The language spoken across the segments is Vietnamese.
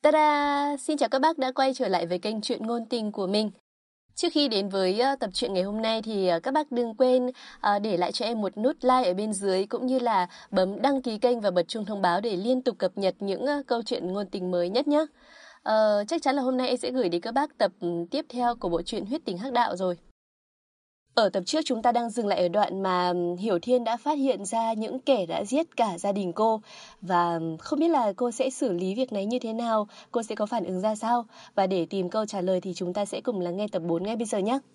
Ta-da! Xin chào các bác đã quay trở lại với kênh Chuyện Ngôn Tình của mình. Trước khi đến với tập truyện ngày hôm nay thì các bác đừng quên để lại cho em một nút like ở bên dưới cũng như là bấm đăng ký kênh và bật chuông thông báo để liên tục cập nhật những câu chuyện ngôn tình mới nhất nhé. Chắc chắn là hôm nay em sẽ gửi đến các bác tập tiếp theo của bộ truyện Huyết Tình Hắc Đạo rồi. Ở tập trước chúng ta đang dừng lại ở đoạn mà Hiểu Thiên đã phát hiện ra những kẻ đã giết cả gia đình cô và không biết là cô sẽ xử lý việc này như thế nào, cô sẽ có phản ứng ra sao. Và để tìm câu trả lời thì chúng ta sẽ cùng lắng nghe tập 4 ngay bây giờ nhé.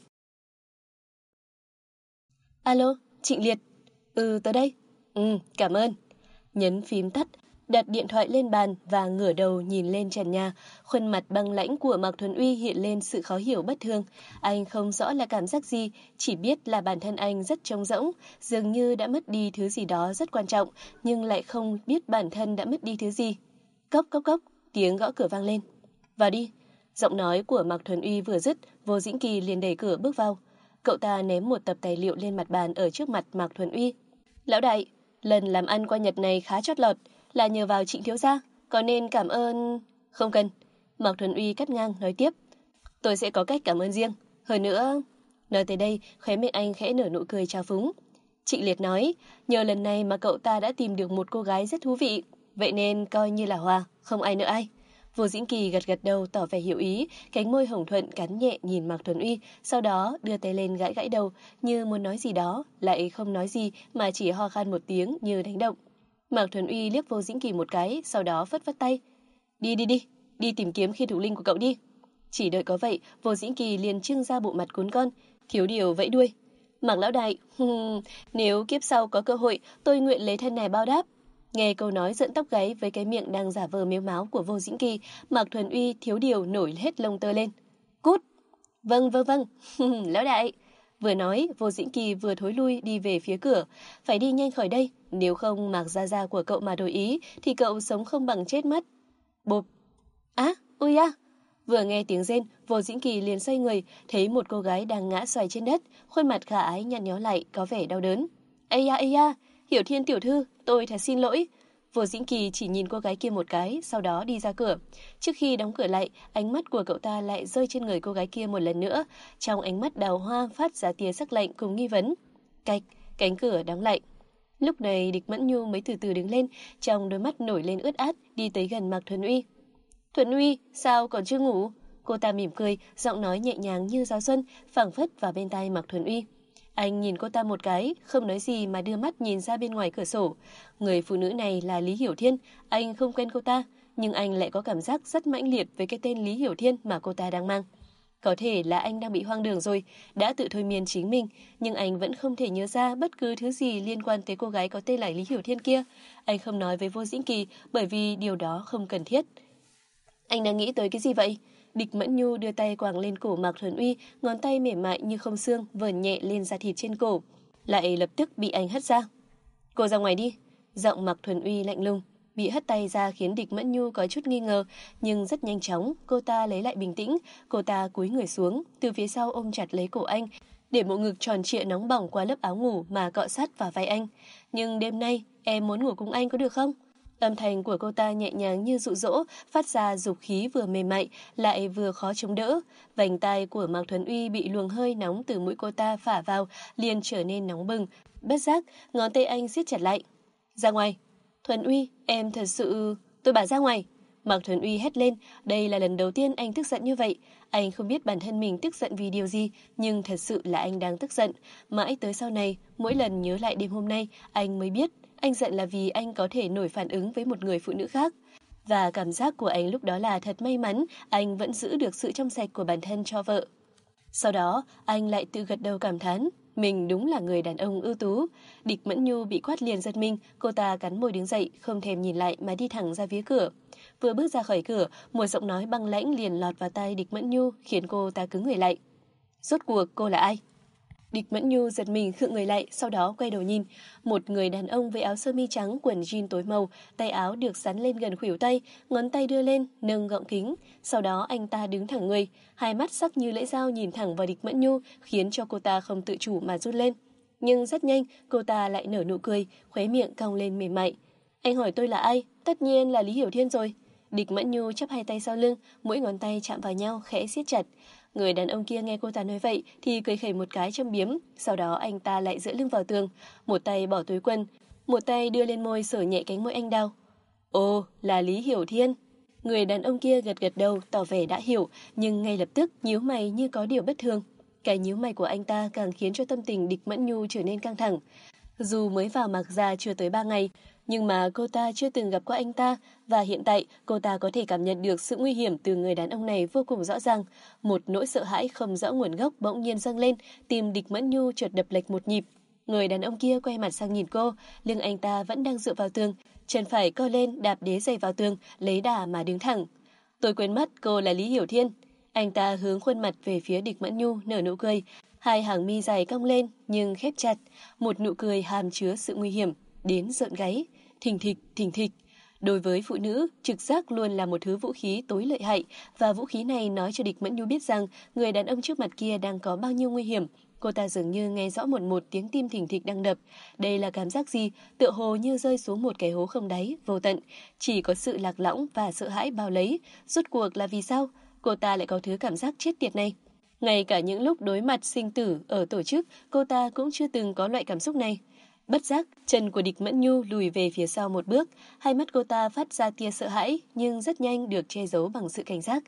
Alo, Trịnh Liệt. Tới đây. Cảm ơn. Nhấn phím tắt, đặt điện thoại lên bàn và ngửa đầu nhìn lên trần nhà. Khuôn mặt băng lãnh của Mạc Thuần Uy hiện lên sự khó hiểu bất thường. Anh không rõ là cảm giác gì, chỉ biết là bản thân anh rất trống rỗng, dường như đã mất đi thứ gì đó rất quan trọng, nhưng lại không biết bản thân đã mất đi thứ gì. Cốc cốc cốc, tiếng gõ cửa vang lên. Vào đi. Giọng nói của Mạc Thuần Uy vừa dứt, Vô Dĩnh Kỳ liền đẩy cửa bước vào. Cậu ta ném một tập tài liệu lên mặt bàn ở trước mặt Mạc Thuần Uy. Lão đại, lần làm ăn qua Nhật này khá chót lọt, là nhờ vào Trịnh thiếu gia, có nên cảm ơn... Không cần. Mạc Thuần Uy cắt ngang nói tiếp. Tôi sẽ có cách cảm ơn riêng. Hơn nữa... Nói tới đây, khóe miệng anh khẽ nở nụ cười trào phúng. Trịnh Liệt nói, nhờ lần này mà cậu ta đã tìm được một cô gái rất thú vị, vậy nên coi như là hòa, không ai nữa ai. Vô Dĩnh Kỳ gật gật đầu tỏ vẻ hiểu ý, cánh môi hồng thuận cắn nhẹ nhìn Mạc Thuần Uy, sau đó đưa tay lên gãi gãi đầu, như muốn nói gì đó, lại không nói gì mà chỉ ho khan một tiếng như đánh động. Mạc Thuần Uy liếc Vô Dĩnh Kỳ một cái, sau đó phất phất tay. Đi tìm kiếm khi thủ linh của cậu đi. Chỉ đợi có vậy, Vô Dĩnh Kỳ liền trưng ra bộ mặt cún con, thiếu điều vẫy đuôi. Mạc lão đại, nếu kiếp sau có cơ hội, tôi nguyện lấy thân này bao đáp. Nghe câu nói giận tóc gáy với cái miệng đang giả vờ mếu máo của Vô Dĩnh Kỳ, Mạc Thuần Uy thiếu điều nổi hết lông tơ lên. Cút! Vâng, lão đại. Vừa nói, Vô Dĩnh Kỳ vừa thối lui đi về phía cửa. Phải đi nhanh khỏi đây, nếu không Mạc gia gia của cậu mà đổi ý, thì cậu sống không bằng chết mất. Bộp! Ui a! Vừa nghe tiếng rên, Vô Dĩnh Kỳ liền xoay người, thấy một cô gái đang ngã xoay trên đất, khuôn mặt khả ái nhăn nhó lại, có vẻ đau đớn. Ây da, Hiểu Thiên tiểu thư, tôi thật xin lỗi. Vô Dĩnh Kỳ chỉ nhìn cô gái kia một cái, sau đó đi ra cửa. Trước khi đóng cửa lại, ánh mắt của cậu ta lại rơi trên người cô gái kia một lần nữa. Trong ánh mắt đào hoa phát ra tia sắc lạnh cùng nghi vấn. Cạch, cánh cửa đóng lại. Lúc này Địch Mẫn Nhu mới từ từ đứng lên, trong đôi mắt nổi lên ướt át, đi tới gần Mạc Thuần Uy. Thuần Uy, sao còn chưa ngủ? Cô ta mỉm cười, giọng nói nhẹ nhàng như gió xuân, phảng phất vào bên tai Mạc Thuần Uy. Anh nhìn cô ta một cái, không nói gì mà đưa mắt nhìn ra bên ngoài cửa sổ. Người phụ nữ này là Lý Hiểu Thiên, anh không quen cô ta, nhưng anh lại có cảm giác rất mãnh liệt với cái tên Lý Hiểu Thiên mà cô ta đang mang. Có thể là anh đang bị hoang đường rồi, đã tự thôi miên chính mình, nhưng anh vẫn không thể nhớ ra bất cứ thứ gì liên quan tới cô gái có tên là Lý Hiểu Thiên kia. Anh không nói với Vô Dĩnh Kỳ bởi vì điều đó không cần thiết. Anh đang nghĩ tới cái gì vậy? Địch Mẫn Nhu đưa tay quàng lên cổ Mạc Thuần Uy, ngón tay mềm mại như không xương vờn nhẹ lên da thịt trên cổ, lại lập tức bị anh hất ra. Cô ra ngoài đi. Giọng Mạc Thuần Uy lạnh lùng. Bị hất tay ra khiến Địch Mẫn Nhu có chút nghi ngờ, nhưng rất nhanh chóng cô ta lấy lại bình tĩnh. Cô ta cúi người xuống, từ phía sau ôm chặt lấy cổ anh, để bộ ngực tròn trịa nóng bỏng qua lớp áo ngủ mà cọ sát vào vai anh. Nhưng đêm nay em muốn ngủ cùng anh có được không? Âm thanh của cô ta nhẹ nhàng như dụ dỗ, phát ra dục khí vừa mềm mại, lại vừa khó chống đỡ. Vành tai của Mạc Thuần Uy bị luồng hơi nóng từ mũi cô ta phả vào, liền trở nên nóng bừng. Bất giác, ngón tay anh siết chặt lại. Ra ngoài. Thuần Uy, em thật sự... Tôi bảo ra ngoài. Mạc Thuần Uy hét lên, đây là lần đầu tiên anh tức giận như vậy. Anh không biết bản thân mình tức giận vì điều gì, nhưng thật sự là anh đang tức giận. Mãi tới sau này, mỗi lần nhớ lại đêm hôm nay, anh mới biết anh giận là vì anh có thể nổi phản ứng với một người phụ nữ khác. Và cảm giác của anh lúc đó là thật may mắn, anh vẫn giữ được sự trong sạch của bản thân cho vợ. Sau đó, anh lại tự gật đầu cảm thán, mình đúng là người đàn ông ưu tú. Địch Mẫn Nhu bị quát liền giật mình, cô ta cắn môi đứng dậy, không thèm nhìn lại mà đi thẳng ra phía cửa. Vừa bước ra khỏi cửa, một giọng nói băng lãnh liền lọt vào tai Địch Mẫn Nhu, khiến cô ta cứng người lại. Rốt cuộc cô là ai? Địch Mẫn Nhu giật mình khựng người lại, sau đó quay đầu nhìn. Một người đàn ông với áo sơ mi trắng, quần jean tối màu, tay áo được xắn lên gần khuỷu tay, ngón tay đưa lên, nâng gọng kính. Sau đó anh ta đứng thẳng người, hai mắt sắc như lưỡi dao nhìn thẳng vào Địch Mẫn Nhu, khiến cho cô ta không tự chủ mà run lên. Nhưng rất nhanh, cô ta lại nở nụ cười, khóe miệng cong lên mềm mại. Anh hỏi tôi là ai? Tất nhiên là Lý Hiểu Thiên rồi. Địch Mẫn Nhu chắp hai tay sau lưng, mỗi ngón tay chạm vào nhau khẽ siết chặt. Người đàn ông kia nghe cô ta nói vậy thì cười khẩy một cái châm biếm, sau đó anh ta lại dựa lưng vào tường, một tay bỏ túi quần, một tay đưa lên môi sờ nhẹ cánh môi anh đào. Ồ, là Lý Hiểu Thiên. Người đàn ông kia gật gật đầu tỏ vẻ đã hiểu, nhưng ngay lập tức nhíu mày như có điều bất thường. Cái nhíu mày của anh ta càng khiến cho tâm tình Địch Mẫn Nhu trở nên căng thẳng. Dù mới vào Mạc Gia chưa tới 3 ngày, nhưng mà cô ta chưa từng gặp qua anh ta, và hiện tại cô ta có thể cảm nhận được sự nguy hiểm từ người đàn ông này vô cùng rõ ràng. Một nỗi sợ hãi không rõ nguồn gốc bỗng nhiên dâng lên, tim Địch Mẫn Nhu chợt đập lệch một nhịp. Người đàn ông kia quay mặt sang nhìn cô, lưng anh ta vẫn đang dựa vào tường, chân phải co lên đạp đế giày vào tường, lấy đà mà đứng thẳng. Tôi quên mất cô là Lý Hiểu Thiên. Anh ta hướng khuôn mặt về phía Địch Mẫn Nhu nở nụ cười, hai hàng mi dài cong lên nhưng khép chặt, một nụ cười hàm chứa sự nguy hiểm đến rợn gáy. Thình thịch, thình thịch. Đối với phụ nữ, trực giác luôn là một thứ vũ khí tối lợi hại, và vũ khí này nói cho Địch Mẫn Nhu biết rằng người đàn ông trước mặt kia đang có bao nhiêu nguy hiểm. Cô ta dường như nghe rõ một tiếng tim thình thịch đang đập. Đây là cảm giác gì? Tựa hồ như rơi xuống một cái hố không đáy, vô tận. Chỉ có sự lạc lõng và sợ hãi bao lấy. Rốt cuộc là vì sao? Cô ta lại có thứ cảm giác chết tiệt này. Ngay cả những lúc đối mặt sinh tử ở tổ chức, cô ta cũng chưa từng có loại cảm xúc này. Bất giác, chân của Địch Mẫn Nhu lùi về phía sau một bước, hai mắt cô ta phát ra tia sợ hãi, nhưng rất nhanh được che giấu bằng sự cảnh giác.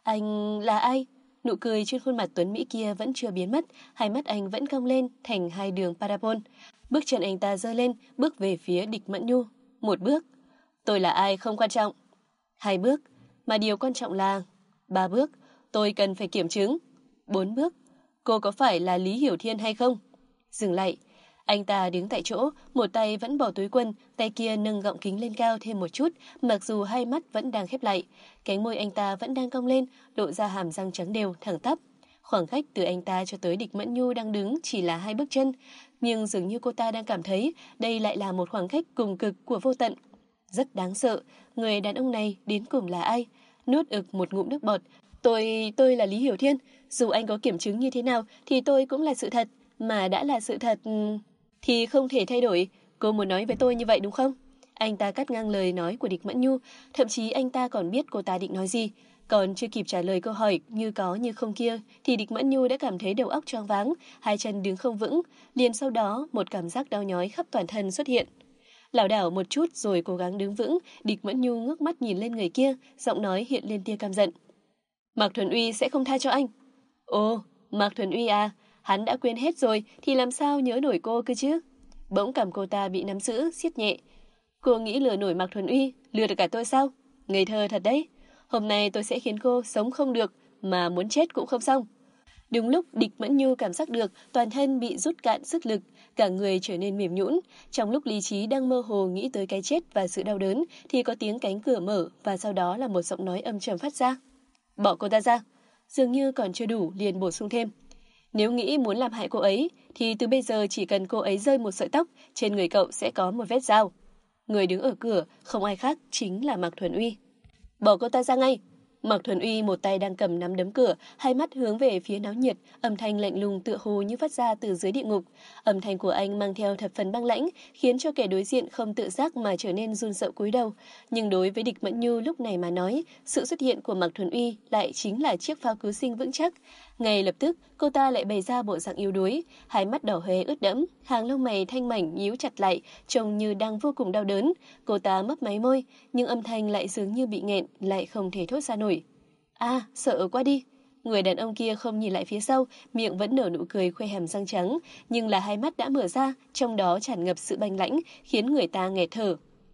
Anh là ai? Nụ cười trên khuôn mặt tuấn Mỹ kia vẫn chưa biến mất, hai mắt anh vẫn cong lên thành hai đường parabol. Bước chân anh ta giơ lên, bước về phía Địch Mẫn Nhu. Một bước. Tôi là ai không quan trọng. Hai bước. Mà điều quan trọng là... Ba bước. Tôi cần phải kiểm chứng. 4 bước. Cô có phải là Lý Hiểu Thiên hay không? Dừng lại. Anh ta đứng tại chỗ, một tay vẫn bỏ túi quần, tay kia nâng gọng kính lên cao thêm một chút, mặc dù hai mắt vẫn đang khép lại. Cánh môi anh ta vẫn đang cong lên, lộ ra hàm răng trắng đều, thẳng tắp. Khoảng cách từ anh ta cho tới Địch Mẫn Nhu đang đứng chỉ là 2 bước chân, nhưng dường như cô ta đang cảm thấy đây lại là một khoảng cách cùng cực của vô tận. Rất đáng sợ, người đàn ông này đến cùng là ai? Nuốt ực một ngụm nước bọt. Tôi là Lý Hiểu Thiên, dù anh có kiểm chứng như thế nào thì tôi cũng là sự thật, mà đã là sự thật thì không thể thay đổi. Cô muốn nói với tôi như vậy đúng không? Anh ta cắt ngang lời nói của Địch Mẫn Nhu, thậm chí anh ta còn biết cô ta định nói gì. Còn chưa kịp trả lời câu hỏi như có như không kia thì Địch Mẫn Nhu đã cảm thấy đầu óc choáng váng, hai chân đứng không vững, liền sau đó một cảm giác đau nhói khắp toàn thân xuất hiện. Lảo đảo một chút rồi cố gắng đứng vững, Địch Mẫn Nhu ngước mắt nhìn lên người kia, giọng nói hiện lên tia căm giận. Mạc Thuần Uy sẽ không tha cho anh. Ồ, Mạc Thuần Uy à, hắn đã quên hết rồi thì làm sao nhớ nổi cô cơ chứ? Bỗng cảm cô ta bị nắm giữ, siết nhẹ. Cô nghĩ lừa nổi Mạc Thuần Uy, lừa được cả tôi sao? Ngây thơ thật đấy. Hôm nay tôi sẽ khiến cô sống không được, mà muốn chết cũng không xong. Đúng lúc Địch Mẫn Nhu cảm giác được toàn thân bị rút cạn sức lực, cả người trở nên mềm nhũn. Trong lúc lý trí đang mơ hồ nghĩ tới cái chết và sự đau đớn, thì có tiếng cánh cửa mở và sau đó là một giọng nói âm trầm phát ra. Bỏ cô ta ra. Dường như còn chưa đủ, liền bổ sung thêm. Nếu nghĩ muốn làm hại cô ấy, thì từ bây giờ chỉ cần cô ấy rơi một sợi tóc, trên người cậu sẽ có một vết dao. Người đứng ở cửa, không ai khác, chính là Mạc Thuần Uy. Bỏ cô ta ra ngay. Mạc Thuần Uy một tay đang cầm nắm đấm cửa, hai mắt hướng về phía náo nhiệt, âm thanh lạnh lùng tựa hồ như phát ra từ dưới địa ngục. Âm thanh của anh mang theo thập phần băng lãnh, khiến cho kẻ đối diện không tự giác mà trở nên run sợ cúi đầu. Nhưng đối với Địch Mẫn Nhu lúc này mà nói, sự xuất hiện của Mạc Thuần Uy lại chính là chiếc phao cứu sinh vững chắc. Ngay lập tức, cô ta lại bày ra bộ dạng yếu đuối, hai mắt đỏ hoe ướt đẫm, hàng lông mày thanh mảnh nhíu chặt lại, trông như đang vô cùng đau đớn. Cô ta mấp máy môi, nhưng âm thanh lại dường như bị nghẹn, lại không thể thốt ra nổi. À, sợ quá đi. Người đàn ông kia không nhìn lại phía sau, miệng vẫn nở nụ cười khoe hàm răng trắng, nhưng là hai mắt đã mở ra, trong đó tràn ngập sự banh lãnh, khiến người ta nghẹt thở.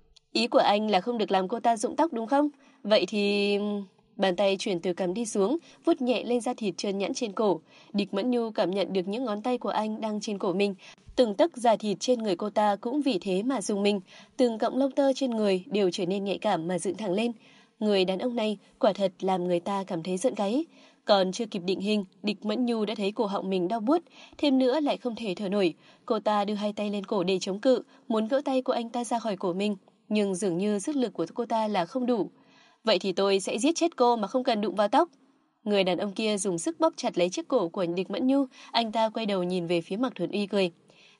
Ý của anh là không được làm cô ta rụng tóc đúng không? Vậy thì... Bàn tay chuyển từ cằm đi xuống, vuốt nhẹ lên da thịt trơn nhẵn trên cổ. Địch Mẫn Nhu cảm nhận được những ngón tay của anh đang trên cổ mình. Từng tấc da thịt trên người cô ta cũng vì thế mà rung mình. Từng cọng lông tơ trên người đều trở nên nhạy cảm mà dựng thẳng lên. Người đàn ông này quả thật làm người ta cảm thấy giận gáy. Còn chưa kịp định hình, Địch Mẫn Nhu đã thấy cổ họng mình đau buốt, thêm nữa lại không thể thở nổi. Cô ta đưa hai tay lên cổ để chống cự, muốn gỡ tay của anh ta ra khỏi cổ mình, nhưng dường như sức lực của cô ta là không đủ. Vậy thì tôi sẽ giết chết cô mà không cần đụng vào tóc. Người đàn ông kia dùng sức bóp chặt lấy chiếc cổ của Địch Mẫn Nhu, anh ta quay đầu nhìn về phía Mạc Thuần Uy cười.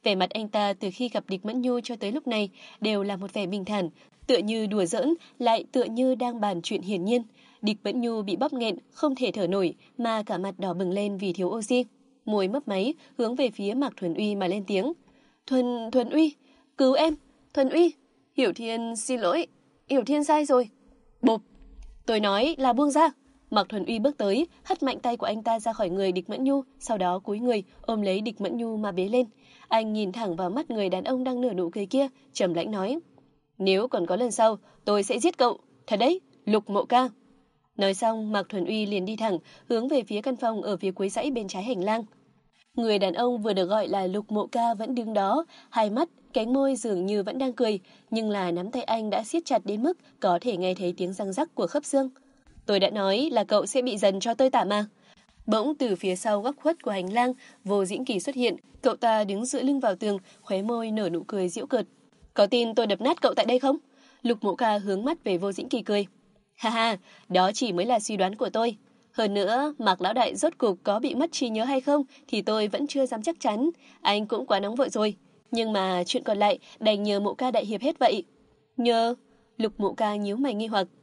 Vẻ mặt anh ta từ khi gặp Địch Mẫn Nhu cho tới lúc này đều là một vẻ bình thản, tựa như đùa giỡn, lại tựa như đang bàn chuyện hiển nhiên. Địch Mẫn Nhu bị bóp nghẹn, không thể thở nổi, mà cả mặt đỏ bừng lên vì thiếu oxy. Môi mấp máy, hướng về phía Mạc Thuần Uy mà lên tiếng. Thuần Uy, cứu em, Thuần Uy. Hiểu Thiên xin lỗi, Hiểu Thiên sai rồi. Bộp, tôi nói là buông ra. Mạc Thuần Uy bước tới, hất mạnh tay của anh ta ra khỏi người Địch Mẫn Nhu, sau đó cúi người ôm lấy Địch Mẫn Nhu mà bế lên. Anh nhìn thẳng vào mắt người đàn ông đang nở nụ cười kia, trầm lãnh nói: nếu còn có lần sau, tôi sẽ giết cậu. Thật đấy, Lục Mộ Ca. Nói xong, Mạc Thuần Uy liền đi thẳng, hướng về phía căn phòng ở phía cuối dãy bên trái hành lang. Người đàn ông vừa được gọi là Lục Mộ Ca vẫn đứng đó, hai mắt, cánh môi dường như vẫn đang cười, nhưng là nắm tay anh đã siết chặt đến mức có thể nghe thấy tiếng răng rắc của khớp xương. Tôi đã nói là cậu sẽ bị dần cho tơi tả mà. Bỗng từ phía sau góc khuất của hành lang, Vô Dĩnh Kỳ xuất hiện, cậu ta đứng dựa lưng vào tường, khóe môi nở nụ cười giễu cợt. Có tin tôi đập nát cậu tại đây không? Lục Mộ Ca hướng mắt về Vô Dĩnh Kỳ cười. Ha ha, đó chỉ mới là suy đoán của tôi. Hơn nữa, Mạc lão đại rốt cục có bị mất trí nhớ hay không thì tôi vẫn chưa dám chắc chắn, anh cũng quá nóng vội rồi. Nhưng mà chuyện còn lại đành nhờ Mộ Ca đại hiệp hết vậy. Nhờ? Lục Mộ Ca nhíu mày nghi hoặc.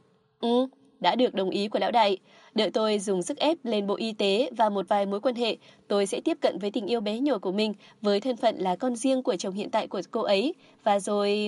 Đã được đồng ý của lão đại. Đợi tôi dùng sức ép lên Bộ Y tế và một vài mối quan hệ, tôi sẽ tiếp cận với tình yêu bé nhỏ của mình với thân phận là con riêng của chồng hiện tại của cô ấy. Và rồi...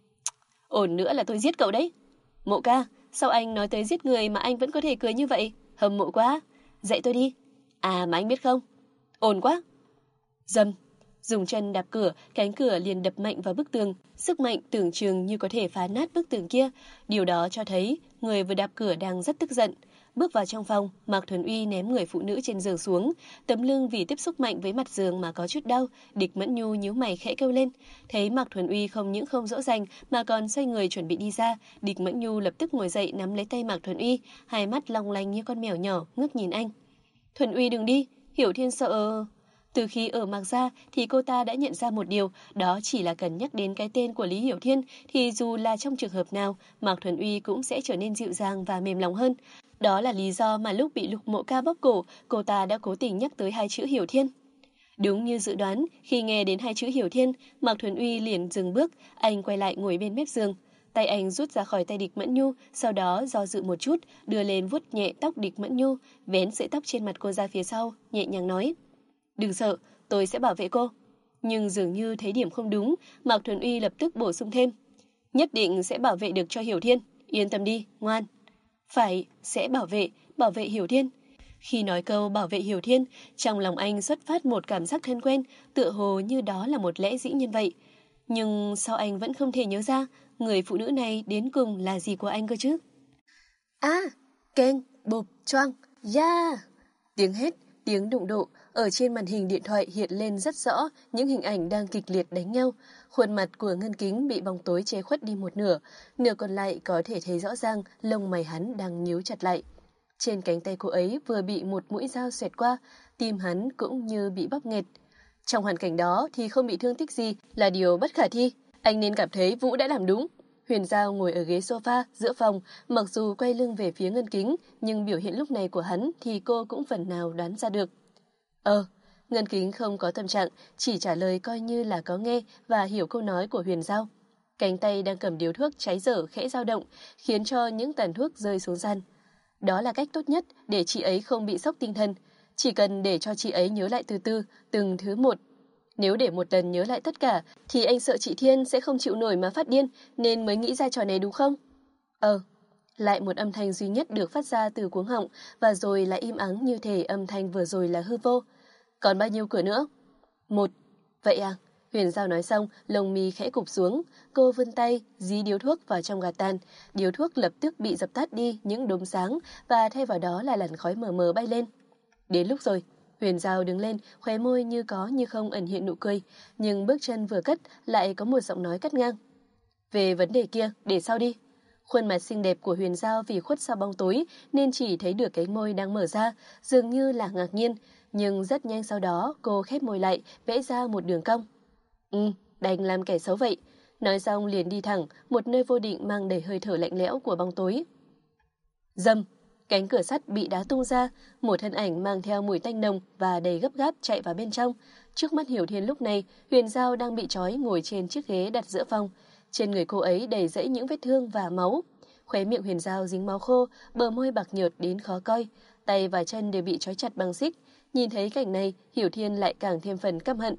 ổn nữa là tôi giết cậu đấy. Mộ Ca, sao anh nói tới giết người mà anh vẫn có thể cười như vậy? Hâm mộ quá. Dạy tôi đi. À mà anh biết không? Ổn quá. Dầm. Dùng chân đạp cửa, cánh cửa liền đập mạnh vào bức tường. Sức mạnh tưởng chừng như có thể phá nát bức tường kia. Điều đó cho thấy người vừa đạp cửa đang rất tức giận. Bước vào trong phòng, Mạc Thuần Uy ném người phụ nữ trên giường xuống. Tấm lưng vì tiếp xúc mạnh với mặt giường mà có chút đau. Địch Mẫn Nhu nhíu mày khẽ kêu lên. Thấy Mạc Thuần Uy không những không dỗ dành mà còn xoay người chuẩn bị đi ra. Địch Mẫn Nhu lập tức ngồi dậy nắm lấy tay Mạc Thuần Uy, hai mắt long lanh như con mèo nhỏ ngước nhìn anh. Thuần Uy đừng đi, Hiểu Thiên sợ... Từ khi ở Mạc Gia thì cô ta đã nhận ra một điều, đó chỉ là cần nhắc đến cái tên của Lý Hiểu Thiên thì dù là trong trường hợp nào, Mạc Thuần Uy cũng sẽ trở nên dịu dàng và mềm lòng hơn. Đó là lý do mà lúc bị Lục Mộ Ca bóp cổ, cô ta đã cố tình nhắc tới hai chữ Hiểu Thiên. Đúng như dự đoán, khi nghe đến hai chữ Hiểu Thiên, Mạc Thuần Uy liền dừng bước, anh quay lại ngồi bên mép giường. Tay anh rút ra khỏi tay Địch Mẫn Nhu, sau đó do dự một chút, đưa lên vuốt nhẹ tóc Địch Mẫn Nhu, vén sợi tóc trên mặt cô ra phía sau, nhẹ nhàng nói: đừng sợ, tôi sẽ bảo vệ cô. Nhưng dường như thấy điểm không đúng, Mạc Thuần Uy lập tức bổ sung thêm: nhất định sẽ bảo vệ được cho Hiểu Thiên, yên tâm đi, ngoan. Phải, sẽ bảo vệ Hiểu Thiên. Khi nói câu bảo vệ Hiểu Thiên, trong lòng anh xuất phát một cảm giác thân quen, tựa hồ như đó là một lẽ dĩ nhiên vậy. Nhưng sao anh vẫn không thể nhớ ra người phụ nữ này đến cùng là gì của anh cơ chứ? À, keng, bộp, choang, yeah. Tiếng hét, tiếng đụng độ ở trên màn hình điện thoại hiện lên rất rõ những hình ảnh đang kịch liệt đánh nhau. Khuôn mặt của Ngân Kính bị bóng tối che khuất đi một nửa, nửa còn lại có thể thấy rõ ràng lông mày hắn đang nhíu chặt lại. Trên cánh tay cô ấy vừa bị một mũi dao xẹt qua, tim hắn cũng như bị bóp nghẹt. Trong hoàn cảnh đó thì không bị thương tích gì là điều bất khả thi, anh nên cảm thấy Vũ đã làm đúng. Huyền Giao ngồi ở ghế sofa giữa phòng, mặc dù quay lưng về phía Ngân Kính, nhưng biểu hiện lúc này của hắn thì cô cũng phần nào đoán ra được. Ngân Kính không có tâm trạng, chỉ trả lời coi như là có nghe và hiểu câu nói của Huyền Giao. Cánh tay đang cầm điếu thuốc cháy dở khẽ dao động, khiến cho những tàn thuốc rơi xuống sàn. Đó là cách tốt nhất để chị ấy không bị sốc tinh thần. Chỉ cần để cho chị ấy nhớ lại từ từ, từng thứ một. Nếu để một lần nhớ lại tất cả, thì anh sợ chị Thiên sẽ không chịu nổi mà phát điên, nên mới nghĩ ra trò này đúng không? Lại một âm thanh duy nhất được phát ra từ cuống họng, và rồi lại im ắng như thể âm thanh vừa rồi là hư vô. Còn bao nhiêu cửa nữa? Một. Vậy à? Huyền Giao nói xong, lông mi khẽ cụp xuống, cô vươn tay, dí điếu thuốc vào trong gạt tàn. Điếu thuốc lập tức bị dập tắt đi những đốm sáng, và thay vào đó là làn khói mờ mờ bay lên. Đến lúc rồi. Huyền Giao đứng lên, khóe môi như có như không ẩn hiện nụ cười, nhưng bước chân vừa cất lại có một giọng nói cắt ngang. Về vấn đề kia, để sau đi. Khuôn mặt xinh đẹp của Huyền Giao vì khuất sau bóng tối nên chỉ thấy được cánh môi đang mở ra, dường như là ngạc nhiên, nhưng rất nhanh sau đó cô khép môi lại, vẽ ra một đường cong. Đành làm kẻ xấu vậy. Nói xong liền đi thẳng một nơi vô định mang đầy hơi thở lạnh lẽo của bóng tối. Dầm. Cánh cửa sắt bị đá tung ra, một thân ảnh mang theo mùi tanh nồng và đầy gấp gáp chạy vào bên trong. Trước mắt Hiểu Thiên lúc này, Huyền Giao đang bị trói ngồi trên chiếc ghế đặt giữa phòng. Trên người cô ấy đầy rẫy những vết thương và máu. Khóe miệng Huyền Giao dính máu khô, bờ môi bạc nhợt đến khó coi, tay và chân đều bị trói chặt bằng xích. Nhìn thấy cảnh này, Hiểu Thiên lại càng thêm phần căm hận.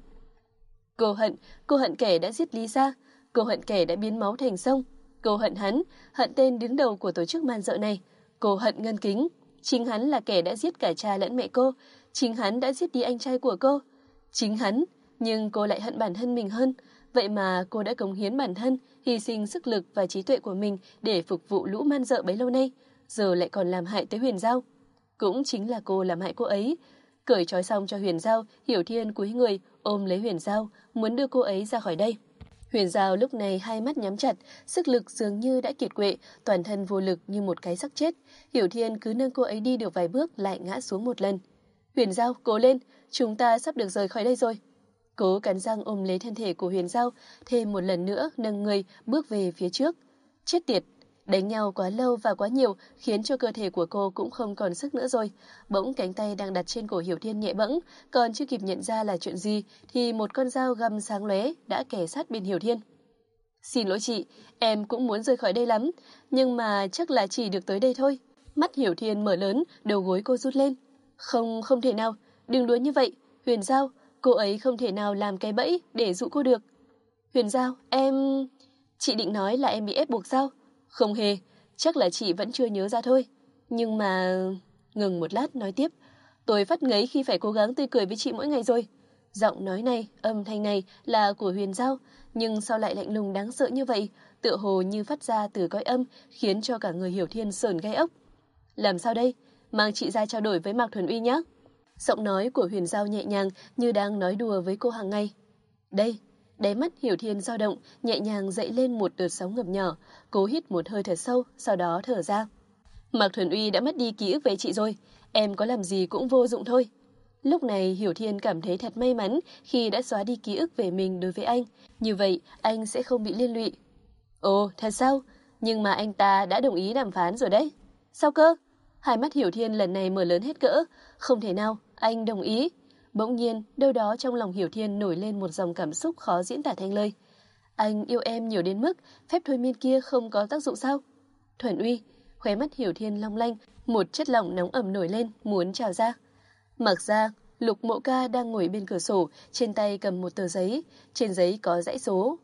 Cô hận kẻ đã giết Lý Gia, cô hận kẻ đã biến máu thành sông. Cô hận hắn, hận tên đứng đầu của tổ chức man dợ này. Cô hận Ngân Kính, chính hắn là kẻ đã giết cả cha lẫn mẹ cô, chính hắn đã giết đi anh trai của cô. Chính hắn, nhưng cô lại hận bản thân mình hơn. Vậy mà cô đã cống hiến bản thân, hy sinh sức lực và trí tuệ của mình để phục vụ lũ man dợ bấy lâu nay, giờ lại còn làm hại tới Huyền Giao. Cũng chính là cô làm hại cô ấy. Cởi trói xong cho Huyền Giao, Hiểu Thiên cúi người ôm lấy Huyền Giao, muốn đưa cô ấy ra khỏi đây. Huyền Giao lúc này hai mắt nhắm chặt, sức lực dường như đã kiệt quệ, toàn thân vô lực như một cái xác chết. Hiểu Thiên cứ nâng cô ấy đi được vài bước lại ngã xuống một lần. Huyền Giao, cố lên, chúng ta sắp được rời khỏi đây rồi. Cố cắn răng ôm lấy thân thể của Huyền Giao, thêm một lần nữa nâng người bước về phía trước. Chết tiệt, đánh nhau quá lâu và quá nhiều khiến cho cơ thể của cô cũng không còn sức nữa rồi. Bỗng cánh tay đang đặt trên cổ Hiểu Thiên nhẹ bẫng, còn chưa kịp nhận ra là chuyện gì thì một con dao găm sáng lóe đã kề sát bên Hiểu Thiên. Xin lỗi chị, em cũng muốn rời khỏi đây lắm, nhưng mà chắc là chỉ được tới đây thôi. Mắt Hiểu Thiên mở lớn, đầu gối cô rút lên. Không thể nào, đừng đùa như vậy, Huyền Giao, cô ấy không thể nào làm cái bẫy để dụ cô được. Huyền Giao, em... Chị định nói là em bị ép buộc sao? Không hề, chắc là chị vẫn chưa nhớ ra thôi. Nhưng mà... Ngừng một lát nói tiếp. Tôi phát ngấy khi phải cố gắng tươi cười với chị mỗi ngày rồi. Giọng nói này, âm thanh này là của Huyền Giao, nhưng sao lại lạnh lùng đáng sợ như vậy, tựa hồ như phát ra từ cõi âm, khiến cho cả người Hiểu Thiên sởn gai ốc. Làm sao đây? Mang chị ra trao đổi với Mạc Thuần Uy nhé. Giọng nói của Huyền Giao nhẹ nhàng như đang nói đùa với cô hàng ngày. Đây, đáy mắt Hiểu Thiên dao động, nhẹ nhàng dậy lên một đợt sóng ngập nhỏ, cố hít một hơi thật sâu, sau đó thở ra. Mạc Thuần Uy đã mất đi ký ức về chị rồi, em có làm gì cũng vô dụng thôi. Lúc này Hiểu Thiên cảm thấy thật may mắn khi đã xóa đi ký ức về mình đối với anh, như vậy anh sẽ không bị liên lụy. Ồ, thật sao? Nhưng mà anh ta đã đồng ý đàm phán rồi đấy. Sao cơ? Hai mắt Hiểu Thiên lần này mở lớn hết cỡ. Không thể nào, anh đồng ý. Bỗng nhiên, đâu đó trong lòng Hiểu Thiên nổi lên một dòng cảm xúc khó diễn tả thành lời. Anh yêu em nhiều đến mức phép thôi miên kia không có tác dụng sao? Thuần Uy, khóe mắt Hiểu Thiên long lanh, một chất lỏng nóng ẩm nổi lên, muốn trào ra. Mặc ra, Lục Mộ Ca đang ngồi bên cửa sổ, trên tay cầm một tờ giấy. Trên giấy có dãy số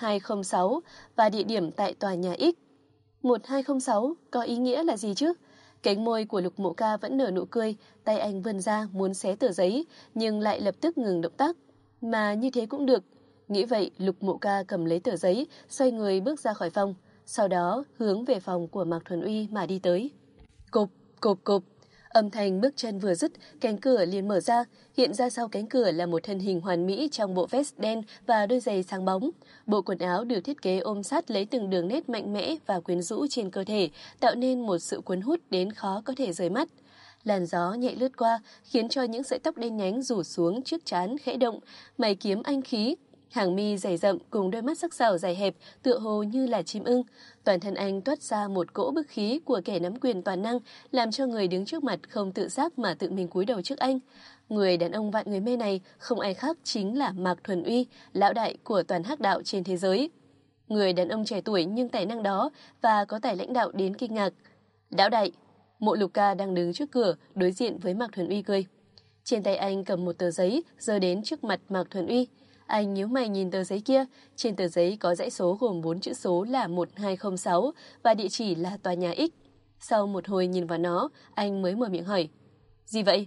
1206 và địa điểm tại tòa nhà X. 1206 có ý nghĩa là gì chứ? Cánh môi của Lục Mộ Ca vẫn nở nụ cười, tay anh vươn ra muốn xé tờ giấy, nhưng lại lập tức ngừng động tác. Mà như thế cũng được. Nghĩ vậy, Lục Mộ Ca cầm lấy tờ giấy, xoay người bước ra khỏi phòng, sau đó hướng về phòng của Mạc Thuần Uy mà đi tới. Cộp, cộp, cộp. Âm thanh bước chân vừa dứt, cánh cửa liền mở ra, hiện ra sau cánh cửa là một thân hình hoàn mỹ trong bộ vest đen và đôi giày sáng bóng. Bộ quần áo được thiết kế ôm sát lấy từng đường nét mạnh mẽ và quyến rũ trên cơ thể, tạo nên một sự cuốn hút đến khó có thể rời mắt. Làn gió nhẹ lướt qua, khiến cho những sợi tóc đen nhánh rủ xuống trước trán khẽ động, mày kiếm anh khí. Hàng mi dày rậm cùng đôi mắt sắc sảo dài hẹp tựa hồ như là chim ưng. Toàn thân anh toát ra một cỗ bức khí của kẻ nắm quyền toàn năng, làm cho người đứng trước mặt không tự giác mà tự mình cúi đầu trước anh. Người đàn ông vạn người mê này không ai khác chính là Mạc Thuần Uy, lão đại của toàn hắc đạo trên thế giới. Người đàn ông trẻ tuổi nhưng tài năng đó và có tài lãnh đạo đến kinh ngạc. Lão đại, Mộ Lục Ca đang đứng trước cửa đối diện với Mạc Thuần Uy cười. Trên tay anh cầm một tờ giấy giơ đến trước mặt Mạc Thuần Uy. Anh nhíu mày nhìn tờ giấy kia, trên tờ giấy có dãy số gồm 4 chữ số là 1206 và địa chỉ là tòa nhà X. Sau một hồi nhìn vào nó, anh mới mở miệng hỏi. Gì vậy?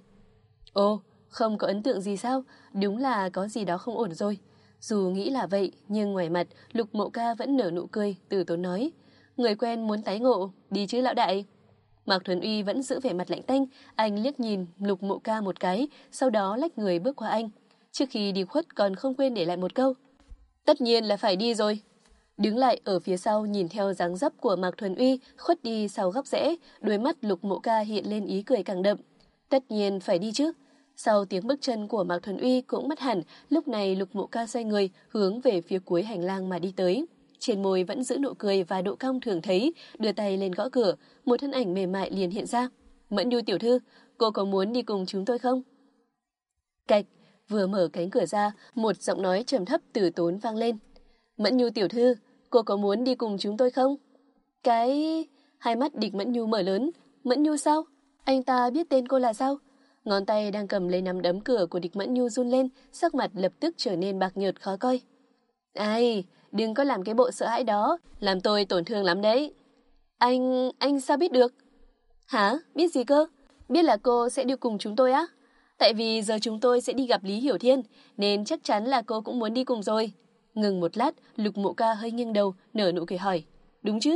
Ồ, không có ấn tượng gì sao? Đúng là có gì đó không ổn rồi. Dù nghĩ là vậy, nhưng ngoài mặt, Lục Mộ Ca vẫn nở nụ cười, từ tốn nói. Người quen muốn tái ngộ, đi chứ lão đại. Mạc Thuần Uy vẫn giữ vẻ mặt lạnh tanh, anh liếc nhìn Lục Mộ Ca một cái, sau đó lách người bước qua anh. Trước khi đi khuất còn không quên để lại một câu. Tất nhiên là phải đi rồi. Đứng lại ở phía sau nhìn theo dáng dấp của Mạc Thuần Uy khuất đi sau góc rẽ, đôi mắt Lục Mộ Ca hiện lên ý cười càng đậm. Tất nhiên phải đi chứ. Sau tiếng bước chân của Mạc Thuần Uy cũng mất hẳn, lúc này Lục Mộ Ca xoay người hướng về phía cuối hành lang mà đi tới. Trên môi vẫn giữ nụ cười và độ cong thường thấy, đưa tay lên gõ cửa, một thân ảnh mềm mại liền hiện ra. Mẫn Nhu tiểu thư, cô có muốn đi cùng chúng tôi không? Cạch, vừa mở cánh cửa ra, một giọng nói trầm thấp từ tốn vang lên. Mẫn Nhu tiểu thư, cô có muốn đi cùng chúng tôi không? Hai mắt Địch Mẫn Nhu mở lớn. Mẫn Nhu sao? Anh ta biết tên cô là sao? Ngón tay đang cầm lấy nắm đấm cửa của Địch Mẫn Nhu run lên, sắc mặt lập tức trở nên bạc nhợt khó coi. Ai, đừng có làm cái bộ sợ hãi đó, làm tôi tổn thương lắm đấy. Anh sao biết được? Hả? Biết gì cơ? Biết là cô sẽ đi cùng chúng tôi á? Tại vì giờ chúng tôi sẽ đi gặp Lý Hiểu Thiên, nên chắc chắn là cô cũng muốn đi cùng rồi. Ngừng một lát, Lục Mộ Ca hơi nghiêng đầu, nở nụ cười hỏi. Đúng chứ?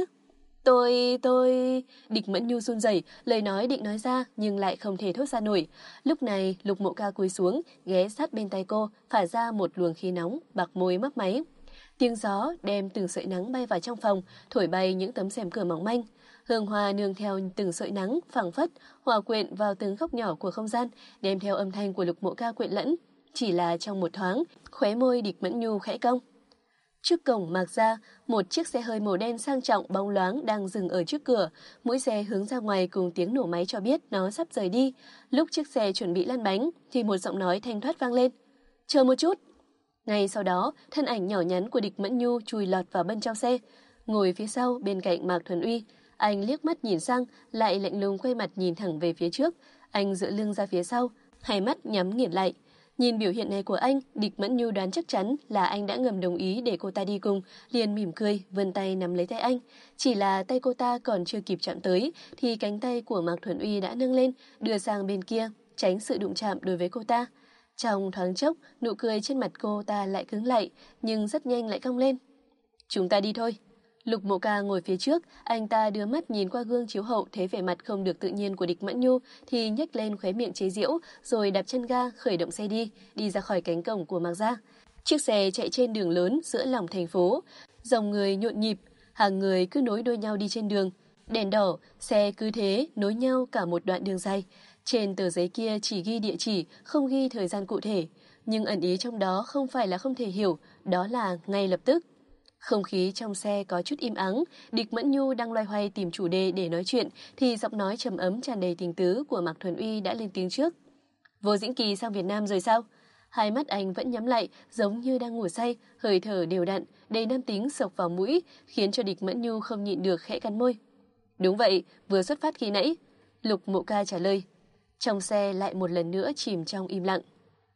Tôi... Địch Mẫn Nhu run rẩy, lời nói định nói ra nhưng lại không thể thốt ra nổi. Lúc này, Lục Mộ Ca cúi xuống, ghé sát bên tay cô, phả ra một luồng khí nóng, bạc môi mấp máy. Tiếng gió đem từng sợi nắng bay vào trong phòng, thổi bay những tấm rèm cửa mỏng manh. Hương hoa nương theo từng sợi nắng, phảng phất, hòa quyện vào từng góc nhỏ của không gian, đem theo âm thanh của Lục Mộ Ca quyện lẫn. Chỉ là trong một thoáng, khóe môi Địch Mẫn Nhu khẽ cong. Trước cổng Mạc Gia, một chiếc xe hơi màu đen sang trọng bóng loáng đang dừng ở trước cửa. Mũi xe hướng ra ngoài cùng tiếng nổ máy cho biết nó sắp rời đi. Lúc chiếc xe chuẩn bị lăn bánh thì một giọng nói thanh thoát vang lên. Chờ một chút. Ngay sau đó, thân ảnh nhỏ nhắn của Địch Mẫn Nhu chui lọt vào bên trong xe. Ngồi phía sau bên cạnh Mạc Thuần Uy, anh liếc mắt nhìn sang, lại lạnh lùng quay mặt nhìn thẳng về phía trước. Anh dựa lưng ra phía sau, hai mắt nhắm nghiền lại. Nhìn biểu hiện này của anh, Địch Mẫn Nhu đoán chắc chắn là anh đã ngầm đồng ý để cô ta đi cùng, liền mỉm cười, vươn tay nắm lấy tay anh. Chỉ là tay cô ta còn chưa kịp chạm tới, thì cánh tay của Mạc Thuần Uy đã nâng lên, đưa sang bên kia, tránh sự đụng chạm đối với cô ta. Trong thoáng chốc, nụ cười trên mặt cô ta lại cứng lại, nhưng rất nhanh lại cong lên. Chúng ta đi thôi. Lục Mộ Ca ngồi phía trước, anh ta đưa mắt nhìn qua gương chiếu hậu thấy vẻ mặt không được tự nhiên của Địch Mẫn Nhu thì nhếch lên khóe miệng chế giễu, rồi đạp chân ga khởi động xe đi ra khỏi cánh cổng của Mạc Gia. Chiếc xe chạy trên đường lớn giữa lòng thành phố, dòng người nhộn nhịp, hàng người cứ nối đuôi nhau đi trên đường. Đèn đỏ, xe cứ thế nối nhau cả một đoạn đường dài. Trên tờ giấy kia chỉ ghi địa chỉ, không ghi thời gian cụ thể, nhưng ẩn ý trong đó không phải là không thể hiểu, đó là ngay lập tức. Không khí trong xe có chút im ắng, Địch Mẫn Nhu đang loay hoay tìm chủ đề để nói chuyện thì giọng nói trầm ấm tràn đầy tình tứ của Mạc Thuần Uy đã lên tiếng trước. Vô Dĩnh Kỳ sang Việt Nam rồi sao? Hai mắt anh vẫn nhắm lại, giống như đang ngủ say, hơi thở đều đặn, đầy nam tính sộc vào mũi, khiến cho Địch Mẫn Nhu không nhịn được khẽ cắn môi. Đúng vậy, vừa xuất phát khi nãy. Lục Mộ Ca trả lời. Trong xe lại một lần nữa chìm trong im lặng.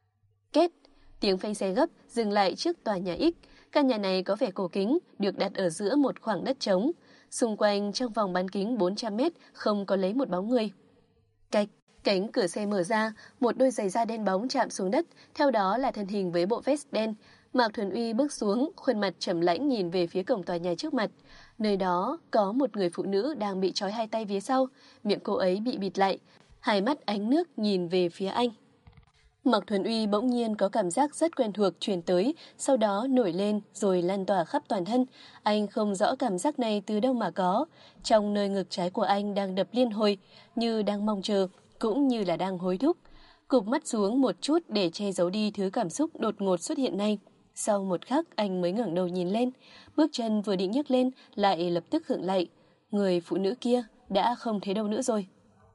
Két, tiếng phanh xe gấp dừng lại trước tòa nhà X. Căn nhà này có vẻ cổ kính, được đặt ở giữa một khoảng đất trống. Xung quanh trong vòng bán kính 400 mét không có lấy một bóng người. Cạch, cánh cửa xe mở ra, một đôi giày da đen bóng chạm xuống đất, theo đó là thân hình với bộ vest đen. Mạc Thuần Uy bước xuống, khuôn mặt trầm lãnh nhìn về phía cổng tòa nhà trước mặt. Nơi đó có một người phụ nữ đang bị trói hai tay phía sau, miệng cô ấy bị bịt lại, hai mắt ánh nước nhìn về phía anh. Mạc Thuần Uy bỗng nhiên có cảm giác rất quen thuộc truyền tới, sau đó nổi lên rồi lan tỏa khắp toàn thân. Anh không rõ cảm giác này từ đâu mà có. Trong nơi ngực trái của anh đang đập liên hồi, như đang mong chờ, cũng như là đang hối thúc. Cụp mắt xuống một chút để che giấu đi thứ cảm xúc đột ngột xuất hiện này. Sau một khắc anh mới ngẩng đầu nhìn lên, bước chân vừa định nhấc lên lại lập tức khựng lại. Người phụ nữ kia đã không thấy đâu nữa rồi.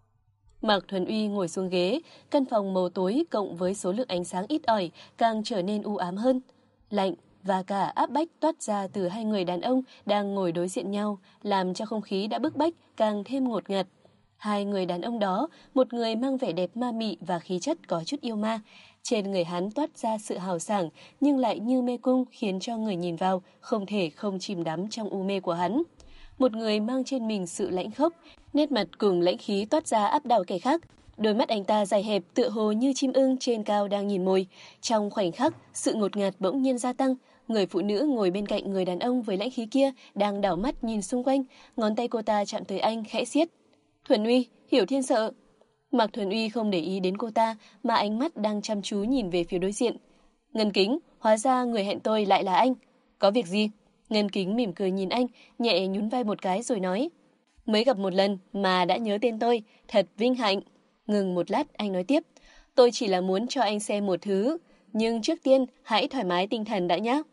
Mạc Thuần Uy ngồi xuống ghế, căn phòng màu tối cộng với số lượng ánh sáng ít ỏi càng trở nên u ám hơn. Lạnh và cả áp bách toát ra từ hai người đàn ông đang ngồi đối diện nhau, làm cho không khí đã bức bách càng thêm ngột ngạt. Hai người đàn ông đó, một người mang vẻ đẹp ma mị và khí chất có chút yêu ma. Trên người hắn toát ra sự hào sảng nhưng lại như mê cung, khiến cho người nhìn vào không thể không chìm đắm trong u mê của hắn. Một người mang trên mình sự lãnh khốc, nét mặt cùng lãnh khí toát ra áp đảo kẻ khác. Đôi mắt anh ta dài hẹp tựa hồ như chim ưng trên cao đang nhìn mồi. Trong khoảnh khắc, sự ngột ngạt bỗng nhiên gia tăng. Người phụ nữ ngồi bên cạnh người đàn ông với lãnh khí kia đang đảo mắt nhìn xung quanh, ngón tay cô ta chạm tới anh khẽ siết. Thuần Uy, Hiểu Thiên sợ. Mạc Thuần Uy không để ý đến cô ta mà ánh mắt đang chăm chú nhìn về phía đối diện. Ngân Kính, hóa ra người hẹn tôi lại là anh. Có việc gì? Ngân Kính mỉm cười nhìn anh, nhẹ nhún vai một cái rồi nói. Mới gặp một lần mà đã nhớ tên tôi, thật vinh hạnh. Ngừng một lát anh nói tiếp. Tôi chỉ là muốn cho anh xem một thứ, nhưng trước tiên hãy thoải mái tinh thần đã nhé.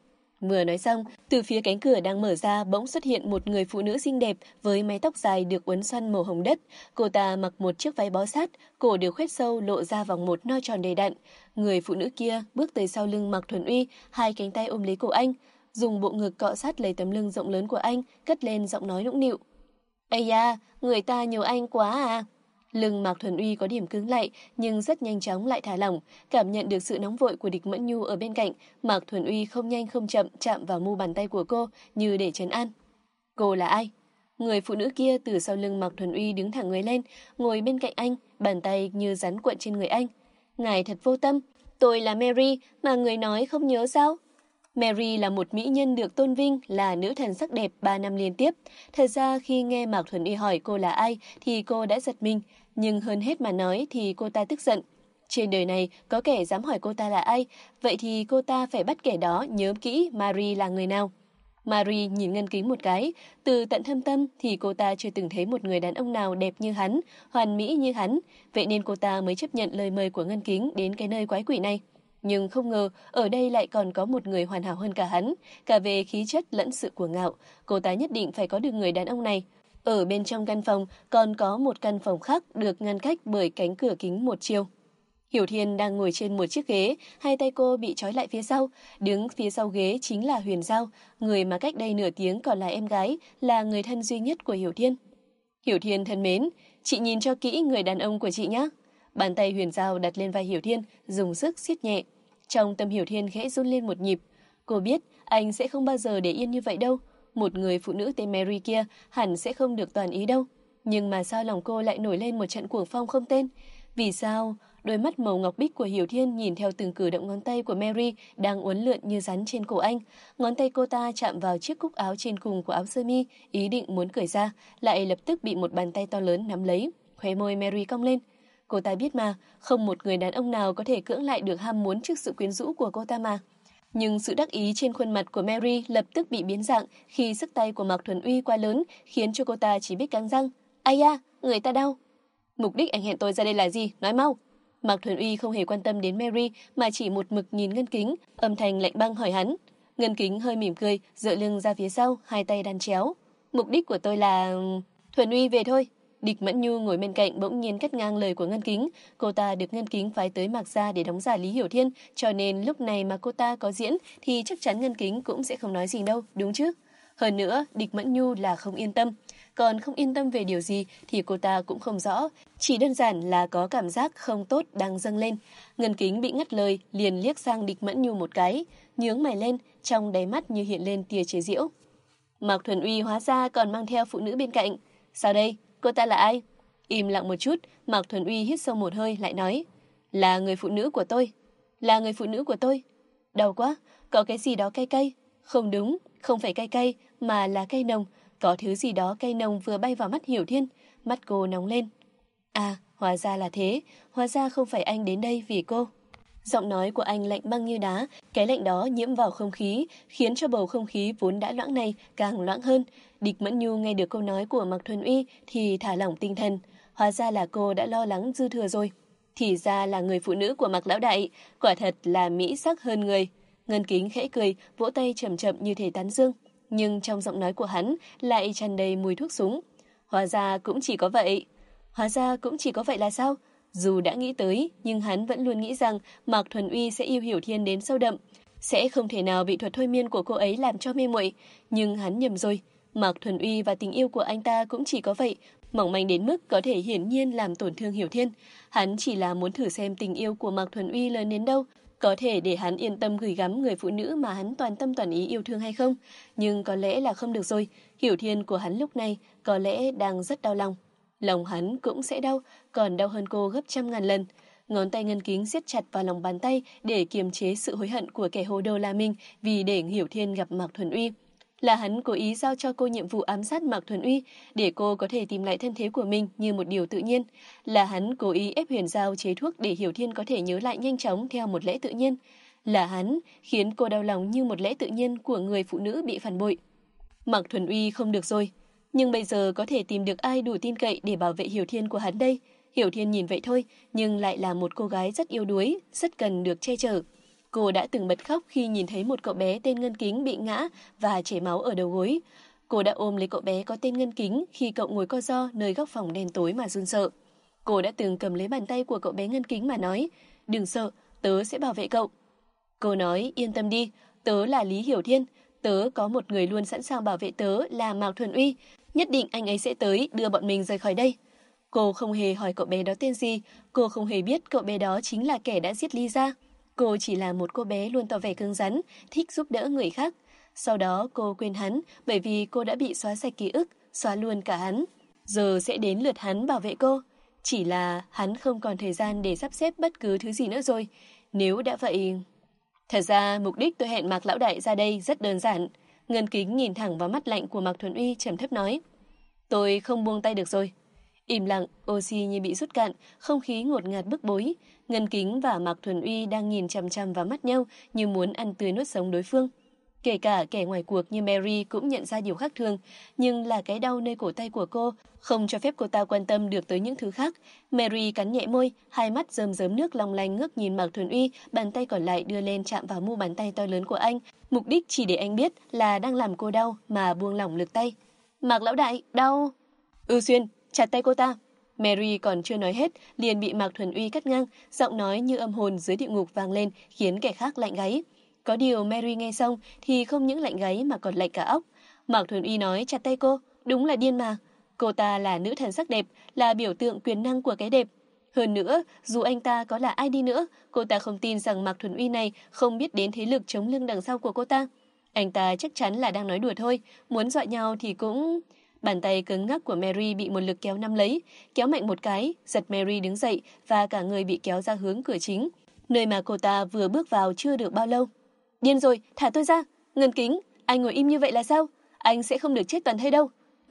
Vừa nói xong, từ phía cánh cửa đang mở ra bỗng xuất hiện một người phụ nữ xinh đẹp với mái tóc dài được uốn xoăn màu hồng đất. Cô ta mặc một chiếc váy bó sát, cổ được khoét sâu lộ ra vòng một no tròn đầy đặn. Người phụ nữ kia bước tới sau lưng Mạc Thuần Uy, hai cánh tay ôm lấy cổ anh, dùng bộ ngực cọ sát lấy tấm lưng rộng lớn của anh, cất lên giọng nói nũng nịu. Ây da, người ta nhiều anh quá à. Lưng Mạc Thuần Uy có điểm cứng lại, nhưng rất nhanh chóng lại thả lỏng, cảm nhận được sự nóng vội của Địch Mẫn Nhu ở bên cạnh, Mạc Thuần Uy không nhanh không chậm chạm vào mu bàn tay của cô như để trấn an. Cô là ai? Người phụ nữ kia từ sau lưng Mạc Thuần Uy đứng thẳng người lên, ngồi bên cạnh anh, bàn tay như rắn cuộn trên người anh. Ngài thật vô tâm, tôi là Mary mà người nói không nhớ sao? Mary là một mỹ nhân được tôn vinh là nữ thần sắc đẹp 3 năm liên tiếp. Thật ra khi nghe Mạc Thuần Uy hỏi cô là ai thì cô đã giật mình, nhưng hơn hết mà nói thì cô ta tức giận. Trên đời này có kẻ dám hỏi cô ta là ai, vậy thì cô ta phải bắt kẻ đó nhớ kỹ Mary là người nào. Mary nhìn Ngân Kính một cái, từ tận thâm tâm thì cô ta chưa từng thấy một người đàn ông nào đẹp như hắn, hoàn mỹ như hắn, vậy nên cô ta mới chấp nhận lời mời của Ngân Kính đến cái nơi quái quỷ này. Nhưng không ngờ, ở đây lại còn có một người hoàn hảo hơn cả hắn, cả về khí chất lẫn sự cuồng ngạo. Cô ta nhất định phải có được người đàn ông này. Ở bên trong căn phòng còn có một căn phòng khác được ngăn cách bởi cánh cửa kính một chiều. Hiểu Thiên đang ngồi trên một chiếc ghế, hai tay cô bị trói lại phía sau. Đứng phía sau ghế chính là Huyền Giao, người mà cách đây nửa tiếng còn là em gái, là người thân duy nhất của Hiểu Thiên. Hiểu Thiên thân mến, chị nhìn cho kỹ người đàn ông của chị nhé. Bàn tay Huyền Giao đặt lên vai Hiểu Thiên, dùng sức siết nhẹ. Trong tâm Hiểu Thiên khẽ run lên một nhịp. Cô biết anh sẽ không bao giờ để yên như vậy đâu. Một người phụ nữ tên Mary kia hẳn sẽ không được toàn ý đâu. Nhưng mà sao lòng cô lại nổi lên một trận cuồng phong không tên? Vì sao? Đôi mắt màu ngọc bích của Hiểu Thiên nhìn theo từng cử động ngón tay của Mary đang uốn lượn như rắn trên cổ anh. Ngón tay cô ta chạm vào chiếc cúc áo trên cùng của áo sơ mi, ý định muốn cởi ra, lại lập tức bị một bàn tay to lớn nắm lấy. Khóe môi Mary cong lên. Cô ta biết mà, không một người đàn ông nào có thể cưỡng lại được ham muốn trước sự quyến rũ của cô ta mà. Nhưng sự đắc ý trên khuôn mặt của Mary lập tức bị biến dạng khi sức tay của Mạc Thuần Uy quá lớn, khiến cho cô ta chỉ biết cắn răng. Ai da, người ta đau. Mục đích anh hẹn tôi ra đây là gì? Nói mau. Mạc Thuần Uy không hề quan tâm đến Mary mà chỉ một mực nhìn Ngân Kính, âm thanh lạnh băng hỏi hắn. Ngân Kính hơi mỉm cười, dựa lưng ra phía sau, hai tay đan chéo. Mục đích của tôi là... Thuần Uy về thôi. Địch Mẫn Nhu ngồi bên cạnh bỗng nhiên cắt ngang lời của Ngân Kính. Cô ta được Ngân Kính phái tới Mạc Gia để đóng giả Lý Hiểu Thiên, cho nên lúc này mà cô ta có diễn thì chắc chắn Ngân Kính cũng sẽ không nói gì đâu, đúng chứ? Hơn nữa, Địch Mẫn Nhu là không yên tâm. Còn không yên tâm về điều gì thì cô ta cũng không rõ, chỉ đơn giản là có cảm giác không tốt đang dâng lên. Ngân Kính bị ngắt lời, liền liếc sang Địch Mẫn Nhu một cái, nhướng mày lên, trong đáy mắt như hiện lên tia chế giễu. Mạc Thuần Uy hóa ra còn mang theo phụ nữ bên cạnh. Sao đây? Cô ta là ai? Im lặng một chút, Mạc Thuần Uy hít sâu một hơi lại nói. Là người phụ nữ của tôi. Là người phụ nữ của tôi. Đau quá, có cái gì đó cay cay. Không đúng, không phải cay cay, mà là cay nồng. Có thứ gì đó cay nồng vừa bay vào mắt Hiểu Thiên. Mắt cô nóng lên. À, hóa ra là thế. Hóa ra không phải anh đến đây vì cô. Giọng nói của anh lạnh băng như đá, cái lạnh đó nhiễm vào không khí, khiến cho bầu không khí vốn đã loãng này càng loãng hơn. Địch Mẫn Nhu nghe được câu nói của Mạc Thuần Uy thì thả lỏng tinh thần. Hóa ra là cô đã lo lắng dư thừa rồi. Thì ra là người phụ nữ của Mạc Lão Đại, quả thật là mỹ sắc hơn người. Ngân Kính khẽ cười, vỗ tay chậm chậm như thể tán dương. Nhưng trong giọng nói của hắn lại tràn đầy mùi thuốc súng. Hóa ra cũng chỉ có vậy. Hóa ra cũng chỉ có vậy là sao? Dù đã nghĩ tới, nhưng hắn vẫn luôn nghĩ rằng Mạc Thuần Uy sẽ yêu Hiểu Thiên đến sâu đậm, sẽ không thể nào bị thuật thôi miên của cô ấy làm cho mê muội. Nhưng hắn nhầm rồi, Mạc Thuần Uy và tình yêu của anh ta cũng chỉ có vậy, mỏng manh đến mức có thể hiển nhiên làm tổn thương Hiểu Thiên. Hắn chỉ là muốn thử xem tình yêu của Mạc Thuần Uy lớn đến đâu, có thể để hắn yên tâm gửi gắm người phụ nữ mà hắn toàn tâm toàn ý yêu thương hay không. Nhưng có lẽ là không được rồi, Hiểu Thiên của hắn lúc này có lẽ đang rất đau lòng. Lòng hắn cũng sẽ đau, còn đau hơn cô gấp trăm ngàn lần. Ngón tay Ngân Kính siết chặt vào lòng bàn tay để kiềm chế sự hối hận của kẻ hồ đồ là mình vì để Hiểu Thiên gặp Mạc Thuần Uy. Là hắn cố ý giao cho cô nhiệm vụ ám sát Mạc Thuần Uy để cô có thể tìm lại thân thế của mình như một điều tự nhiên. Là hắn cố ý ép Huyền Giao chế thuốc để Hiểu Thiên có thể nhớ lại nhanh chóng theo một lẽ tự nhiên. Là hắn khiến cô đau lòng như một lẽ tự nhiên của người phụ nữ bị phản bội. Mạc Thuần Uy không được rồi. Nhưng bây giờ có thể tìm được ai đủ tin cậy để bảo vệ Hiểu Thiên của hắn đây? Hiểu Thiên nhìn vậy thôi, nhưng lại là một cô gái rất yếu đuối, rất cần được che chở. Cô đã từng bật khóc khi nhìn thấy một cậu bé tên Ngân Kính bị ngã và chảy máu ở đầu gối. Cô đã ôm lấy cậu bé có tên Ngân Kính khi cậu ngồi co ro nơi góc phòng đen tối mà run sợ. Cô đã từng cầm lấy bàn tay của cậu bé Ngân Kính mà nói, đừng sợ, tớ sẽ bảo vệ cậu. Cô nói, yên tâm đi, tớ là Lý Hiểu Thiên, tớ có một người luôn sẵn sàng bảo vệ tớ là Mạc Thuần Uy, nhất định anh ấy sẽ tới đưa bọn mình rời khỏi đây. Cô không hề hỏi cậu bé đó tên gì, cô không hề biết cậu bé đó chính là kẻ đã giết Ly Gia. Cô chỉ là một cô bé luôn tỏ vẻ cứng rắn, thích giúp đỡ người khác. Sau đó cô quên hắn bởi vì cô đã bị xóa sạch ký ức, xóa luôn cả hắn. Giờ sẽ đến lượt hắn bảo vệ cô. Chỉ là hắn không còn thời gian để sắp xếp bất cứ thứ gì nữa rồi. Nếu đã vậy... Thật ra mục đích tôi hẹn Mạc Lão Đại ra đây rất đơn giản. Ngân Kính nhìn thẳng vào mắt lạnh của Mạc Thuần Uy trầm thấp nói. Tôi không buông tay được rồi. Im lặng, oxy như bị rút cạn, không khí ngột ngạt bức bối. Ngân Kính và Mạc Thuần Uy đang nhìn chằm chằm vào mắt nhau như muốn ăn tươi nuốt sống đối phương. Kể cả kẻ ngoài cuộc như Mary cũng nhận ra điều khác thường, nhưng là cái đau nơi cổ tay của cô không cho phép cô ta quan tâm được tới những thứ khác. Mary cắn nhẹ môi, hai mắt rơm rớm nước long lanh ngước nhìn Mạc Thuần Uy, bàn tay còn lại đưa lên chạm vào mu bàn tay to lớn của anh, mục đích chỉ để anh biết là đang làm cô đau mà buông lỏng lực tay. Mạc Lão Đại, đau. Xuyên, chặt tay cô ta. Mary còn chưa nói hết, liền bị Mạc Thuần Uy cắt ngang, giọng nói như âm hồn dưới địa ngục vang lên, khiến kẻ khác lạnh gáy. Có điều Mary nghe xong thì không những lạnh gáy mà còn lạnh cả óc. Mạc Thuần Uy nói chặt tay cô, đúng là điên mà. Cô ta là nữ thần sắc đẹp, là biểu tượng quyền năng của cái đẹp. Hơn nữa, dù anh ta có là ai đi nữa, cô ta không tin rằng Mạc Thuần Uy này không biết đến thế lực chống lưng đằng sau của cô ta. Anh ta chắc chắn là đang nói đùa thôi, muốn dọa nhau thì cũng... Bàn tay cứng ngắc của Mary bị một lực kéo nắm lấy, kéo mạnh một cái, giật Mary đứng dậy và cả người bị kéo ra hướng cửa chính, nơi mà cô ta vừa bước vào chưa được bao lâu. Điên rồi, thả tôi ra. Ngân Kính, anh ngồi im như vậy là sao? Anh sẽ không được chết toàn thây đâu.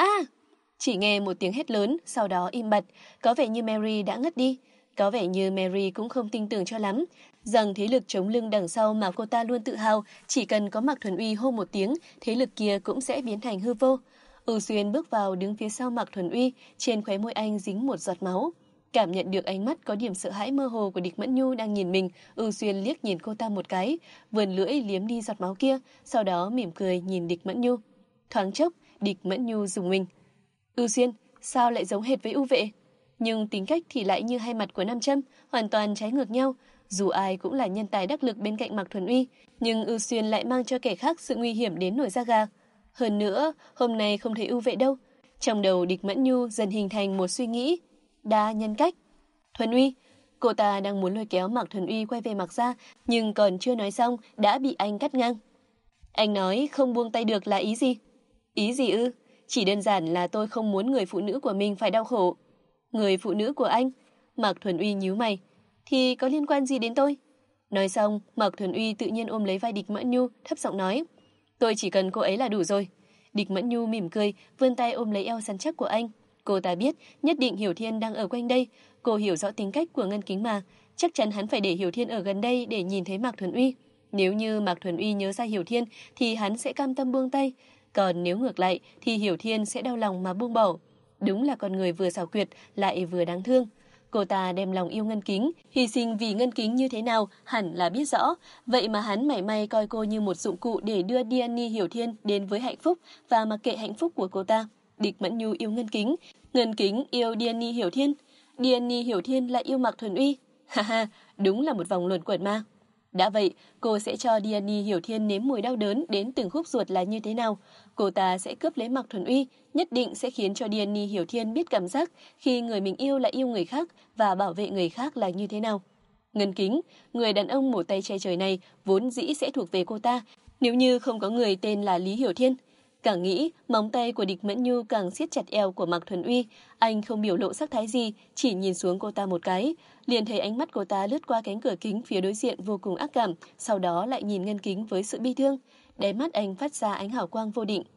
Chỉ nghe một tiếng hét lớn, sau đó im bặt, có vẻ như Mary đã ngất đi. Có vẻ như Mary cũng không tin tưởng cho lắm, rằng thế lực chống lưng đằng sau mà cô ta luôn tự hào, chỉ cần có Mạc Thuần Uy hô một tiếng, thế lực kia cũng sẽ biến thành hư vô. Xuyên bước vào đứng phía sau Mạc Thuần Uy, trên khóe môi anh dính một giọt máu. Cảm nhận được ánh mắt có điểm sợ hãi mơ hồ của Địch Mẫn Nhu đang nhìn mình, Xuyên liếc nhìn cô ta một cái, vươn lưỡi liếm đi giọt máu kia, sau đó mỉm cười nhìn Địch Mẫn Nhu. Thoáng chốc, Địch Mẫn Nhu rùng mình. Xuyên, sao lại giống hệt với U Vệ? Nhưng tính cách thì lại như hai mặt của nam châm, hoàn toàn trái ngược nhau. Dù ai cũng là nhân tài đắc lực bên cạnh Mạc Thuần Uy, nhưng Xuyên lại mang cho kẻ khác sự nguy hiểm đến nổi da gà. Hơn nữa, hôm nay không thấy U Vệ đâu. Trong đầu Địch Mẫn Nhu dần hình thành một suy nghĩ đa nhân cách. Thuần Uy, cô ta đang muốn lôi kéo Mạc Thuần Uy quay về Mạc gia, nhưng còn chưa nói xong đã bị anh cắt ngang. Anh nói không buông tay được là ý gì? Ý gì ư? Chỉ đơn giản là tôi không muốn người phụ nữ của mình phải đau khổ. Người phụ nữ của anh? Mạc Thuần Uy nhíu mày. Thì có liên quan gì đến tôi? Nói xong, Mạc Thuần Uy tự nhiên ôm lấy vai Địch Mẫn Nhu, thấp giọng nói. Tôi chỉ cần cô ấy là đủ rồi. Địch Mẫn Nhu mỉm cười, vươn tay ôm lấy eo săn chắc của anh. Cô ta biết, nhất định Hiểu Thiên đang ở quanh đây. Cô hiểu rõ tính cách của Ngân Kính mà. Chắc chắn hắn phải để Hiểu Thiên ở gần đây để nhìn thấy Mạc Thuần Uy. Nếu như Mạc Thuần Uy nhớ ra Hiểu Thiên thì hắn sẽ cam tâm buông tay. Còn nếu ngược lại thì Hiểu Thiên sẽ đau lòng mà buông bỏ. Đúng là con người vừa xảo quyệt lại vừa đáng thương. Cô ta đem lòng yêu Ngân Kính, hy sinh vì Ngân Kính như thế nào hẳn là biết rõ. Vậy mà hắn mảy may coi cô như một dụng cụ để đưa Diany Hiểu Thiên đến với hạnh phúc và mặc kệ hạnh phúc của cô ta. Địch Mẫn Nhu yêu Ngân Kính yêu Diany Hiểu Thiên, Diany Hiểu Thiên lại yêu Mạc Thuần Uy. Ha, đúng là một vòng luẩn quẩn ma. Đã vậy, cô sẽ cho Diany Hiểu Thiên nếm mùi đau đớn đến từng khúc ruột là như thế nào. Cô ta sẽ cướp lấy Mạc Thuần Uy, nhất định sẽ khiến cho Diany Hiểu Thiên biết cảm giác khi người mình yêu lại yêu người khác và bảo vệ người khác là như thế nào. Ngân Kính, người đàn ông một tay che trời này vốn dĩ sẽ thuộc về cô ta, nếu như không có người tên là Lý Hiểu Thiên. Càng nghĩ, móng tay của Địch Mẫn Nhu càng siết chặt eo của Mạc Thuần Uy. Anh không biểu lộ sắc thái gì, chỉ nhìn xuống cô ta một cái. Liền thấy ánh mắt cô ta lướt qua cánh cửa kính phía đối diện vô cùng ác cảm, sau đó lại nhìn Ngân Kính với sự bi thương. Đáy mắt anh phát ra ánh hào quang vô định.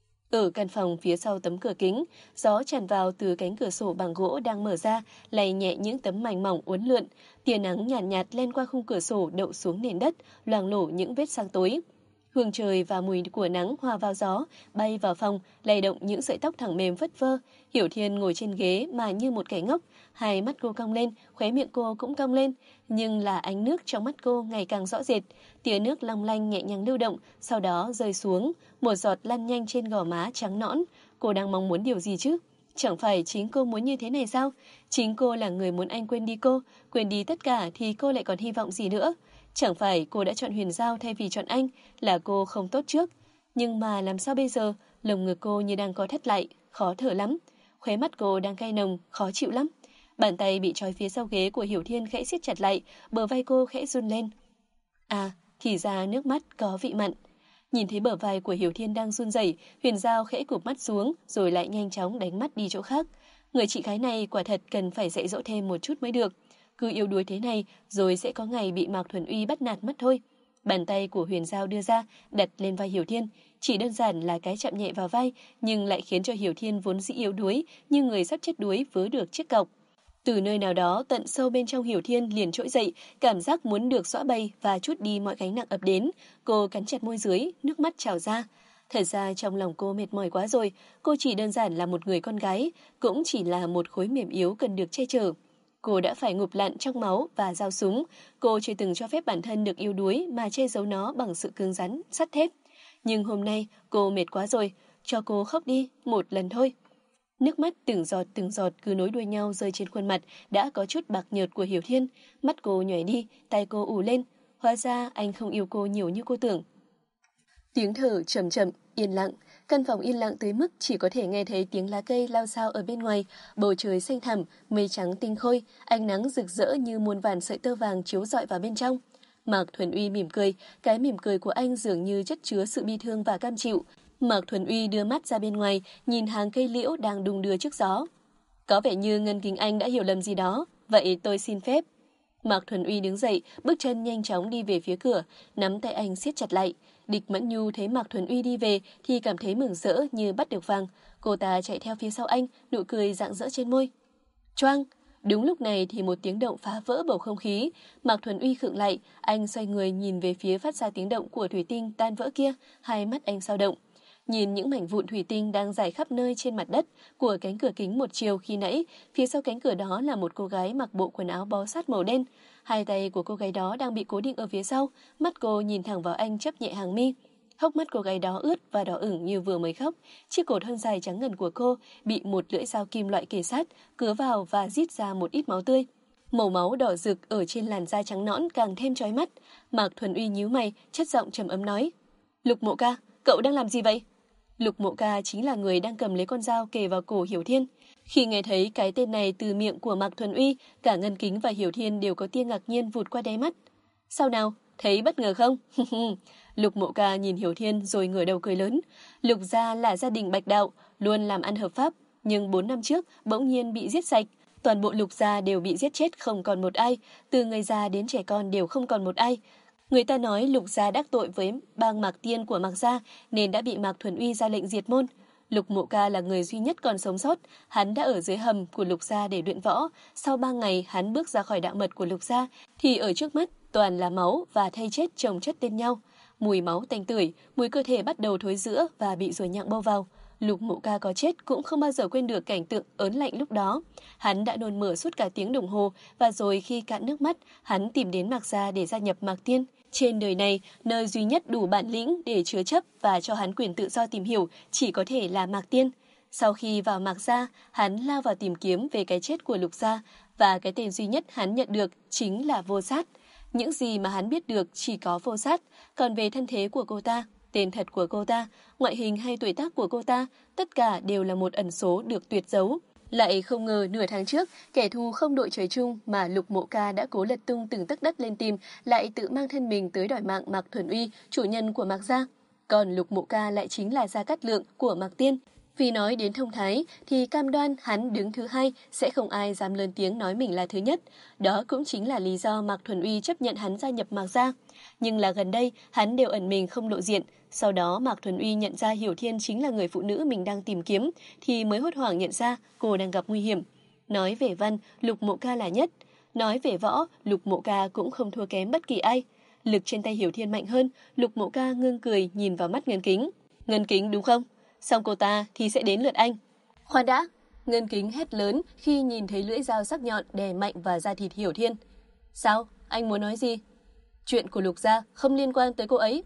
Ở căn phòng phía sau tấm cửa kính, gió tràn vào từ cánh cửa sổ bằng gỗ đang mở ra, lay nhẹ những tấm mảnh mỏng uốn lượn. Tia nắng nhàn nhạt len qua khung cửa sổ đậu xuống nền đất, loang lổ những vết sáng tối. Hương trời và mùi của nắng hòa vào gió, bay vào phòng, lay động những sợi tóc thẳng mềm phất phơ. Hiểu Thiên ngồi trên ghế mà như một kẻ ngốc, hai mắt cô cong lên, khóe miệng cô cũng cong lên, nhưng là ánh nước trong mắt cô ngày càng rõ rệt, tia nước long lanh nhẹ nhàng lưu động, sau đó rơi xuống, một giọt lăn nhanh trên gò má trắng nõn. Cô đang mong muốn điều gì chứ? Chẳng phải chính cô muốn như thế này sao? Chính cô là người muốn anh quên đi cô, quên đi tất cả thì cô lại còn hy vọng gì nữa? Chẳng phải cô đã chọn Huyền Giao thay vì chọn anh, là cô không tốt trước. Nhưng mà làm sao bây giờ? Lồng ngực cô như đang co thắt lại, khó thở lắm. Khóe mắt cô đang cay nồng, khó chịu lắm. Bàn tay bị trói phía sau ghế của Hiểu Thiên khẽ siết chặt lại, bờ vai cô khẽ run lên. À, thì ra nước mắt có vị mặn. Nhìn thấy bờ vai của Hiểu Thiên đang run rẩy, Huyền Giao khẽ cụp mắt xuống rồi lại nhanh chóng đánh mắt đi chỗ khác. Người chị gái này quả thật cần phải dạy dỗ thêm một chút mới được. Cứ yếu đuối thế này rồi sẽ có ngày bị Mạc Thuần Uy bắt nạt mất thôi. Bàn tay của Huyền Giao đưa ra, đặt lên vai Hiểu Thiên, chỉ đơn giản là cái chạm nhẹ vào vai, nhưng lại khiến cho Hiểu Thiên vốn dĩ yếu đuối, như người sắp chết đuối vớ được chiếc cọc. Từ nơi nào đó tận sâu bên trong Hiểu Thiên liền trỗi dậy, cảm giác muốn được xõa bay và trút đi mọi gánh nặng ập đến. Cô cắn chặt môi dưới, nước mắt trào ra. Thật ra trong lòng cô mệt mỏi quá rồi, cô chỉ đơn giản là một người con gái, cũng chỉ là một khối mềm yếu cần được che chở. Cô đã phải ngụp lặn trong máu và dao súng, cô chưa từng cho phép bản thân được yếu đuối mà che giấu nó bằng sự cứng rắn, sắt thép. Nhưng hôm nay cô mệt quá rồi, cho cô khóc đi, một lần thôi. Nước mắt từng giọt cứ nối đuôi nhau rơi trên khuôn mặt đã có chút bạc nhợt của Hiểu Thiên. Mắt cô nhòe đi, tay cô ù lên. Hóa ra anh không yêu cô nhiều như cô tưởng. Tiếng thở chậm chậm, yên lặng. Căn phòng yên lặng tới mức chỉ có thể nghe thấy tiếng lá cây lao xao ở bên ngoài. Bầu trời xanh thẳm, mây trắng tinh khôi, ánh nắng rực rỡ như muôn vàn sợi tơ vàng chiếu rọi vào bên trong. Mạc Thuần Uy mỉm cười, cái mỉm cười của anh dường như chất chứa sự bi thương và cam chịu. Mạc Thuần Uy đưa mắt ra bên ngoài, nhìn hàng cây liễu đang đung đưa trước gió. Có vẻ như Ngân Kính Anh đã hiểu lầm gì đó, vậy tôi xin phép. Mạc Thuần Uy đứng dậy, bước chân nhanh chóng đi về phía cửa, nắm tay anh siết chặt lại. Địch Mẫn Nhu thấy Mạc Thuần Uy đi về thì cảm thấy mừng rỡ như bắt được vàng. Cô ta chạy theo phía sau anh, nụ cười rạng rỡ trên môi. Choang! Đúng lúc này thì một tiếng động phá vỡ bầu không khí. Mạc Thuần Uy khựng lại, anh xoay người nhìn về phía phát ra tiếng động của thủy tinh tan vỡ kia, hai mắt anh dao động. Nhìn những mảnh vụn thủy tinh đang rải khắp nơi trên mặt đất của cánh cửa kính một chiều khi nãy, phía sau cánh cửa đó là một cô gái mặc bộ quần áo bó sát màu đen. Hai tay của cô gái đó đang bị cố định ở phía sau, mắt cô nhìn thẳng vào anh chớp nhẹ hàng mi. Hốc mắt cô gái đó ướt và đỏ ửng như vừa mới khóc, chiếc cổ thon dài trắng ngần của cô bị một lưỡi dao kim loại kề sát, cứa vào và rít ra một ít máu tươi. Màu máu đỏ rực ở trên làn da trắng nõn càng thêm chói mắt. Mạc Thuần Uy nhíu mày, chất giọng trầm ấm nói: "Lục Mộ Ca, cậu đang làm gì vậy?" Lục Mộ Ca chính là người đang cầm lấy con dao kề vào cổ Hiểu Thiên. Khi nghe thấy cái tên này từ miệng của Mạc Thuần Uy, cả Ngân Kính và Hiểu Thiên đều có tia ngạc nhiên vụt qua đáy mắt. Sao nào, thấy bất ngờ không? Lục Mộ Ca nhìn Hiểu Thiên rồi ngửa đầu cười lớn. Lục gia là gia đình bạch đạo, luôn làm ăn hợp pháp, nhưng 4 năm trước bỗng nhiên bị giết sạch. Toàn bộ Lục gia đều bị giết chết không còn một ai, từ người già đến trẻ con đều không còn một ai. Người ta nói Lục gia đắc tội với bang Mạc Tiên của Mạc gia nên đã bị Mạc Thuần Uy ra lệnh diệt môn. Lục Mộ Ca là người duy nhất còn sống sót, hắn đã ở dưới hầm của Lục gia để luyện võ. Sau 3 ngày hắn bước ra khỏi đạo mật của Lục gia thì ở trước mắt toàn là máu và thây chết chồng chất lên nhau. Mùi máu tanh tưởi, mùi cơ thể bắt đầu thối rữa và bị ruồi nhặng bâu vào. Lục Mộ Ca có chết cũng không bao giờ quên được cảnh tượng ớn lạnh lúc đó. Hắn đã nôn mửa suốt cả tiếng đồng hồ và rồi khi cạn nước mắt, hắn tìm đến Mạc gia để gia nhập Mạc Tiên. Trên đời này, nơi duy nhất đủ bản lĩnh để chứa chấp và cho hắn quyền tự do tìm hiểu chỉ có thể là Mạc Tiên. Sau khi vào Mạc gia, hắn lao vào tìm kiếm về cái chết của Lục gia và cái tên duy nhất hắn nhận được chính là Vô Sát. Những gì mà hắn biết được chỉ có Vô Sát, còn về thân thế của cô ta, tên thật của cô ta, ngoại hình hay tuổi tác của cô ta, tất cả đều là một ẩn số được tuyệt giấu. Lại không ngờ nửa tháng trước, kẻ thù không đội trời chung mà Lục Mộ Ca đã cố lật tung từng tấc đất lên tìm, lại tự mang thân mình tới đòi mạng Mạc Thuần Uy, chủ nhân của Mạc gia. Còn Lục Mộ Ca lại chính là Gia Cát Lượng của Mạc Tiên. Vì nói đến thông thái thì cam đoan hắn đứng thứ hai, sẽ không ai dám lớn tiếng nói mình là thứ nhất. Đó cũng chính là lý do Mạc Thuần Uy chấp nhận hắn gia nhập Mạc gia. Nhưng là gần đây, hắn đều ẩn mình không lộ diện. Sau đó Mạc Thuần Uy nhận ra Hiểu Thiên chính là người phụ nữ mình đang tìm kiếm, thì mới hốt hoảng nhận ra cô đang gặp nguy hiểm. Nói về văn, Lục Mộ Ca là nhất. Nói về võ, Lục Mộ Ca cũng không thua kém bất kỳ ai. Lực trên tay Hiểu Thiên mạnh hơn, Lục Mộ Ca ngưng cười nhìn vào mắt Ngân Kính. Ngân Kính đúng không? Xong cô ta thì sẽ đến lượt anh. Khoan đã, Ngân Kính hét lớn khi nhìn thấy lưỡi dao sắc nhọn đè mạnh vào da thịt Hiểu Thiên. Sao? Anh muốn nói gì? Chuyện của Lục gia không liên quan tới cô ấy.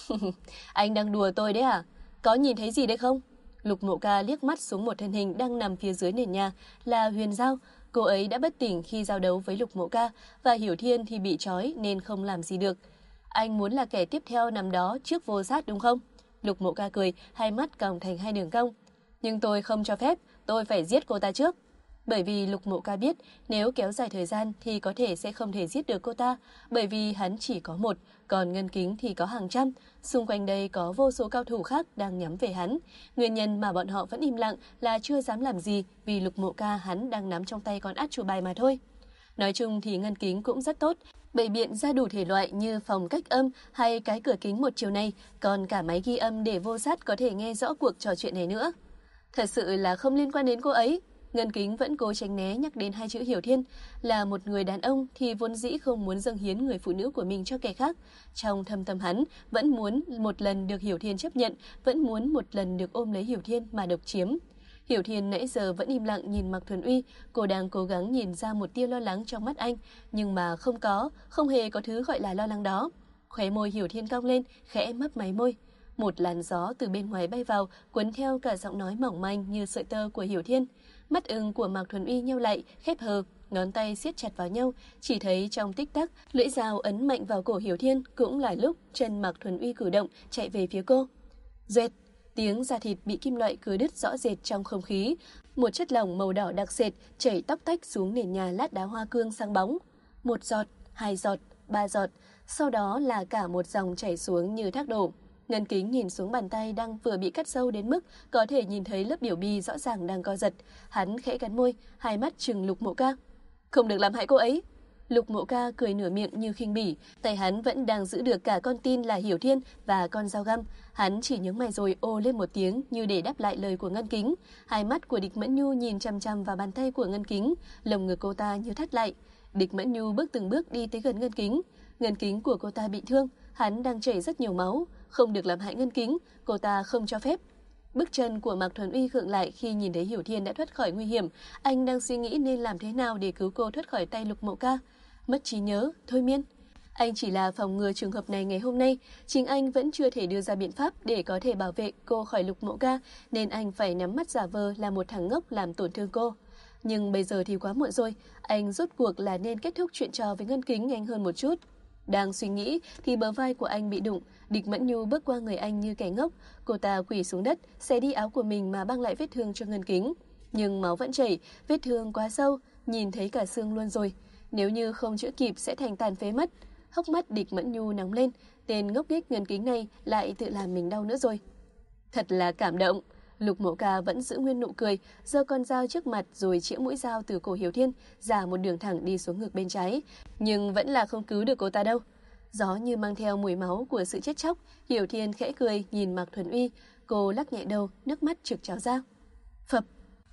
Anh đang đùa tôi đấy à? Có nhìn thấy gì đấy không? Lục Mộ Ca liếc mắt xuống một thân hình đang nằm phía dưới nền nhà là Huyền Giao. Cô ấy đã bất tỉnh khi giao đấu với Lục Mộ Ca và Hiểu Thiên thì bị trói nên không làm gì được. Anh muốn là kẻ tiếp theo nằm đó trước Vô Sát đúng không? Lục Mộ Ca cười, hai mắt cong thành hai đường cong. Nhưng tôi không cho phép, tôi phải giết cô ta trước. Bởi vì Lục Mộ Ca biết nếu kéo dài thời gian thì có thể sẽ không thể giết được cô ta, bởi vì hắn chỉ có một, còn Ngân Kính thì có hàng trăm. Xung quanh đây có vô số cao thủ khác đang nhắm về hắn. Nguyên nhân mà bọn họ vẫn im lặng là chưa dám làm gì vì Lục Mộ Ca hắn đang nắm trong tay con át chủ bài mà thôi. Nói chung thì Ngân Kính cũng rất tốt, bày biện ra đủ thể loại như phòng cách âm hay cái cửa kính một chiều này, còn cả máy ghi âm để Vô Sát có thể nghe rõ cuộc trò chuyện này nữa. Thật sự là không liên quan đến cô ấy. Ngân Kính vẫn cố tránh né nhắc đến hai chữ Hiểu Thiên. Là một người đàn ông thì vốn dĩ không muốn dâng hiến người phụ nữ của mình cho kẻ khác. Trong thâm tâm hắn vẫn muốn một lần được Hiểu Thiên chấp nhận, vẫn muốn một lần được ôm lấy Hiểu Thiên mà độc chiếm. Hiểu Thiên nãy giờ vẫn im lặng nhìn Mạc Thuần Uy, cô đang cố gắng nhìn ra một tia lo lắng trong mắt anh, nhưng mà không hề có thứ gọi là lo lắng đó. Khóe môi Hiểu Thiên cong lên, khẽ mấp máy môi. Một làn gió từ bên ngoài bay vào, cuốn theo cả giọng nói mỏng manh như sợi tơ của Hiểu Thiên. Mắt ưng của Mạc Thuần Uy nheo lại, khép hờ, ngón tay siết chặt vào nhau, chỉ thấy trong tích tắc, lưỡi dao ấn mạnh vào cổ Hiểu Thiên, cũng là lúc chân Mạc Thuần Uy cử động, chạy về phía cô. Duệt, tiếng da thịt bị kim loại cứa đứt rõ rệt trong không khí, một chất lỏng màu đỏ đặc sệt chảy tóc tách xuống nền nhà lát đá hoa cương sáng bóng. Một giọt, hai giọt, ba giọt, sau đó là cả một dòng chảy xuống như thác đổ. Ngân Kính nhìn xuống bàn tay đang vừa bị cắt sâu đến mức có thể nhìn thấy lớp biểu bì rõ ràng đang co giật. Hắn khẽ cắn môi, hai mắt trừng Lục Mộ Ca. Không được làm hại cô ấy. Lục Mộ Ca cười nửa miệng như khinh bỉ, tay hắn vẫn đang giữ được cả con tin là Hiểu Thiên và con dao găm. Hắn chỉ nhướng mày rồi ồ lên một tiếng như để đáp lại lời của Ngân Kính. Hai mắt của Địch Mẫn Nhu nhìn chằm chằm vào bàn tay của Ngân Kính, lồng ngực cô ta như thắt lại. Địch Mẫn Nhu bước từng bước đi tới gần Ngân Kính. Ngân Kính của cô ta bị thương, hắn đang chảy rất nhiều máu, không được làm hại Ngân Kính, cô ta không cho phép. Bước chân của Mạc Thuần Uy khựng lại khi nhìn thấy Hiểu Thiên đã thoát khỏi nguy hiểm, anh đang suy nghĩ nên làm thế nào để cứu cô thoát khỏi tay Lục Mộ Ca. Mất trí nhớ, thôi miên. Anh chỉ là phòng ngừa trường hợp này ngày hôm nay, chính anh vẫn chưa thể đưa ra biện pháp để có thể bảo vệ cô khỏi Lục Mộ Ca, nên anh phải nhắm mắt giả vờ là một thằng ngốc làm tổn thương cô. Nhưng bây giờ thì quá muộn rồi, anh rốt cuộc là nên kết thúc chuyện trò với Ngân Kính nhanh hơn một chút. Đang suy nghĩ thì bờ vai của anh bị đụng, Địch Mẫn Nhu bước qua người anh như kẻ ngốc, cô ta quỳ xuống đất, xé đi áo của mình mà băng lại vết thương cho Ngân Kính. Nhưng máu vẫn chảy, vết thương quá sâu, nhìn thấy cả xương luôn rồi. Nếu như không chữa kịp sẽ thành tàn phế mất. Hốc mắt Địch Mẫn Nhu nóng lên, tên ngốc nghếch Ngân Kính này lại tự làm mình đau nữa rồi. Thật là cảm động. Lục Mộ Ca vẫn giữ nguyên nụ cười, giơ con dao trước mặt rồi chĩa mũi dao từ cổ Hiểu Thiên ra một đường thẳng đi xuống ngực bên trái, nhưng vẫn là không cứu được cô ta đâu. Gió như mang theo mùi máu của sự chết chóc. Hiểu Thiên khẽ cười nhìn Mạc Thuần Uy, cô lắc nhẹ đầu, nước mắt trực trào ra. Phập.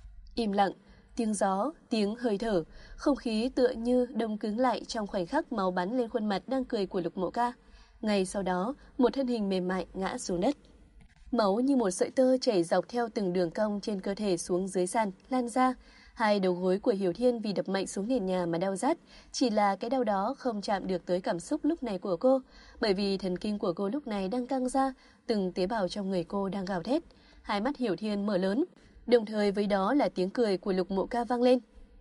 Im lặng, tiếng gió, tiếng hơi thở, không khí tựa như đông cứng lại trong khoảnh khắc máu bắn lên khuôn mặt đang cười của Lục Mộ Ca. Ngay sau đó, một thân hình mềm mại ngã xuống đất. Máu như một sợi tơ chảy dọc theo từng đường cong trên cơ thể xuống dưới sàn, lan ra. Hai đầu gối của Hiểu Thiên vì đập mạnh xuống nền nhà mà đau rát, chỉ là cái đau đó không chạm được tới cảm xúc lúc này của cô, bởi vì thần kinh của cô lúc này đang căng ra, từng tế bào trong người cô đang gào thét. Hai mắt Hiểu Thiên mở lớn, đồng thời với đó là tiếng cười của Lục Mộ Ca vang lên.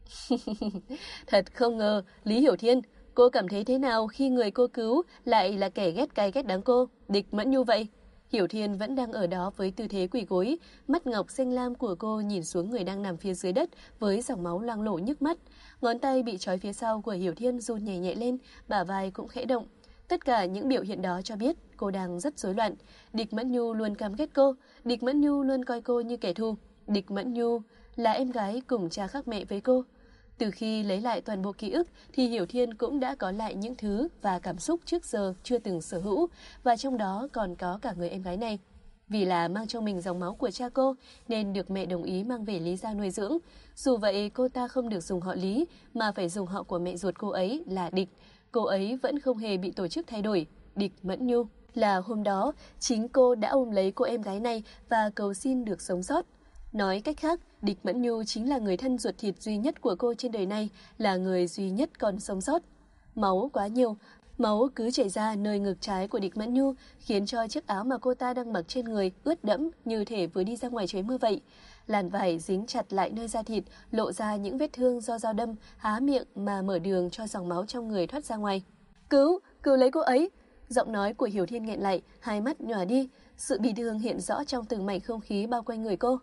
Thật không ngờ, Lý Hiểu Thiên, cô cảm thấy thế nào khi người cô cứu lại là kẻ ghét cay ghét đắng cô, Địch Mẫn Nhu vậy? Hiểu Thiên vẫn đang ở đó với tư thế quỳ gối, mắt ngọc xanh lam của cô nhìn xuống người đang nằm phía dưới đất với dòng máu loang lổ nhức mắt. Ngón tay bị trói phía sau của Hiểu Thiên run nhẹ nhẹ lên, bả vai cũng khẽ động. Tất cả những biểu hiện đó cho biết cô đang rất rối loạn. Địch Mẫn Nhu luôn căm ghét cô, Địch Mẫn Nhu luôn coi cô như kẻ thù. Địch Mẫn Nhu là em gái cùng cha khác mẹ với cô. Từ khi lấy lại toàn bộ ký ức thì Hiểu Thiên cũng đã có lại những thứ và cảm xúc trước giờ chưa từng sở hữu, và trong đó còn có cả người em gái này. Vì là mang trong mình dòng máu của cha cô nên được mẹ đồng ý mang về Lý gia nuôi dưỡng. Dù vậy cô ta không được dùng họ Lý mà phải dùng họ của mẹ ruột cô ấy là Địch. Cô ấy vẫn không hề bị tổ chức thay đổi, Địch Mẫn Nhu. Là hôm đó chính cô đã ôm lấy cô em gái này và cầu xin được sống sót. Nói cách khác, Địch Mẫn Nhu chính là người thân ruột thịt duy nhất của cô trên đời này, là người duy nhất còn sống sót. Máu quá nhiều, máu cứ chảy ra nơi ngực trái của Địch Mẫn Nhu, khiến cho chiếc áo mà cô ta đang mặc trên người ướt đẫm như thể vừa đi ra ngoài trời mưa vậy. Làn vải dính chặt lại nơi da thịt, lộ ra những vết thương do dao đâm, há miệng mà mở đường cho dòng máu trong người thoát ra ngoài. Cứu lấy cô ấy! Giọng nói của Hiểu Thiên nghẹn lại, hai mắt nhòa đi, sự bị thương hiện rõ trong từng mảnh không khí bao quanh người cô.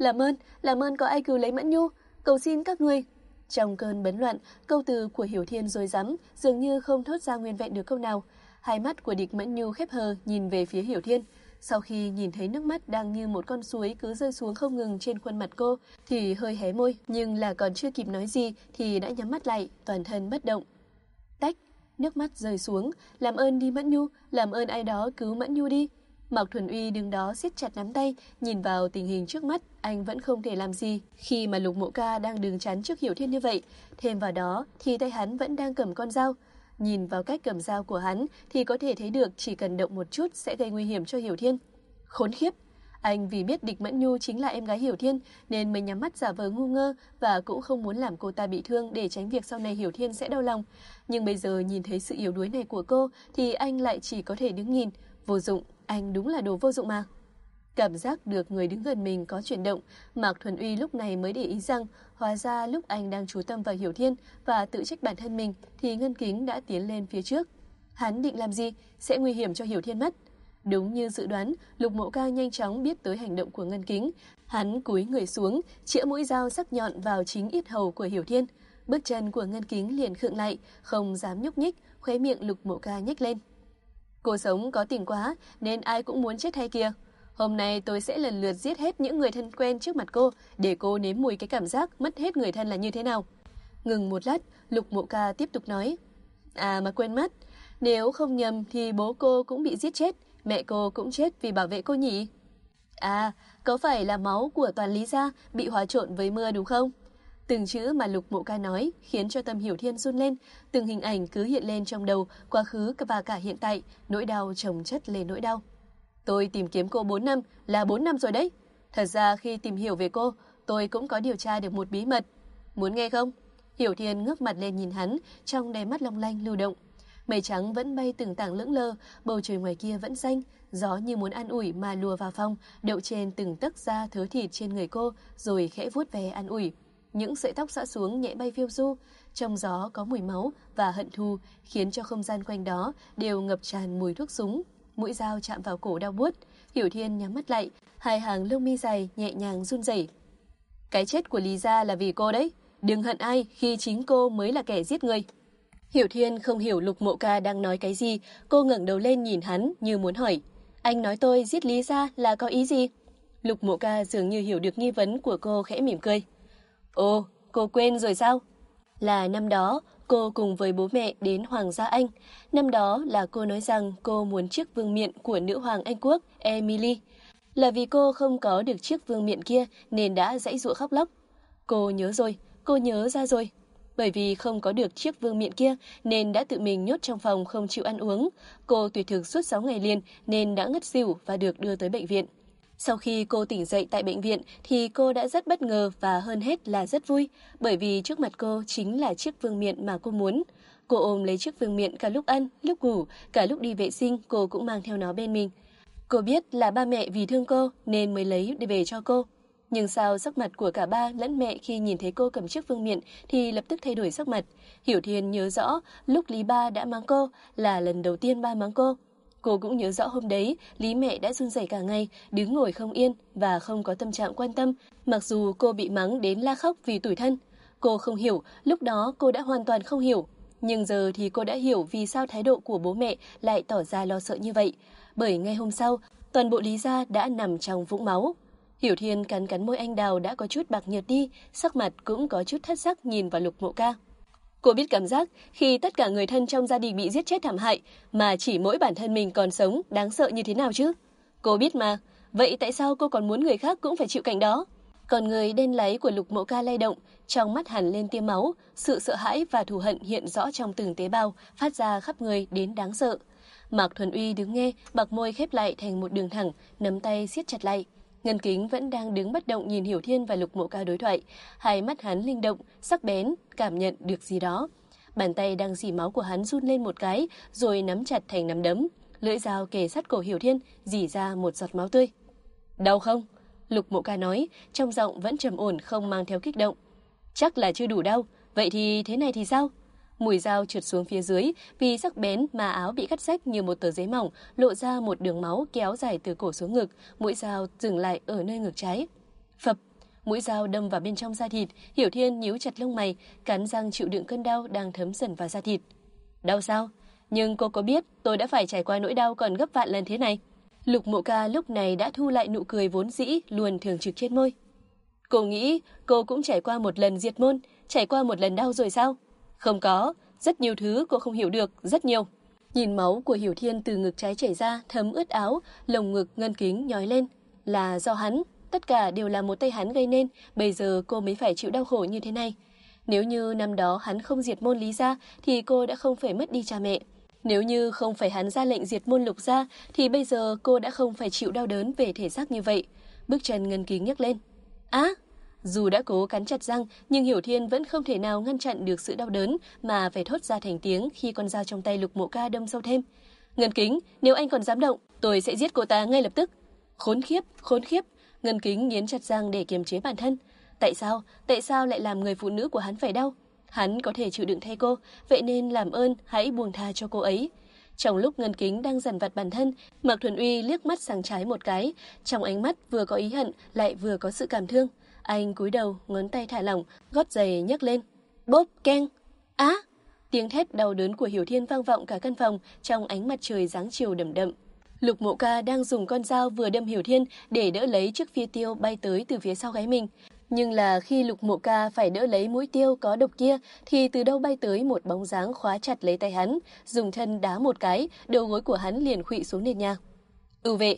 Làm ơn có ai cứu lấy Mẫn Nhu, cầu xin các người. Trong cơn bấn loạn, câu từ của Hiểu Thiên rối rắm, dường như không thốt ra nguyên vẹn được câu nào. Hai mắt của Địch Mẫn Nhu khép hờ nhìn về phía Hiểu Thiên. Sau khi nhìn thấy nước mắt đang như một con suối cứ rơi xuống không ngừng trên khuôn mặt cô, thì hơi hé môi, nhưng là còn chưa kịp nói gì thì đã nhắm mắt lại, toàn thân bất động. Tách, nước mắt rơi xuống. Làm ơn đi Mẫn Nhu, làm ơn ai đó cứu Mẫn Nhu đi. Mạc Thuần Uy đứng đó siết chặt nắm tay, nhìn vào tình hình trước mắt, anh vẫn không thể làm gì khi mà Lục Mộ Ca đang đứng chắn trước Hiểu Thiên như vậy. Thêm vào đó thì tay hắn vẫn đang cầm con dao. Nhìn vào cách cầm dao của hắn thì có thể thấy được chỉ cần động một chút sẽ gây nguy hiểm cho Hiểu Thiên. Khốn khiếp! Anh vì biết Địch Mẫn Nhu chính là em gái Hiểu Thiên nên mới nhắm mắt giả vờ ngu ngơ và cũng không muốn làm cô ta bị thương để tránh việc sau này Hiểu Thiên sẽ đau lòng. Nhưng bây giờ nhìn thấy sự yếu đuối này của cô thì anh lại chỉ có thể đứng nhìn. Vô dụng, anh đúng là đồ vô dụng mà. Cảm giác được người đứng gần mình có chuyển động, Mạc Thuần Uy lúc này mới để ý rằng hóa ra lúc anh đang chú tâm vào Hiểu Thiên và tự trách bản thân mình thì Ngân Kính đã tiến lên phía trước. Hắn định làm gì? Sẽ nguy hiểm cho Hiểu Thiên mất. Đúng như dự đoán, Lục Mộ Ca nhanh chóng biết tới hành động của Ngân Kính. Hắn cúi người xuống, chĩa mũi dao sắc nhọn vào chính yết hầu của Hiểu Thiên. Bước chân của Ngân Kính liền khựng lại, không dám nhúc nhích, khóe miệng Lục Mộ Ca nhếch lên. Cô sống có tình quá nên ai cũng muốn chết hay kìa. Hôm nay tôi sẽ lần lượt giết hết những người thân quen trước mặt cô để cô nếm mùi cái cảm giác mất hết người thân là như thế nào. Ngừng một lát, Lục Mộ Ca tiếp tục nói. À mà quên mất, nếu không nhầm thì bố cô cũng bị giết chết, mẹ cô cũng chết vì bảo vệ cô nhỉ? À, có phải là máu của toàn Lý gia bị hòa trộn với mưa đúng không? Từng chữ mà Lục Mộ Ca nói khiến cho tâm Hiểu Thiên run lên, từng hình ảnh cứ hiện lên trong đầu, quá khứ và cả hiện tại, nỗi đau chồng chất lên nỗi đau. Tôi tìm kiếm cô 4 năm, là 4 năm rồi đấy. Thật ra khi tìm hiểu về cô, tôi cũng có điều tra được một bí mật. Muốn nghe không? Hiểu Thiên ngước mặt lên nhìn hắn, trong đáy mắt long lanh lưu động. Mây trắng vẫn bay từng tảng lững lờ, bầu trời ngoài kia vẫn xanh, gió như muốn an ủi mà lùa vào phòng, đậu trên từng tấc da thớ thịt trên người cô, rồi khẽ vuốt ve an ủi. Những sợi tóc xõa xuống nhẹ bay phiêu du, trong gió có mùi máu và hận thù, khiến cho không gian quanh đó đều ngập tràn mùi thuốc súng. Mũi dao chạm vào cổ đau buốt, Hiểu Thiên nhắm mắt lại, hai hàng lông mi dài nhẹ nhàng run rẩy. Cái chết của Lý gia là vì cô đấy, đừng hận ai khi chính cô mới là kẻ giết người. Hiểu Thiên không hiểu Lục Mộ Ca đang nói cái gì, cô ngẩng đầu lên nhìn hắn như muốn hỏi. Anh nói tôi giết Lý gia là có ý gì? Lục Mộ Ca dường như hiểu được nghi vấn của cô, khẽ mỉm cười. Ồ, cô quên rồi sao? Là năm đó, cô cùng với bố mẹ đến Hoàng gia Anh. Năm đó là cô nói rằng cô muốn chiếc vương miện của nữ hoàng Anh Quốc, Emily. Là vì cô không có được chiếc vương miện kia nên đã giãy giụa khóc lóc. Cô nhớ rồi, cô nhớ ra rồi. Bởi vì không có được chiếc vương miện kia nên đã tự mình nhốt trong phòng không chịu ăn uống. Cô tuyệt thực suốt 6 ngày liền nên đã ngất xỉu và được đưa tới bệnh viện. Sau khi cô tỉnh dậy tại bệnh viện thì cô đã rất bất ngờ và hơn hết là rất vui, bởi vì trước mặt cô chính là chiếc vương miện mà cô muốn. Cô ôm lấy chiếc vương miện cả lúc ăn, lúc ngủ, cả lúc đi vệ sinh cô cũng mang theo nó bên mình. Cô biết là ba mẹ vì thương cô nên mới lấy để về cho cô. Nhưng sao sắc mặt của cả ba lẫn mẹ khi nhìn thấy cô cầm chiếc vương miện thì lập tức thay đổi sắc mặt. Hiểu Thiên nhớ rõ lúc Lý ba đã mắng cô là lần đầu tiên ba mắng cô. Cô cũng nhớ rõ hôm đấy, Lý mẹ đã run rẩy cả ngày, đứng ngồi không yên và không có tâm trạng quan tâm, mặc dù cô bị mắng đến la khóc vì tủi thân. Cô không hiểu, lúc đó cô đã hoàn toàn không hiểu. Nhưng giờ thì cô đã hiểu vì sao thái độ của bố mẹ lại tỏ ra lo sợ như vậy. Bởi ngay hôm sau, toàn bộ Lý gia đã nằm trong vũng máu. Hiểu Thiên cắn cắn môi anh đào đã có chút bạc nhợt đi, sắc mặt cũng có chút thất sắc nhìn vào Lục Mộ Ca. Cô biết cảm giác khi tất cả người thân trong gia đình bị giết chết thảm hại mà chỉ mỗi bản thân mình còn sống đáng sợ như thế nào chứ? Cô biết mà, vậy tại sao cô còn muốn người khác cũng phải chịu cảnh đó? Còn người đen láy của Lục Mộ Ca lay động, trong mắt hằn lên tia máu, sự sợ hãi và thù hận hiện rõ trong từng tế bào, phát ra khắp người đến đáng sợ. Mạc Thuần Uy đứng nghe, bạc môi khép lại thành một đường thẳng, nắm tay siết chặt lại. Ngân Kính vẫn đang đứng bất động nhìn Hiểu Thiên và Lục Mộ Ca đối thoại. Hai mắt hắn linh động, sắc bén, cảm nhận được gì đó. Bàn tay đang dì máu của hắn run lên một cái, rồi nắm chặt thành nắm đấm. Lưỡi dao kề sát cổ Hiểu Thiên, rỉ ra một giọt máu tươi. Đau không? Lục Mộ Ca nói, trong giọng vẫn trầm ổn không mang theo kích động. Chắc là chưa đủ đau, vậy thì thế này thì sao? Mũi dao trượt xuống phía dưới, vì sắc bén mà áo bị cắt rách như một tờ giấy mỏng, lộ ra một đường máu kéo dài từ cổ xuống ngực, mũi dao dừng lại ở nơi ngực trái. Phập, mũi dao đâm vào bên trong da thịt, Hiểu Thiên nhíu chặt lông mày, cắn răng chịu đựng cơn đau đang thấm dần vào da thịt. Đau sao? Nhưng cô có biết tôi đã phải trải qua nỗi đau còn gấp vạn lần thế này? Lục Mộ Ca lúc này đã thu lại nụ cười vốn dĩ luôn thường trực trên môi. Cô nghĩ cô cũng trải qua một lần diệt môn, trải qua một lần đau rồi sao? Không có, rất nhiều thứ cô không hiểu được, rất nhiều. Nhìn máu của Hiểu Thiên từ ngực trái chảy ra, thấm ướt áo, lồng ngực Ngân Kính nhói lên. Là do hắn, tất cả đều là một tay hắn gây nên, bây giờ cô mới phải chịu đau khổ như thế này. Nếu như năm đó hắn không diệt môn Lý gia thì cô đã không phải mất đi cha mẹ. Nếu như không phải hắn ra lệnh diệt môn Lục gia thì bây giờ cô đã không phải chịu đau đớn về thể xác như vậy. Bước chân Ngân Kính nhấc lên. Dù đã cố cắn chặt răng, nhưng Hiểu Thiên vẫn không thể nào ngăn chặn được sự đau đớn mà phải thốt ra thành tiếng khi con dao trong tay Lục Mộ Ca đâm sâu thêm. Ngân Kính, nếu anh còn dám động, tôi sẽ giết cô ta ngay lập tức. Khốn khiếp, khốn khiếp. Ngân Kính nghiến chặt răng để kiềm chế bản thân. Tại sao lại làm người phụ nữ của hắn phải đau? Hắn có thể chịu đựng thay cô, vậy nên làm ơn hãy buông tha cho cô ấy. Trong lúc Ngân Kính đang dằn vặt bản thân, Mạc Thuần Uy liếc mắt sang trái một cái, trong ánh mắt vừa có ý hận lại vừa có sự cảm thương. Anh cúi đầu, ngón tay thả lỏng, gót giày nhấc lên. Bốp, keng. Tiếng thét đau đớn của Hiểu Thiên vang vọng cả căn phòng trong ánh mặt trời giáng chiều đậm đậm. Lục Mộ Ca đang dùng con dao vừa đâm Hiểu Thiên để đỡ lấy chiếc phi tiêu bay tới từ phía sau gáy mình. Nhưng là khi Lục Mộ Ca phải đỡ lấy mũi tiêu có độc kia thì từ đâu bay tới một bóng dáng khóa chặt lấy tay hắn, dùng chân đá một cái, đầu gối của hắn liền khuỵu xuống nền nhà. Ưu vệ,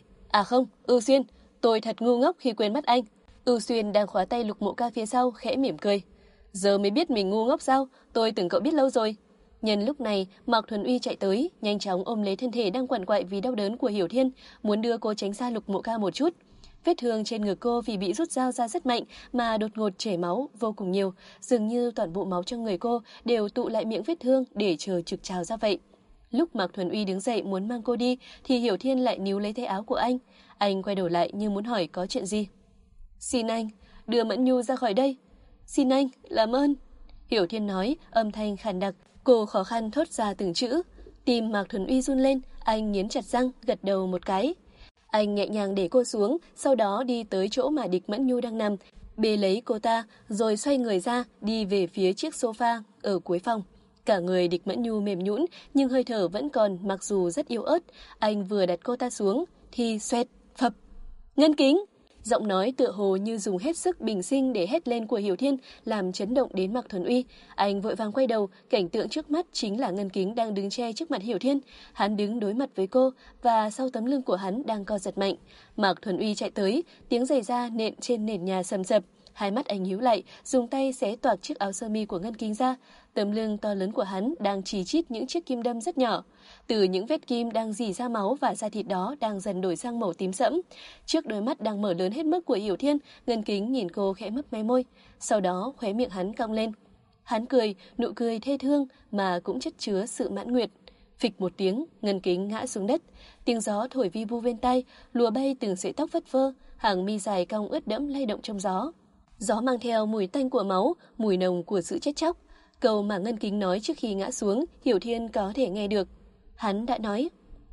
Ưu Xuyên, tôi thật ngu ngốc khi quên mất anh. Ưu Xuyên đang khóa tay Lục Mộ Ca phía sau khẽ mỉm cười. Giờ mới biết mình ngu ngốc sao, tôi tưởng cậu biết lâu rồi. Nhân lúc này, Mạc Thuần Uy chạy tới, nhanh chóng ôm lấy thân thể đang quằn quại vì đau đớn của Hiểu Thiên, muốn đưa cô tránh xa Lục Mộ Ca một chút. Vết thương trên ngực cô vì bị rút dao ra rất mạnh mà đột ngột chảy máu vô cùng nhiều, dường như toàn bộ máu trong người cô đều tụ lại miệng vết thương để chờ trực trào ra vậy. Lúc Mạc Thuần Uy đứng dậy muốn mang cô đi thì Hiểu Thiên lại níu lấy tay áo của anh. Anh quay đầu lại như muốn hỏi có chuyện gì. Xin anh, đưa Mẫn Nhu ra khỏi đây. Xin anh, làm ơn. Hiểu Thiên nói, âm thanh khàn đặc, cô khó khăn thốt ra từng chữ. Tim Mạc Thuần Uy run lên, anh nghiến chặt răng, gật đầu một cái. Anh nhẹ nhàng để cô xuống, sau đó đi tới chỗ mà Địch Mẫn Nhu đang nằm, bế lấy cô ta, rồi xoay người ra, đi về phía chiếc sofa ở cuối phòng. Cả người Địch Mẫn Nhu mềm nhũn, nhưng hơi thở vẫn còn, mặc dù rất yếu ớt. Anh vừa đặt cô ta xuống, thì xoẹt, phập. Ngân Kính! Giọng nói tựa hồ như dùng hết sức bình sinh để hét lên của Hiểu Thiên làm chấn động đến Mạc Thuần Uy. Anh vội vàng quay đầu, cảnh tượng trước mắt chính là Ngân Kính đang đứng che trước mặt Hiểu Thiên. Hắn đứng đối mặt với cô và sau tấm lưng của hắn đang co giật mạnh. Mạc Thuần Uy chạy tới, tiếng giày da nện trên nền nhà sầm sập. Hai mắt anh nhíu lại, dùng tay xé toạc chiếc áo sơ mi của Ngân Kính ra. Tấm lưng to lớn của hắn đang chì chít những chiếc kim đâm rất nhỏ. Từ những vết kim đang rỉ ra máu và da thịt đó đang dần đổi sang màu tím sẫm. Trước đôi mắt đang mở lớn hết mức của Hiểu Thiên, Ngân Kính nhìn cô khẽ mấp mé môi. Sau đó khóe miệng hắn cong lên. Hắn cười, nụ cười thê thương mà cũng chất chứa sự mãn nguyện. Phịch một tiếng, Ngân Kính ngã xuống đất. Tiếng gió thổi vi vu bên tai, lùa bay từng sợi tóc phất phơ, hàng mi dài cong ướt đẫm lay động trong gió. Gió mang theo mùi tanh của máu, mùi nồng của sự chết chóc. Câu mà Ngân Kính nói trước khi ngã xuống, Hiểu Thiên có thể nghe được. Hắn đã nói: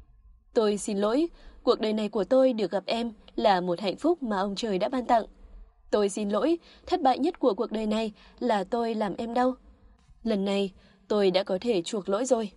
Tôi xin lỗi, cuộc đời này của tôi được gặp em là một hạnh phúc mà ông trời đã ban tặng. Tôi xin lỗi, thất bại nhất của cuộc đời này là tôi làm em đau. Lần này, tôi đã có thể chuộc lỗi rồi.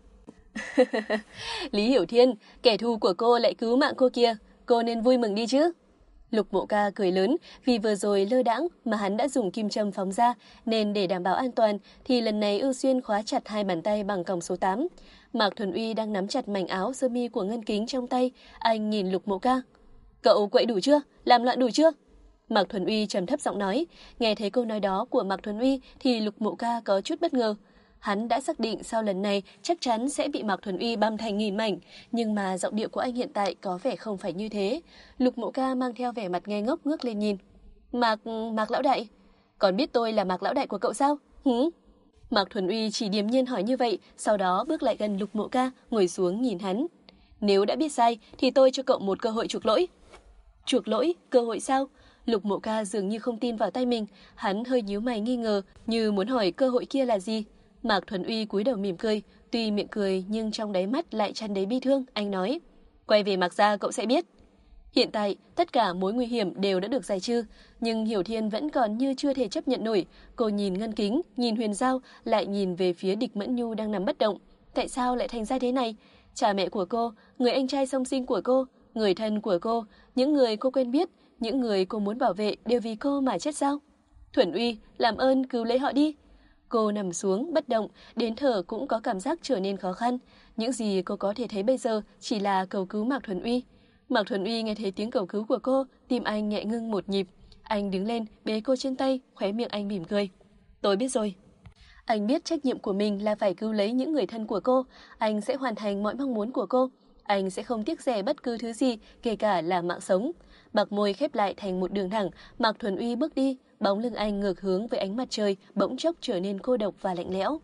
Lý Hiểu Thiên, kẻ thù của cô lại cứu mạng cô kia, cô nên vui mừng đi chứ. Lục Mộ Ca cười lớn vì vừa rồi lơ đãng mà hắn đã dùng kim châm phóng ra, nên để đảm bảo an toàn thì lần này Ưu Xuyên khóa chặt hai bàn tay bằng còng số 8. Mạc Thuần Uy đang nắm chặt mảnh áo sơ mi của Ngân Kính trong tay, anh nhìn Lục Mộ Ca. Cậu quậy đủ chưa? Làm loạn đủ chưa? Mạc Thuần Uy trầm thấp giọng nói. Nghe thấy câu nói đó của Mạc Thuần Uy thì Lục Mộ Ca có chút bất ngờ. Hắn đã xác định sau lần này chắc chắn sẽ bị Mạc Thuần Uy băm thành nghìn mảnh, nhưng mà giọng điệu của anh hiện tại có vẻ không phải như thế. Lục Mộ Ca mang theo vẻ mặt ngây ngốc ngước lên nhìn. Mạc lão đại, còn biết tôi là Mạc lão đại của cậu sao? Hử? Mạc Thuần Uy chỉ điềm nhiên hỏi như vậy, sau đó bước lại gần Lục Mộ Ca, ngồi xuống nhìn hắn. Nếu đã biết sai thì tôi cho cậu một cơ hội chuộc lỗi. Chuộc lỗi? Cơ hội sao? Lục Mộ Ca dường như không tin vào tay mình, hắn hơi nhíu mày nghi ngờ, như muốn hỏi cơ hội kia là gì. Mạc Thuần Uy cúi đầu mỉm cười, tuy miệng cười nhưng trong đáy mắt lại tràn đầy bi thương, anh nói: "Quay về Mạc gia cậu sẽ biết." Hiện tại, tất cả mối nguy hiểm đều đã được giải trừ, nhưng Hiểu Thiên vẫn còn như chưa thể chấp nhận nổi. Cô nhìn Ngân Kính, nhìn Huyền Giao, lại nhìn về phía Địch Mẫn Nhu đang nằm bất động. Tại sao lại thành ra thế này? Cha mẹ của cô, người anh trai song sinh của cô, người thân của cô, những người cô quen biết, những người cô muốn bảo vệ đều vì cô mà chết sao? Thuần Uy, làm ơn cứu lấy họ đi. Cô nằm xuống, bất động, đến thở cũng có cảm giác trở nên khó khăn. Những gì cô có thể thấy bây giờ chỉ là cầu cứu Mạc Thuần Uy. Mạc Thuần Uy nghe thấy tiếng cầu cứu của cô, tim anh nhẹ ngưng một nhịp. Anh đứng lên, bế cô trên tay, khóe miệng anh mỉm cười. Tôi biết rồi. Anh biết trách nhiệm của mình là phải cứu lấy những người thân của cô. Anh sẽ hoàn thành mọi mong muốn của cô. Anh sẽ không tiếc rẻ bất cứ thứ gì, kể cả là mạng sống. Bạc môi khép lại thành một đường thẳng, Mạc Thuần Uy bước đi, bóng lưng anh ngược hướng với ánh mặt trời, bỗng chốc trở nên cô độc và lạnh lẽo.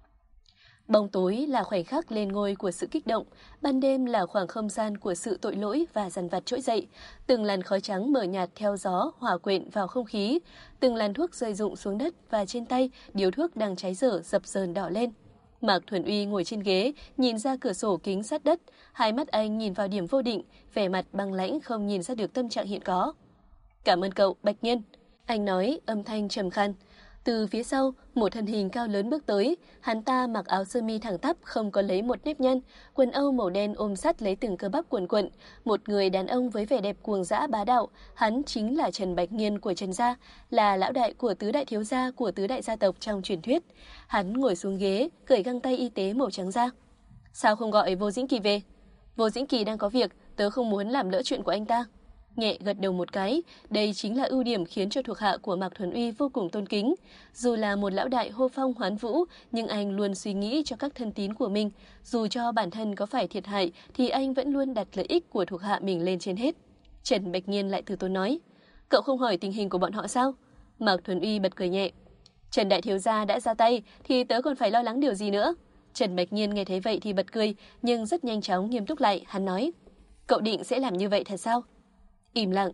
Bóng tối là khoảnh khắc lên ngôi của sự kích động, ban đêm là khoảng không gian của sự tội lỗi và dằn vặt trỗi dậy. Từng làn khói trắng mờ nhạt theo gió hòa quyện vào không khí, từng làn thuốc rơi rụng xuống đất và trên tay điếu thuốc đang cháy dở dập dờn đỏ lên. Mạc Thuần Uy ngồi trên ghế, nhìn ra cửa sổ kính sát đất, hai mắt anh nhìn vào điểm vô định, vẻ mặt băng lãnh không nhìn ra được tâm trạng hiện có. Cảm ơn cậu, Bạch Nhiên. Anh nói, âm thanh trầm khàn. Từ phía sau, một thân hình cao lớn bước tới, hắn ta mặc áo sơ mi thẳng tắp không có lấy một nếp nhăn, quần âu màu đen ôm sát lấy từng cơ bắp cuồn cuộn, một người đàn ông với vẻ đẹp cuồng dã bá đạo, hắn chính là Trần Bạch Nhiên của Trần gia, là lão đại của tứ đại thiếu gia của tứ đại gia tộc trong truyền thuyết. Hắn ngồi xuống ghế, cởi găng tay y tế màu trắng ra. Sao không gọi Vô Dĩnh Kỳ về? Vô Dĩnh Kỳ đang có việc, tớ không muốn làm lỡ chuyện của anh ta. Nhẹ gật đầu một cái, đây chính là ưu điểm khiến cho thuộc hạ của Mạc Thuần Uy vô cùng tôn kính. Dù là một lão đại hô phong hoán vũ, nhưng anh luôn suy nghĩ cho các thân tín của mình. Dù cho bản thân có phải thiệt hại, thì anh vẫn luôn đặt lợi ích của thuộc hạ mình lên trên hết. Trần Bạch Nhiên lại từ tốn nói, cậu không hỏi tình hình của bọn họ sao? Mạc Thuần Uy bật cười nhẹ. Trần đại thiếu gia đã ra tay, thì tớ còn phải lo lắng điều gì nữa? Trần Bạch Nhiên nghe thấy vậy thì bật cười, nhưng rất nhanh chóng nghiêm túc lại, hắn nói, cậu định sẽ làm như vậy thật sao? Im lặng.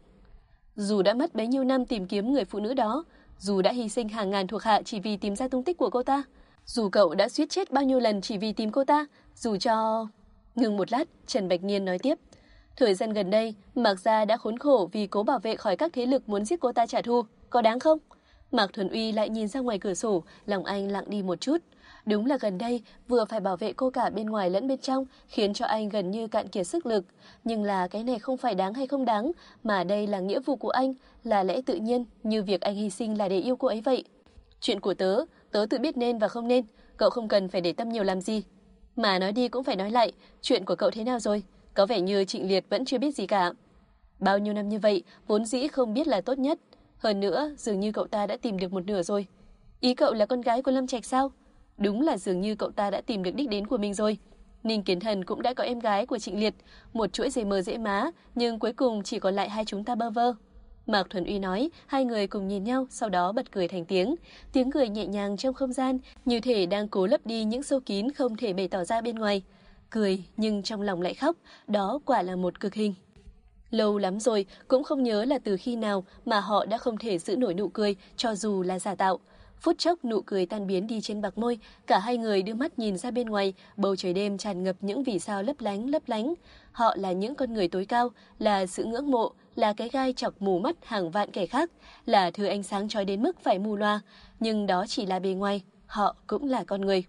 Dù đã mất bấy nhiêu năm tìm kiếm người phụ nữ đó, dù đã hy sinh hàng ngàn thuộc hạ chỉ vì tìm ra tung tích của cô ta, dù cậu đã suýt chết bao nhiêu lần chỉ vì tìm cô ta, dù cho... Ngừng một lát, Trần Bạch Nhiên nói tiếp. Thời gian gần đây, Mạc gia đã khốn khổ vì cố bảo vệ khỏi các thế lực muốn giết cô ta trả thù, có đáng không? Mạc Thuần Uy lại nhìn ra ngoài cửa sổ, lòng anh lặng đi một chút. Đúng là gần đây, vừa phải bảo vệ cô cả bên ngoài lẫn bên trong, khiến cho anh gần như cạn kiệt sức lực. Nhưng là cái này không phải đáng hay không đáng, mà đây là nghĩa vụ của anh, là lẽ tự nhiên, như việc anh hy sinh là để yêu cô ấy vậy. Chuyện của tớ tự biết nên và không nên, cậu không cần phải để tâm nhiều làm gì. Mà nói đi cũng phải nói lại, chuyện của cậu thế nào rồi? Có vẻ như Trịnh Liệt vẫn chưa biết gì cả. Bao nhiêu năm như vậy, vốn dĩ không biết là tốt nhất. Hơn nữa, dường như cậu ta đã tìm được một nửa rồi. Ý cậu là con gái của Lâm Trạch sao? Đúng là dường như cậu ta đã tìm được đích đến của mình rồi. Ninh Kiến Thần cũng đã có em gái của Trịnh Liệt, một chuỗi dây mờ dễ má, nhưng cuối cùng chỉ còn lại hai chúng ta bơ vơ. Mạc Thuần Uy nói, hai người cùng nhìn nhau, sau đó bật cười thành tiếng. Tiếng cười nhẹ nhàng trong không gian, như thể đang cố lấp đi những sâu kín không thể bày tỏ ra bên ngoài. Cười, nhưng trong lòng lại khóc, đó quả là một cực hình. Lâu lắm rồi, cũng không nhớ là từ khi nào mà họ đã không thể giữ nổi nụ cười, cho dù là giả tạo. Phút chốc nụ cười tan biến đi trên bạc môi, cả hai người đưa mắt nhìn ra bên ngoài, bầu trời đêm tràn ngập những vì sao lấp lánh. Họ là những con người tối cao, là sự ngưỡng mộ, là cái gai chọc mù mắt hàng vạn kẻ khác, là thứ ánh sáng chói đến mức phải mù loa, nhưng đó chỉ là bề ngoài, họ cũng là con người.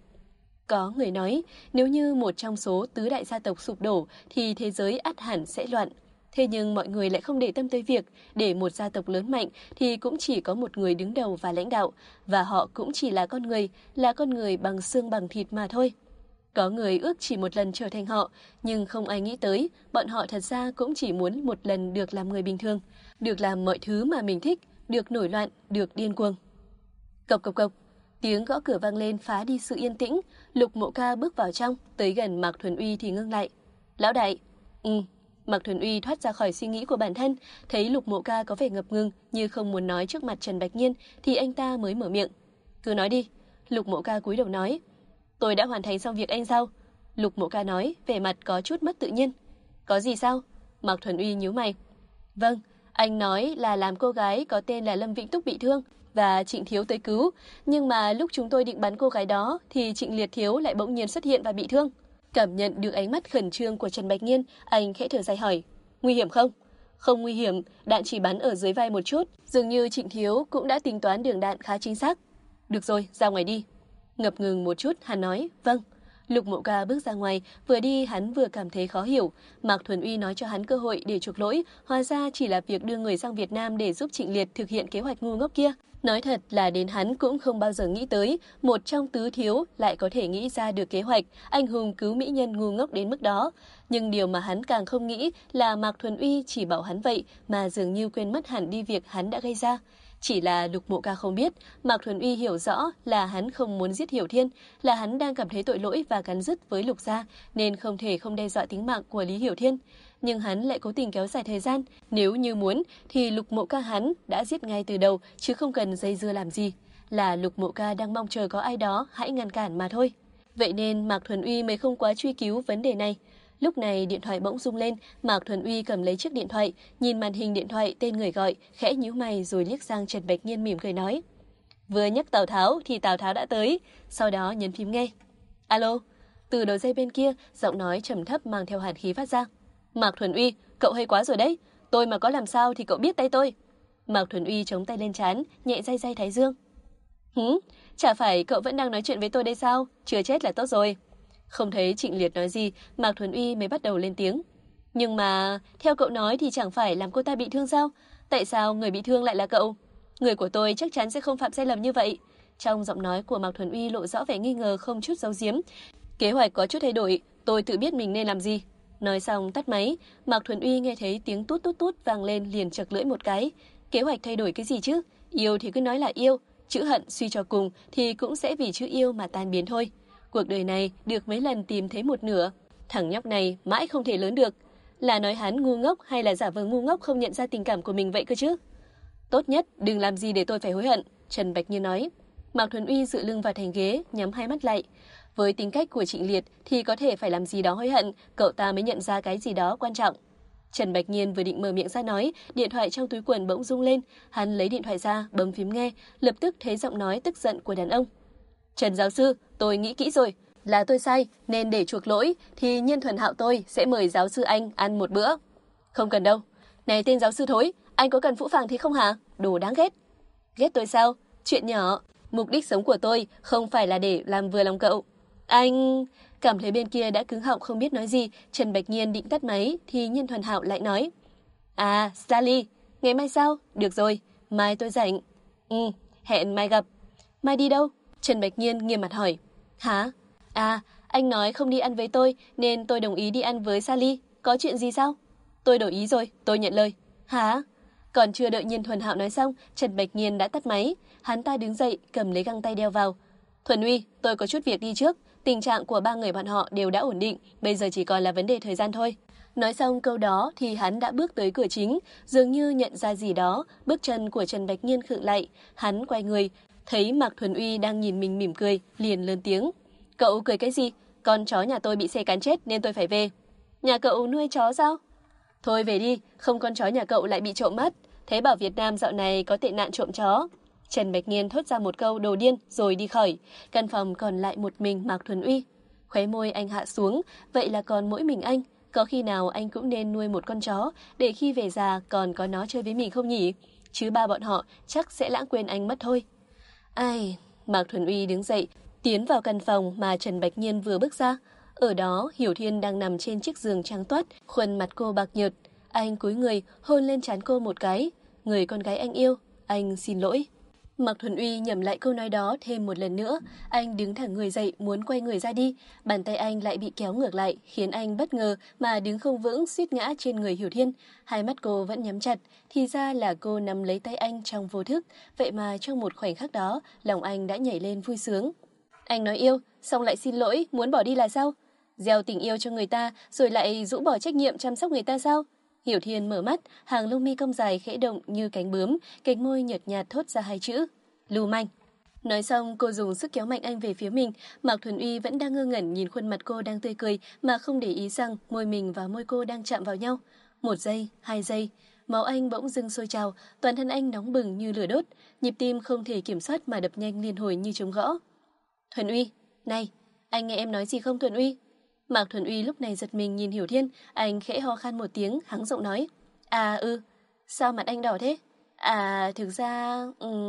Có người nói, nếu như một trong số tứ đại gia tộc sụp đổ thì thế giới ắt hẳn sẽ loạn. Thế nhưng mọi người lại không để tâm tới việc để một gia tộc lớn mạnh thì cũng chỉ có một người đứng đầu và lãnh đạo, và họ cũng chỉ là con người bằng xương bằng thịt mà thôi. Có người ước chỉ một lần trở thành họ, nhưng không ai nghĩ tới, bọn họ thật ra cũng chỉ muốn một lần được làm người bình thường, được làm mọi thứ mà mình thích, được nổi loạn, được điên cuồng. Cộc cộc cộc. Tiếng gõ cửa vang lên phá đi sự yên tĩnh. Lục Mộ Ca bước vào trong, tới gần Mạc Thuần Uy thì ngưng lại. Lão đại. Mạc Thuần Uy thoát ra khỏi suy nghĩ của bản thân, thấy Lục Mộ Ca có vẻ ngập ngừng như không muốn nói trước mặt Trần Bạch Nhiên thì anh ta mới mở miệng. Cứ nói đi. Lục Mộ Ca cúi đầu nói. Tôi đã hoàn thành xong việc anh sao? Lục Mộ Ca nói, vẻ mặt có chút mất tự nhiên. Có gì sao? Mạc Thuần Uy nhíu mày. Vâng, anh nói là làm cô gái có tên là Lâm Vĩnh Túc bị thương và Trịnh Thiếu tới cứu, nhưng mà lúc chúng tôi định bắn cô gái đó thì Trịnh Liệt Thiếu lại bỗng nhiên xuất hiện và bị thương. Cảm nhận được ánh mắt khẩn trương của Trần Bạch Nhiên, anh khẽ thở dài hỏi, nguy hiểm không? Không nguy hiểm, đạn chỉ bắn ở dưới vai một chút, dường như Trịnh Thiếu cũng đã tính toán đường đạn khá chính xác. Được rồi, ra ngoài đi. Ngập ngừng một chút, hắn nói, vâng. Lục Mộ Ca bước ra ngoài, vừa đi hắn vừa cảm thấy khó hiểu. Mạc Thuần Uy nói cho hắn cơ hội để chuộc lỗi, hóa ra chỉ là việc đưa người sang Việt Nam để giúp Trịnh Liệt thực hiện kế hoạch ngu ngốc kia. Nói thật là đến hắn cũng không bao giờ nghĩ tới, một trong tứ thiếu lại có thể nghĩ ra được kế hoạch anh hùng cứu mỹ nhân ngu ngốc đến mức đó. Nhưng điều mà hắn càng không nghĩ là Mạc Thuần Uy chỉ bảo hắn vậy mà dường như quên mất hẳn đi việc hắn đã gây ra. Chỉ là Lục Mộ Ca không biết, Mạc Thuần Uy hiểu rõ là hắn không muốn giết Hiểu Thiên, là hắn đang cảm thấy tội lỗi và gắn rứt với Lục gia, nên không thể không đe dọa tính mạng của Lý Hiểu Thiên. Nhưng hắn lại cố tình kéo dài thời gian, nếu như muốn thì Lục Mộ Ca hắn đã giết ngay từ đầu chứ không cần dây dưa làm gì. Là Lục Mộ Ca đang mong chờ có ai đó hãy ngăn cản mà thôi. Vậy nên Mạc Thuần Uy mới không quá truy cứu vấn đề này. Lúc này điện thoại bỗng rung lên, Mạc Thuần Uy cầm lấy chiếc điện thoại, nhìn màn hình điện thoại tên người gọi, khẽ nhíu mày rồi liếc sang Trần Bạch Nhiên mỉm cười nói. Vừa nhắc Tào Tháo thì Tào Tháo đã tới, sau đó nhấn phím nghe. Alo, từ đầu dây bên kia, giọng nói trầm thấp mang theo hàn khí phát ra. Mạc Thuần Uy, cậu hay quá rồi đấy, tôi mà có làm sao thì cậu biết tay tôi. Mạc Thuần Uy chống tay lên trán, nhẹ day day thái dương. Chả phải cậu vẫn đang nói chuyện với tôi đây sao, chưa chết là tốt rồi. Không thấy Trịnh Liệt nói gì, Mạc Thuần Uy mới bắt đầu lên tiếng. Nhưng mà, theo cậu nói thì chẳng phải làm cô ta bị thương sao? Tại sao người bị thương lại là cậu? Người của tôi chắc chắn sẽ không phạm sai lầm như vậy. Trong giọng nói của Mạc Thuần Uy lộ rõ vẻ nghi ngờ không chút giấu giếm. Kế hoạch có chút thay đổi, tôi tự biết mình nên làm gì. Nói xong tắt máy, Mạc Thuần Uy nghe thấy tiếng tút tút tút vang lên liền chật lưỡi một cái. Kế hoạch thay đổi cái gì chứ? Yêu thì cứ nói là yêu, chữ hận suy cho cùng thì cũng sẽ vì chữ yêu mà tan biến thôi. Cuộc đời này được mấy lần tìm thấy một nửa, thằng nhóc này mãi không thể lớn được. Là nói hắn ngu ngốc hay là giả vờ ngu ngốc không nhận ra tình cảm của mình vậy cơ chứ? Tốt nhất đừng làm gì để tôi phải hối hận, Trần Bạch Nhiên nói. Mạc Thuần Uy dựa lưng vào thành ghế, nhắm hai mắt lại. Với tính cách của Trịnh Liệt thì có thể phải làm gì đó hối hận, cậu ta mới nhận ra cái gì đó quan trọng. Trần Bạch Nhiên vừa định mở miệng ra nói, điện thoại trong túi quần bỗng rung lên, hắn lấy điện thoại ra, bấm phím nghe, lập tức thấy giọng nói tức giận của đàn ông. Trần giáo sư, tôi nghĩ kỹ rồi, là tôi sai, nên để chuộc lỗi thì Nhiên Thuần Hạo tôi sẽ mời giáo sư anh ăn một bữa. Không cần đâu. Này tên giáo sư thối, anh có cần phũ phàng thì không hả? Đồ đáng ghét. Ghét tôi sao? Chuyện nhỏ. Mục đích sống của tôi không phải là để làm vừa lòng cậu. Anh... Cảm thấy bên kia đã cứng họng không biết nói gì, Trần Bạch Nhiên định tắt máy thì Nhiên Thuần Hạo lại nói. À, Sally, ngày mai sao? Được rồi, mai tôi rảnh. Hẹn mai gặp. Mai đi đâu? Trần Bạch Nhiên nghiêm mặt hỏi. Hả? À, anh nói không đi ăn với tôi nên tôi đồng ý đi ăn với Sally. Có chuyện gì sao? Tôi đổi ý rồi, tôi nhận lời. Hả? Còn chưa đợi Nhiên Thuần Hạo nói xong, Trần Bạch Nhiên đã tắt máy. Hắn ta đứng dậy, cầm lấy găng tay đeo vào. Thuần Uy, tôi có chút việc đi trước. Tình trạng của ba người bọn họ đều đã ổn định, bây giờ chỉ còn là vấn đề thời gian thôi. Nói xong câu đó thì hắn đã bước tới cửa chính, dường như nhận ra gì đó, bước chân của Trần Bạch Nhiên khựng lại, hắn quay người, thấy Mạc Thuần Uy đang nhìn mình mỉm cười, liền lớn tiếng. Cậu cười cái gì? Con chó nhà tôi bị xe cán chết nên tôi phải về. Nhà cậu nuôi chó sao? Thôi về đi, không con chó nhà cậu lại bị trộm mất. Thế bảo Việt Nam dạo này có tệ nạn trộm chó. Trần Bạch Nhiên thốt ra một câu đồ điên rồi đi khỏi. Căn phòng còn lại một mình Mạc Thuần Uy. Khóe môi anh hạ xuống, vậy là còn mỗi mình anh. Có khi nào anh cũng nên nuôi một con chó để khi về già còn có nó chơi với mình không nhỉ? Chứ ba bọn họ chắc sẽ lãng quên anh mất thôi. Ai... Mạc Thuần Uy đứng dậy, tiến vào căn phòng mà Trần Bạch Nhiên vừa bước ra. Ở đó Hiểu Thiên đang nằm trên chiếc giường trắng toát, khuôn mặt cô bạc nhợt. Anh cúi người hôn lên trán cô một cái. Người con gái anh yêu, anh xin lỗi. Mạc Thuần Uy nhẩm lại câu nói đó thêm một lần nữa, anh đứng thẳng người dậy muốn quay người ra đi, bàn tay anh lại bị kéo ngược lại, khiến anh bất ngờ mà đứng không vững suýt ngã trên người Hiểu Thiên. Hai mắt cô vẫn nhắm chặt, thì ra là cô nắm lấy tay anh trong vô thức, vậy mà trong một khoảnh khắc đó, lòng anh đã nhảy lên vui sướng. Anh nói yêu, xong lại xin lỗi, muốn bỏ đi là sao? Gieo tình yêu cho người ta, rồi lại rũ bỏ trách nhiệm chăm sóc người ta sao? Hiểu Thiên mở mắt, hàng lông mi cong dài khẽ động như cánh bướm, cánh môi nhợt nhạt thốt ra hai chữ: lưu manh. Nói xong, cô dùng sức kéo mạnh anh về phía mình. Mạc Thuần Uy vẫn đang ngơ ngẩn nhìn khuôn mặt cô đang tươi cười mà không để ý rằng môi mình và môi cô đang chạm vào nhau. 1 giây, 2 giây, máu anh bỗng dưng sôi trào, toàn thân anh nóng bừng như lửa đốt, nhịp tim không thể kiểm soát mà đập nhanh liên hồi như trống gõ. Thuần Uy, này, anh nghe em nói gì không Thuần Uy? Mạc Thuần Uy lúc này giật mình nhìn Hiểu Thiên, anh khẽ ho khan một tiếng, hắng giọng nói: sao mặt anh đỏ thế? Thực ra,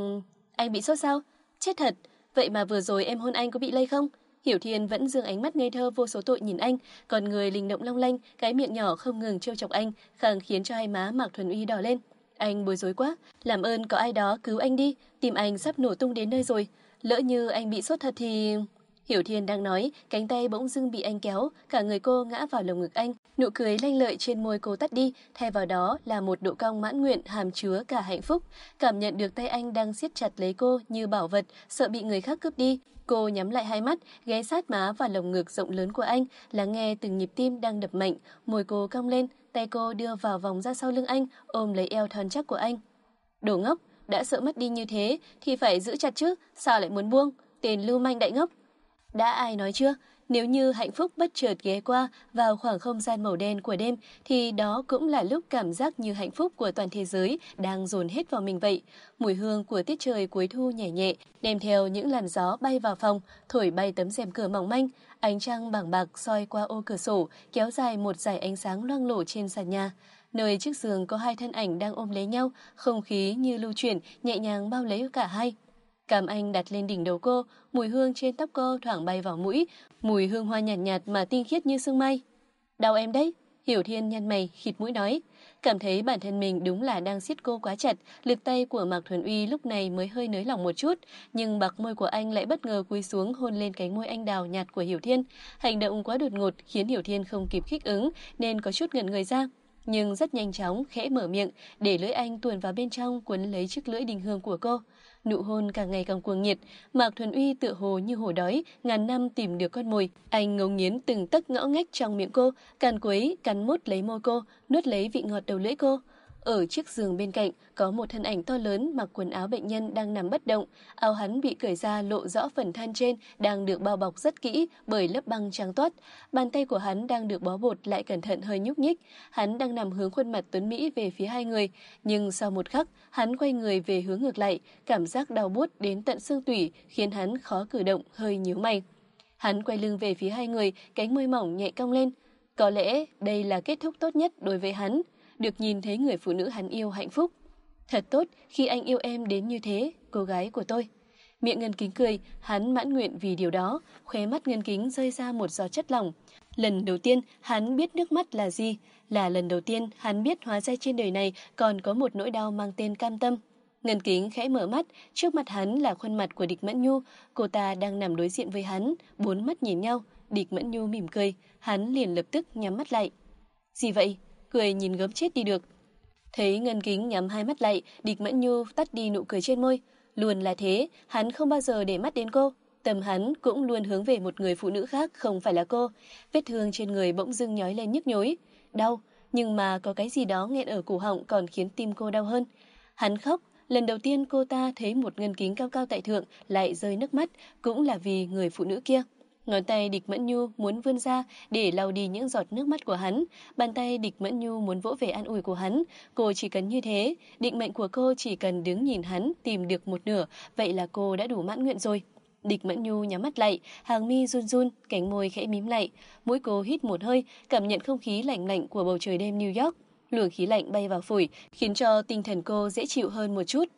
anh bị sốt sao? Chết thật, vậy mà vừa rồi em hôn anh có bị lây không? Hiểu Thiên vẫn dương ánh mắt ngây thơ vô số tội nhìn anh, còn người linh động long lanh, cái miệng nhỏ không ngừng trêu chọc anh, càng khiến cho hai má Mạc Thuần Uy đỏ lên. Anh bối rối quá, làm ơn có ai đó cứu anh đi, tim anh sắp nổ tung đến nơi rồi. Lỡ như anh bị sốt thật thì... Hiểu Thiên đang nói, cánh tay bỗng dưng bị anh kéo, cả người cô ngã vào lồng ngực anh, nụ cười lanh lợi trên môi cô tắt đi, thay vào đó là một độ cong mãn nguyện hàm chứa cả hạnh phúc. Cảm nhận được tay anh đang siết chặt lấy cô như bảo vật, sợ bị người khác cướp đi. Cô nhắm lại hai mắt, ghé sát má vào lồng ngực rộng lớn của anh, lắng nghe từng nhịp tim đang đập mạnh, môi cô cong lên, tay cô đưa vào vòng ra sau lưng anh, ôm lấy eo thon chắc của anh. Đồ ngốc, đã sợ mất đi như thế thì phải giữ chặt chứ, sao lại muốn buông? Tên lưu manh đại ngốc. Đã ai nói chưa, nếu như hạnh phúc bất chợt ghé qua vào khoảng không gian màu đen của đêm thì đó cũng là lúc cảm giác như hạnh phúc của toàn thế giới đang dồn hết vào mình vậy. Mùi hương của tiết trời cuối thu nhẹ nhẹ, đem theo những làn gió bay vào phòng, thổi bay tấm rèm cửa mỏng manh, ánh trăng bảng bạc soi qua ô cửa sổ, kéo dài một dải ánh sáng loang lổ trên sàn nhà. Nơi trước giường có hai thân ảnh đang ôm lấy nhau, không khí như lưu chuyển, nhẹ nhàng bao lấy cả hai. Cằm anh đặt lên đỉnh đầu cô, mùi hương trên tóc cô thoảng bay vào mũi, mùi hương hoa nhàn nhạt, mà tinh khiết như sương mai. Đau em đấy, Hiểu Thiên nhăn mày, khịt mũi nói. Cảm thấy bản thân mình đúng là đang siết cô quá chặt, lực tay của Mạc Thuần Uy lúc này mới hơi nới lỏng một chút, nhưng bạc môi của anh lại bất ngờ cúi xuống hôn lên cánh môi anh đào nhạt của Hiểu Thiên. Hành động quá đột ngột khiến Hiểu Thiên không kịp thích ứng nên có chút ngẩn người ra. Nhưng rất nhanh chóng khẽ mở miệng để lưỡi anh tuồn vào bên trong quấn lấy chiếc lưỡi đình hương của cô. Nụ hôn càng ngày càng cuồng nhiệt, Mạc Thuần Uy tựa hồ như hổ đói, ngàn năm tìm được con mồi. Anh ngấu nghiến từng tấc ngõ ngách trong miệng cô, càn quấy, cắn mút lấy môi cô, nuốt lấy vị ngọt đầu lưỡi cô. Ở chiếc giường bên cạnh có một thân ảnh to lớn mặc quần áo bệnh nhân đang nằm bất động, áo hắn bị cởi ra lộ rõ phần thân trên đang được bao bọc rất kỹ bởi lớp băng trắng toát. Bàn tay của hắn đang được bó bột lại cẩn thận hơi nhúc nhích, hắn đang nằm hướng khuôn mặt tuấn mỹ về phía hai người, nhưng sau một khắc, hắn quay người về hướng ngược lại, cảm giác đau buốt đến tận xương tủy khiến hắn khó cử động, hơi nhíu mày. Hắn quay lưng về phía hai người, cánh môi mỏng nhẹ cong lên. Có lẽ đây là kết thúc tốt nhất đối với hắn, được nhìn thấy người phụ nữ hắn yêu hạnh phúc. Thật tốt khi anh yêu em đến như thế, cô gái của tôi. Miệng Ngân Kính cười, hắn mãn nguyện vì điều đó, khóe mắt Ngân Kính rơi ra một giọt chất lỏng. Lần đầu tiên hắn biết nước mắt là gì, là lần đầu tiên hắn biết hóa ra trên đời này còn có một nỗi đau mang tên cam tâm. Ngân Kính khẽ mở mắt, trước mặt hắn là khuôn mặt của Địch Mẫn Nhu, cô ta đang nằm đối diện với hắn, bốn mắt nhìn nhau, Địch Mẫn Nhu mỉm cười, hắn liền lập tức nhắm mắt lại. Gì vậy? Cười nhìn gớm chết đi được. Thấy Ngân Kính nhắm hai mắt lại, Địch Mẫn Nhu tắt đi nụ cười trên môi. Luôn là thế, hắn không bao giờ để mắt đến cô. Tầm hắn cũng luôn hướng về một người phụ nữ khác không phải là cô. Vết thương trên người bỗng dưng nhói lên nhức nhối. Đau, nhưng mà có cái gì đó nghẹn ở cổ họng còn khiến tim cô đau hơn. Hắn khóc, lần đầu tiên cô ta thấy một Ngân Kính cao cao tại thượng lại rơi nước mắt, cũng là vì người phụ nữ kia. Ngón tay Địch Mẫn Nhu muốn vươn ra để lau đi những giọt nước mắt của hắn. Bàn tay Địch Mẫn Nhu muốn vỗ về an ủi của hắn. Cô chỉ cần như thế, định mệnh của cô chỉ cần đứng nhìn hắn tìm được một nửa, vậy là cô đã đủ mãn nguyện rồi. Địch Mẫn Nhu nhắm mắt lại, hàng mi run run, cánh môi khẽ mím lại. Mũi cô hít một hơi, cảm nhận không khí lạnh lạnh của bầu trời đêm New York. Luồng khí lạnh bay vào phổi, khiến cho tinh thần cô dễ chịu hơn một chút.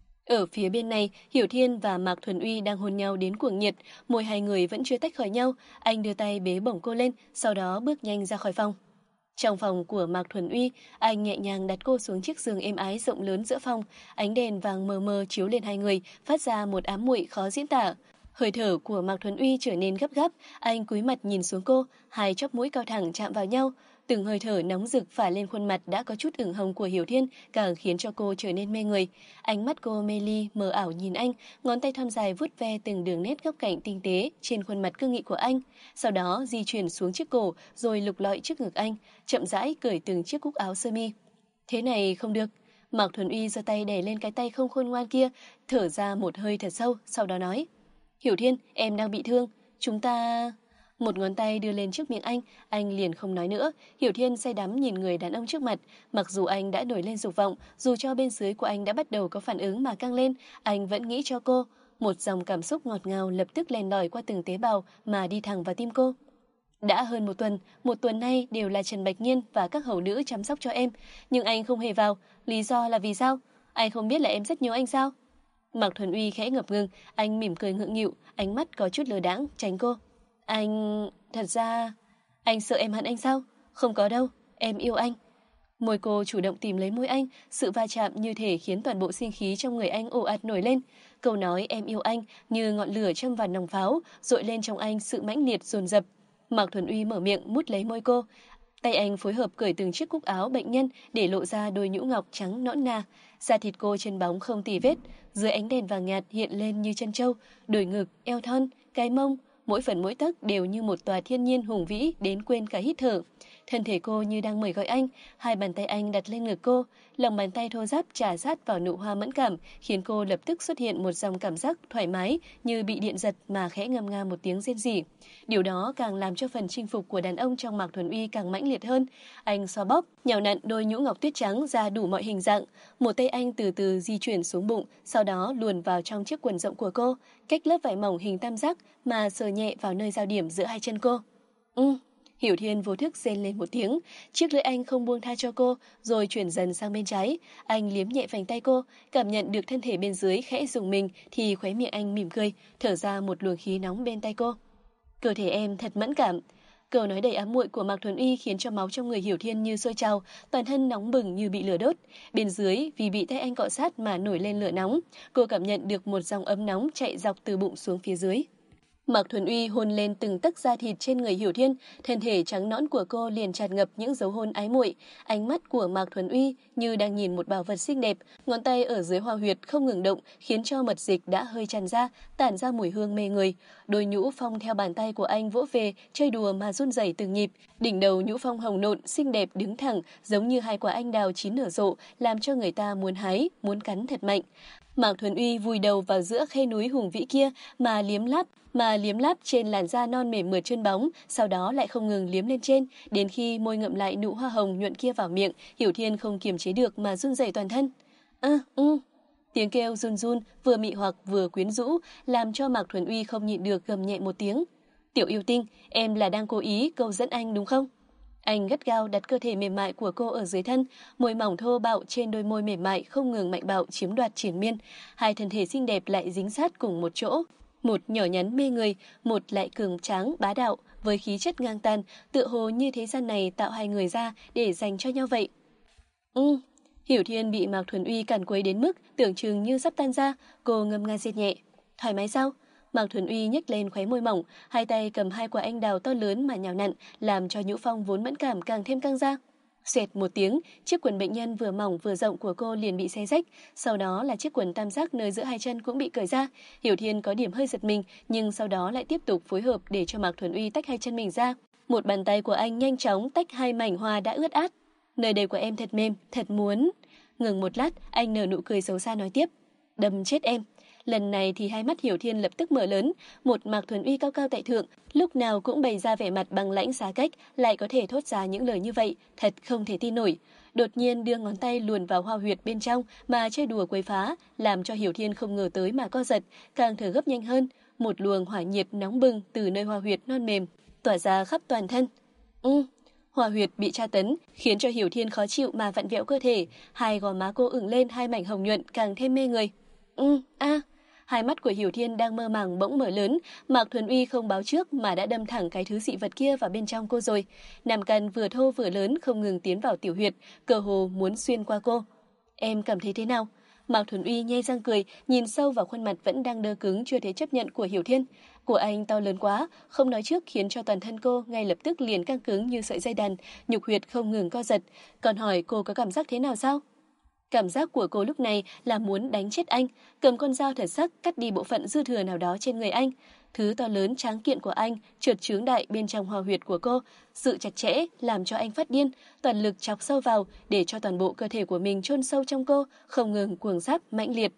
Ở phía bên này, Hiểu Thiên và Mạc Thuần Uy đang hôn nhau đến cuồng nhiệt, môi hai người vẫn chưa tách khỏi nhau, anh đưa tay bế bổng cô lên, sau đó bước nhanh ra khỏi phòng. Trong phòng của Mạc Thuần Uy, anh nhẹ nhàng đặt cô xuống chiếc giường êm ái rộng lớn giữa phòng, ánh đèn vàng mờ mờ chiếu lên hai người, phát ra một ám muội khó diễn tả. Hơi thở của Mạc Thuần Uy trở nên gấp gáp, anh cúi mặt nhìn xuống cô, hai chóp mũi cao thẳng chạm vào nhau, từng hơi thở nóng rực phả lên khuôn mặt đã có chút ửng hồng của Hiểu Thiên, càng khiến cho cô trở nên mê người. Ánh mắt cô mê ly, mờ ảo nhìn anh, ngón tay thon dài vuốt ve từng đường nét góc cạnh tinh tế trên khuôn mặt cương nghị của anh, sau đó di chuyển xuống chiếc cổ, rồi lục lọi trước ngực anh, chậm rãi cởi từng chiếc cúc áo sơ mi. Thế này không được. Mạc Thuần Uy giơ tay đè lên cái tay không khôn ngoan kia, thở ra một hơi thật sâu, sau đó nói: Hiểu Thiên, em đang bị thương, chúng ta... Một ngón tay đưa lên trước miệng anh liền không nói nữa. Hiểu Thiên say đắm nhìn người đàn ông trước mặt, mặc dù anh đã nổi lên dục vọng, dù cho bên dưới của anh đã bắt đầu có phản ứng mà căng lên, anh vẫn nghĩ cho cô. Một dòng cảm xúc ngọt ngào lập tức len lỏi qua từng tế bào mà đi thẳng vào tim cô. Đã hơn một tuần nay đều là Trần Bạch Nhiên và các hầu nữ chăm sóc cho em, nhưng anh không hề vào, lý do là vì sao? Anh không biết là em rất nhớ anh sao? Mạc Thuần Uy khẽ ngập ngừng, anh mỉm cười ngượng nghịu, ánh mắt có chút lơ đãng tránh cô. Thật ra... Anh sợ em hận anh sao? Không có đâu, em yêu anh. Môi cô chủ động tìm lấy môi anh, sự va chạm như thể khiến toàn bộ sinh khí trong người anh ồ ạt nổi lên. Câu nói em yêu anh như ngọn lửa châm vào nòng pháo, dội lên trong anh sự mãnh liệt dồn dập. Mạc Thuần Uy mở miệng mút lấy môi cô. Tay anh phối hợp cởi từng chiếc cúc áo bệnh nhân để lộ ra đôi nhũ ngọc trắng nõn nà. Da thịt cô chân bóng không tì vết, dưới ánh đèn vàng nhạt hiện lên như chân trâu, đùi ngực, eo thon, cái mông, mỗi phần mỗi tấc đều như một tòa thiên nhiên hùng vĩ đến quên cả hít thở. Thân thể cô như đang mời gọi anh, hai bàn tay anh đặt lên ngực cô, lòng bàn tay thô ráp chà sát vào nụ hoa mẫn cảm, khiến cô lập tức xuất hiện một dòng cảm giác thoải mái như bị điện giật mà khẽ ngâm nga một tiếng rên rỉ. Điều đó càng làm cho phần chinh phục của đàn ông trong Mạc Thuần Uy càng mãnh liệt hơn. Anh xoa bóp, nhào nặn đôi nhũ ngọc tuyết trắng ra đủ mọi hình dạng, một tay anh từ từ di chuyển xuống bụng, sau đó luồn vào trong chiếc quần rộng của cô, cách lớp vải mỏng hình tam giác mà sờ nhẹ vào nơi giao điểm giữa hai chân cô. Hiểu Thiên vô thức rên lên một tiếng, chiếc lưỡi anh không buông tha cho cô, rồi chuyển dần sang bên trái. Anh liếm nhẹ vành tay cô, cảm nhận được thân thể bên dưới khẽ rùng mình thì khóe miệng anh mỉm cười, thở ra một luồng khí nóng bên tay cô. Cơ thể em thật mẫn cảm. Câu nói đầy ám muội của Mạc Thuần Uy khiến cho máu trong người Hiểu Thiên như sôi trào, toàn thân nóng bừng như bị lửa đốt. Bên dưới, vì bị tay anh cọ sát mà nổi lên lửa nóng, cô cảm nhận được một dòng ấm nóng chạy dọc từ bụng xuống phía dưới. Mạc Thuần Uy hôn lên từng tấc da thịt trên người Hiểu Thiên, thân thể trắng nõn của cô liền tràn ngập những dấu hôn ái muội. Ánh mắt của Mạc Thuần Uy như đang nhìn một bảo vật xinh đẹp, ngón tay ở dưới hoa huyệt không ngừng động, khiến cho mật dịch đã hơi tràn ra, tản ra mùi hương mê người. Đôi nhũ phong theo bàn tay của anh vỗ về, chơi đùa mà run rẩy từng nhịp. Đỉnh đầu nhũ phong hồng nộn, xinh đẹp đứng thẳng, giống như hai quả anh đào chín nở rộ, làm cho người ta muốn hái, muốn cắn thật mạnh. Mạc Thuần Uy vùi đầu vào giữa khe núi hùng vĩ kia mà liếm láp trên làn da non mềm mượt trơn bóng, sau đó lại không ngừng liếm lên trên, đến khi môi ngậm lại nụ hoa hồng nhuận kia vào miệng, Hiểu Thiên không kiềm chế được mà run rẩy toàn thân. Tiếng kêu run run vừa mị hoặc vừa quyến rũ, làm cho Mạc Thuần Uy không nhịn được gầm nhẹ một tiếng. Tiểu yêu tinh, em là đang cố ý câu dẫn anh đúng không? Anh gắt gao đặt cơ thể mềm mại của cô ở dưới thân, môi mỏng thô bạo trên đôi môi mềm mại không ngừng mạnh bạo chiếm đoạt triền miên, hai thân thể xinh đẹp lại dính sát cùng một chỗ. Một nhỏ nhắn mê người, một lại cường tráng bá đạo, với khí chất ngang tàn, tựa hồ như thế gian này tạo hai người ra để dành cho nhau vậy. Hiểu Thiên bị Mạc Thuần Uy càn quấy đến mức tưởng chừng như sắp tan ra, cô ngâm nga rên nhẹ. Thoải mái sao? Mạc Thuần Uy nhếch lên khóe môi mỏng, hai tay cầm hai quả anh đào to lớn mà nhào nặn, làm cho nhũ phong vốn mẫn cảm càng thêm căng ra. Xẹt một tiếng, chiếc quần bệnh nhân vừa mỏng vừa rộng của cô liền bị xé rách, sau đó là chiếc quần tam giác nơi giữa hai chân cũng bị cởi ra. Hiểu Thiên có điểm hơi giật mình, nhưng sau đó lại tiếp tục phối hợp để cho Mạc Thuần Uy tách hai chân mình ra. Một bàn tay của anh nhanh chóng tách hai mảnh hoa đã ướt át. Nơi đây của em thật mềm, thật muốn. Ngừng một lát, anh nở nụ cười xấu xa nói tiếp. Đâm chết em. Lần này thì hai mắt Hiểu Thiên lập tức mở lớn, một Mạc Thuần Uy cao cao tại thượng, lúc nào cũng bày ra vẻ mặt băng lãnh xa cách, lại có thể thốt ra những lời như vậy, thật không thể tin nổi. Đột nhiên đưa ngón tay luồn vào hoa huyệt bên trong mà chơi đùa quấy phá, làm cho Hiểu Thiên không ngờ tới mà co giật, càng thở gấp nhanh hơn, một luồng hỏa nhiệt nóng bừng từ nơi hoa huyệt non mềm tỏa ra khắp toàn thân. Hoa huyệt bị tra tấn khiến cho Hiểu Thiên khó chịu mà vặn vẹo cơ thể, hai gò má cô ửng lên hai mảnh hồng nhuận càng thêm mê người. Hai mắt của Hiểu Thiên đang mơ màng bỗng mở lớn, Mạc Thuần Uy không báo trước mà đã đâm thẳng cái thứ dị vật kia vào bên trong cô rồi. Nam căn vừa thô vừa lớn không ngừng tiến vào tiểu huyệt, cơ hồ muốn xuyên qua cô. Em cảm thấy thế nào? Mạc Thuần Uy nhe răng cười, nhìn sâu vào khuôn mặt vẫn đang đơ cứng chưa thể chấp nhận của Hiểu Thiên. Của anh to lớn quá, không nói trước khiến cho toàn thân cô ngay lập tức liền căng cứng như sợi dây đàn, nhục huyệt không ngừng co giật. Còn hỏi cô có cảm giác thế nào sao? Cảm giác của cô lúc này là muốn đánh chết anh, cầm con dao thật sắc cắt đi bộ phận dư thừa nào đó trên người anh. Thứ to lớn tráng kiện của anh trượt chướng đại bên trong hoa huyệt của cô, sự chặt chẽ làm cho anh phát điên, toàn lực chọc sâu vào để cho toàn bộ cơ thể của mình chôn sâu trong cô, không ngừng cuồng giáp mãnh liệt.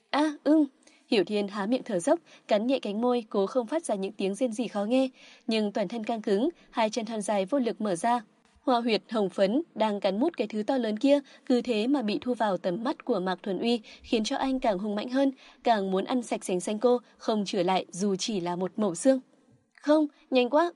Hiểu Thiên há miệng thở dốc, cắn nhẹ cánh môi, cố không phát ra những tiếng rên rỉ khó nghe, nhưng toàn thân căng cứng, hai chân thon dài vô lực mở ra. Hoa huyệt hồng phấn đang cắn mút cái thứ to lớn kia, cứ thế mà bị thu vào tầm mắt của Mạc Thuần Uy, khiến cho anh càng hung mãnh hơn, càng muốn ăn sạch sành xanh cô, không trở lại dù chỉ là một mẩu xương. Không, nhanh quá.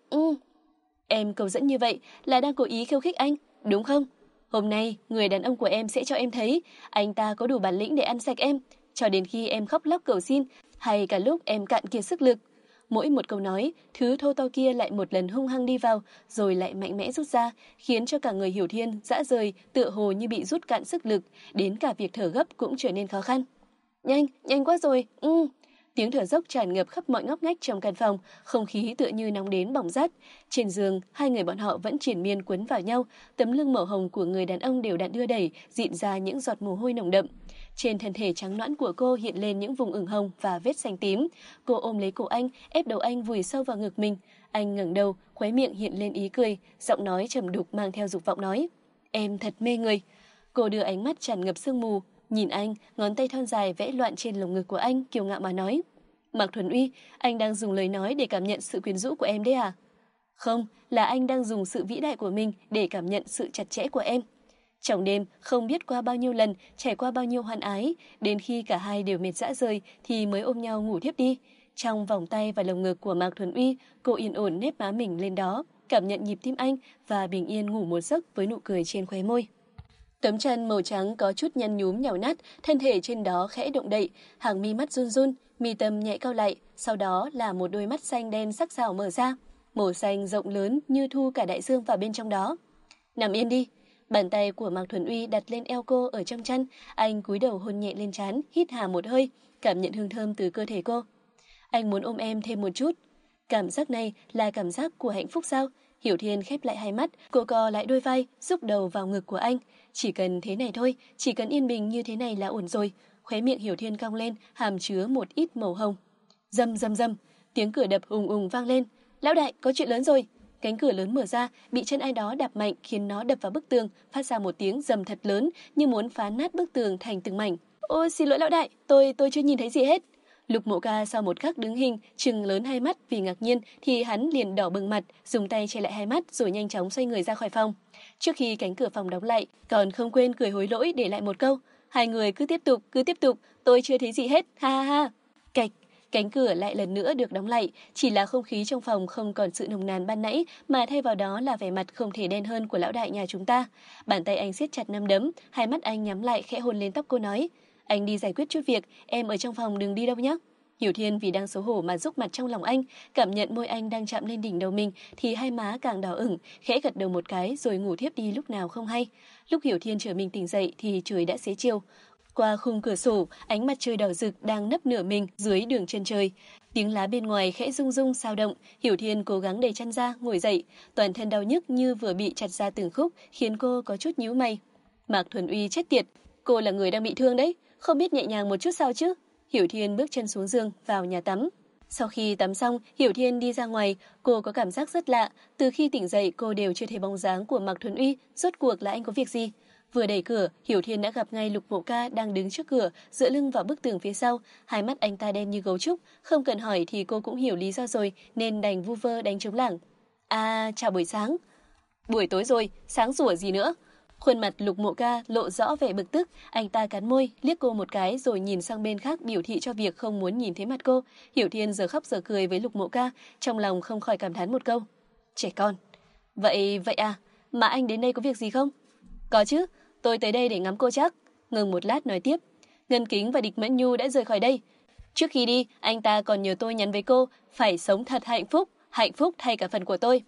Em cầu dẫn như vậy là đang cố ý khiêu khích anh, đúng không? Hôm nay, người đàn ông của em sẽ cho em thấy anh ta có đủ bản lĩnh để ăn sạch em, cho đến khi em khóc lóc cầu xin, hay cả lúc em cạn kiệt sức lực. Mỗi một câu nói, thứ thô to kia lại một lần hung hăng đi vào, rồi lại mạnh mẽ rút ra, khiến cho cả người Hiểu Thiên dã rời, tựa hồ như bị rút cạn sức lực, đến cả việc thở gấp cũng trở nên khó khăn. Nhanh quá rồi. Tiếng thở dốc tràn ngập khắp mọi ngóc ngách trong căn phòng, không khí tựa như nóng đến bỏng rát. Trên giường, hai người bọn họ vẫn triền miên quấn vào nhau, tấm lưng màu hồng của người đàn ông đều đặn đưa đẩy, rịn ra những giọt mồ hôi nồng đậm. Trên thân thể trắng nõn của cô hiện lên những vùng ửng hồng và vết xanh tím. Cô ôm lấy cổ anh, ép đầu anh vùi sâu vào ngực mình. Anh ngẩng đầu, khóe miệng hiện lên ý cười, giọng nói trầm đục mang theo dục vọng nói: "Em thật mê người." Cô đưa ánh mắt tràn ngập sương mù, nhìn anh, ngón tay thon dài vẽ loạn trên lồng ngực của anh, kiêu ngạo mà nói: "Mạc Thuần Uy, anh đang dùng lời nói để cảm nhận sự quyến rũ của em đấy à?" "Không, là anh đang dùng sự vĩ đại của mình để cảm nhận sự chặt chẽ của em." Trong đêm, không biết qua bao nhiêu lần, trải qua bao nhiêu hoan ái, đến khi cả hai đều mệt rã rời thì mới ôm nhau ngủ thiếp đi. Trong vòng tay và lồng ngực của Mạc Thuần Uy, cô yên ổn nếp má mình lên đó, cảm nhận nhịp tim anh và bình yên ngủ một giấc với nụ cười trên khóe môi. Tấm chân màu trắng có chút nhăn nhúm nhàu nát, thân thể trên đó khẽ động đậy, hàng mi mắt run run, mi tâm nhẹ cau lại, sau đó là một đôi mắt xanh đen sắc sảo mở ra, màu xanh rộng lớn như thu cả đại dương vào bên trong đó. "Nằm yên đi." Bàn tay của Mạc Thuần Uy đặt lên eo cô ở trong chăn, anh cúi đầu hôn nhẹ lên trán, hít hà một hơi, cảm nhận hương thơm từ cơ thể cô. "Anh muốn ôm em thêm một chút." Cảm giác này là cảm giác của hạnh phúc sao? Hiểu Thiên khép lại hai mắt, cô co lại đôi vai, rúc đầu vào ngực của anh. Chỉ cần thế này thôi, chỉ cần yên bình như thế này là ổn rồi. Khóe miệng Hiểu Thiên cong lên, hàm chứa một ít màu hồng. Rầm rầm rầm, tiếng cửa đập ùng ùng vang lên. "Lão đại, có chuyện lớn rồi." Cánh cửa lớn mở ra, bị chân ai đó đạp mạnh khiến nó đập vào bức tường, phát ra một tiếng rầm thật lớn như muốn phá nát bức tường thành từng mảnh. "Ôi xin lỗi lão đại, tôi chưa nhìn thấy gì hết." Lục Mộ Ca sau một khắc đứng hình, trừng lớn hai mắt vì ngạc nhiên thì hắn liền đỏ bừng mặt, dùng tay che lại hai mắt rồi nhanh chóng xoay người ra khỏi phòng. Trước khi cánh cửa phòng đóng lại, còn không quên cười hối lỗi để lại một câu: "Hai người cứ tiếp tục, tôi chưa thấy gì hết, ha ha ha." Cạch, cánh cửa lại lần nữa được đóng lại, chỉ là không khí trong phòng không còn sự nồng nàn ban nãy, mà thay vào đó là vẻ mặt không thể đen hơn của lão đại nhà chúng ta. Bàn tay anh siết chặt nắm đấm, hai mắt anh nhắm lại khẽ hôn lên tóc cô nói: "Anh đi giải quyết chút việc, em ở trong phòng đừng đi đâu nhé." Hiểu Thiên vì đang xấu hổ mà rúc mặt trong lòng anh, cảm nhận môi anh đang chạm lên đỉnh đầu mình thì hai má càng đỏ ửng, khẽ gật đầu một cái rồi ngủ thiếp đi lúc nào không hay. Lúc Hiểu Thiên trở mình tỉnh dậy thì trời đã xế chiều. Qua khung cửa sổ, ánh mặt trời đỏ rực đang nấp nửa mình dưới đường chân trời. Tiếng lá bên ngoài khẽ rung rung xao động, Hiểu Thiên cố gắng đẩy chăn ra, ngồi dậy, toàn thân đau nhức như vừa bị chặt ra từng khúc, khiến cô có chút nhíu mày. Mạc Thuần Uy chết tiệt, cô là người đang bị thương đấy, không biết nhẹ nhàng một chút sao chứ? Hiểu Thiên bước chân xuống giường, vào nhà tắm. Sau khi tắm xong, Hiểu Thiên đi ra ngoài, cô có cảm giác rất lạ, từ khi tỉnh dậy cô đều chưa thấy bóng dáng của Mạc Thuần Uy, rốt cuộc là anh có việc gì? Vừa đẩy cửa, Hiểu Thiên đã gặp ngay Lục Mộ Ca đang đứng trước cửa, dựa lưng vào bức tường phía sau, hai mắt anh ta đen như gấu trúc, không cần hỏi thì cô cũng hiểu lý do rồi, nên đành vu vơ đánh trống lảng. "À, chào buổi sáng." "Buổi tối rồi, sáng rủa gì nữa?" Khuôn mặt Lục Mộ Ca lộ rõ vẻ bực tức, anh ta cắn môi, liếc cô một cái rồi nhìn sang bên khác biểu thị cho việc không muốn nhìn thấy mặt cô. Hiểu Thiên giờ khóc giờ cười với Lục Mộ Ca, trong lòng không khỏi cảm thán một câu: "Trẻ con." Vậy à, mà anh đến đây có việc gì không?" "Có chứ, tôi tới đây để ngắm cô chắc." Ngừng một lát nói tiếp: "Ngân Kính và Địch Mẫn Nhu đã rời khỏi đây." Trước khi đi, anh ta còn nhờ tôi nhắn với cô phải sống thật hạnh phúc thay cả phần của tôi.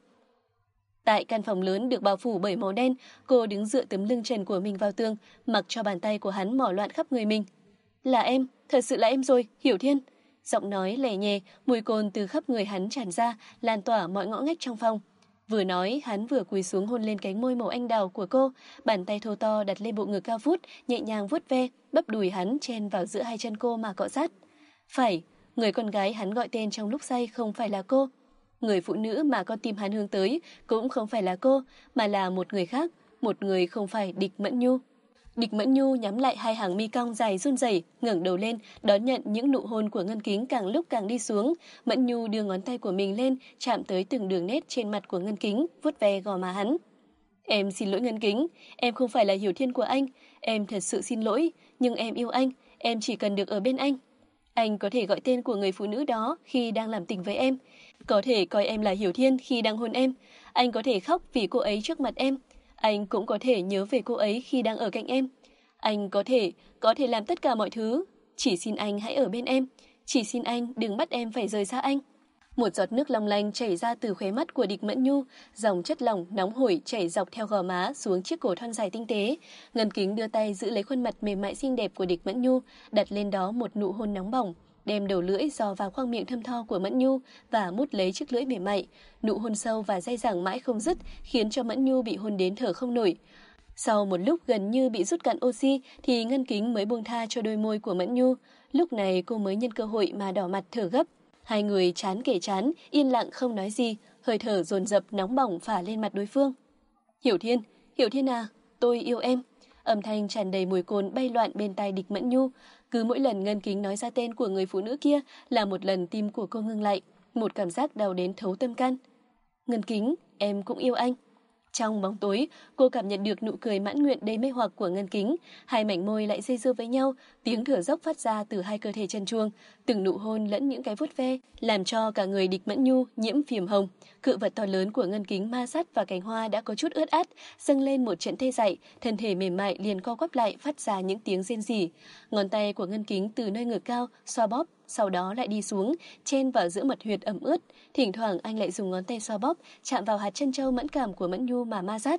Tại căn phòng lớn được bao phủ bởi màu đen, cô đứng dựa tấm lưng trần của mình vào tường, mặc cho bàn tay của hắn mỏ loạn khắp người mình. Là em, thật sự là em rồi, Hiểu Thiên. Giọng nói lẻ nhẹ, mùi cồn từ khắp người hắn tràn ra, lan tỏa mọi ngõ ngách trong phòng. Vừa nói, hắn vừa cúi xuống hôn lên cánh môi màu anh đào của cô, bàn tay thô to đặt lên bộ ngực cao vút, nhẹ nhàng vuốt ve, bắp đùi hắn chen vào giữa hai chân cô mà cọ sát. Phải, người con gái hắn gọi tên trong lúc say không phải là cô. Người phụ nữ mà con tim hắn hướng tới cũng không phải là cô, mà là một người khác, một người không phải Địch Mẫn Nhu. Địch Mẫn Nhu nhắm lại hai hàng mi cong dài run rẩy, ngẩng đầu lên, đón nhận những nụ hôn của Ngân Kính càng lúc càng đi xuống. Mẫn Nhu đưa ngón tay của mình lên, chạm tới từng đường nét trên mặt của Ngân Kính, vuốt ve gò má hắn. Em xin lỗi Ngân Kính, em không phải là Hiểu Thiên của anh, em thật sự xin lỗi, nhưng em yêu anh, em chỉ cần được ở bên anh. Anh có thể gọi tên của người phụ nữ đó khi đang làm tình với em, có thể coi em là Hiểu Thiên khi đang hôn em, anh có thể khóc vì cô ấy trước mặt em, anh cũng có thể nhớ về cô ấy khi đang ở cạnh em. Anh có thể làm tất cả mọi thứ, chỉ xin anh hãy ở bên em, chỉ xin anh đừng bắt em phải rời xa anh. Một giọt nước long lanh chảy ra từ khóe mắt của Địch Mẫn Nhu, dòng chất lỏng nóng hổi chảy dọc theo gò má xuống chiếc cổ thon dài tinh tế. Ngân Kính đưa tay giữ lấy khuôn mặt mềm mại xinh đẹp của Địch Mẫn Nhu, đặt lên đó một nụ hôn nóng bỏng, đem đầu lưỡi dò vào khoang miệng thâm tho của Mẫn Nhu và mút lấy chiếc lưỡi mềm mại. Nụ hôn sâu và dai dẳng mãi không dứt, khiến cho Mẫn Nhu bị hôn đến thở không nổi. Sau một lúc gần như bị rút cạn oxy thì Ngân Kính mới buông tha cho đôi môi của Mẫn Nhu. Lúc này cô mới nhân cơ hội mà đỏ mặt thở gấp. Hai người chán kể chán, yên lặng không nói gì, hơi thở dồn dập nóng bỏng phả lên mặt đối phương. Hiểu Thiên à, tôi yêu em. Âm thanh tràn đầy mùi cồn bay loạn bên tai Địch Mẫn Nhu. Cứ mỗi lần Ngân Kính nói ra tên của người phụ nữ kia là một lần tim của cô ngưng lại, một cảm giác đau đến thấu tâm can. Ngân Kính, em cũng yêu anh. Trong bóng tối, cô cảm nhận được nụ cười mãn nguyện đầy mê hoặc của Ngân Kính, hai mảnh môi lại dây dưa với nhau, tiếng thở dốc phát ra từ hai cơ thể trần truồng, từng nụ hôn lẫn những cái vuốt ve, làm cho cả người Địch Mẫn Nhu nhiễm phìm hồng. Cự vật to lớn của Ngân Kính ma sát vào cánh hoa đã có chút ướt át, dâng lên một trận tê dại, thân thể mềm mại liền co quắp lại phát ra những tiếng rên rỉ. Ngón tay của Ngân Kính từ nơi ngực cao xoa bóp, sau đó lại đi xuống, chen vào giữa mật huyệt ẩm ướt. Thỉnh thoảng anh lại dùng ngón tay xoa bóp, chạm vào hạt chân châu mẫn cảm của Mẫn Nhu mà ma sát.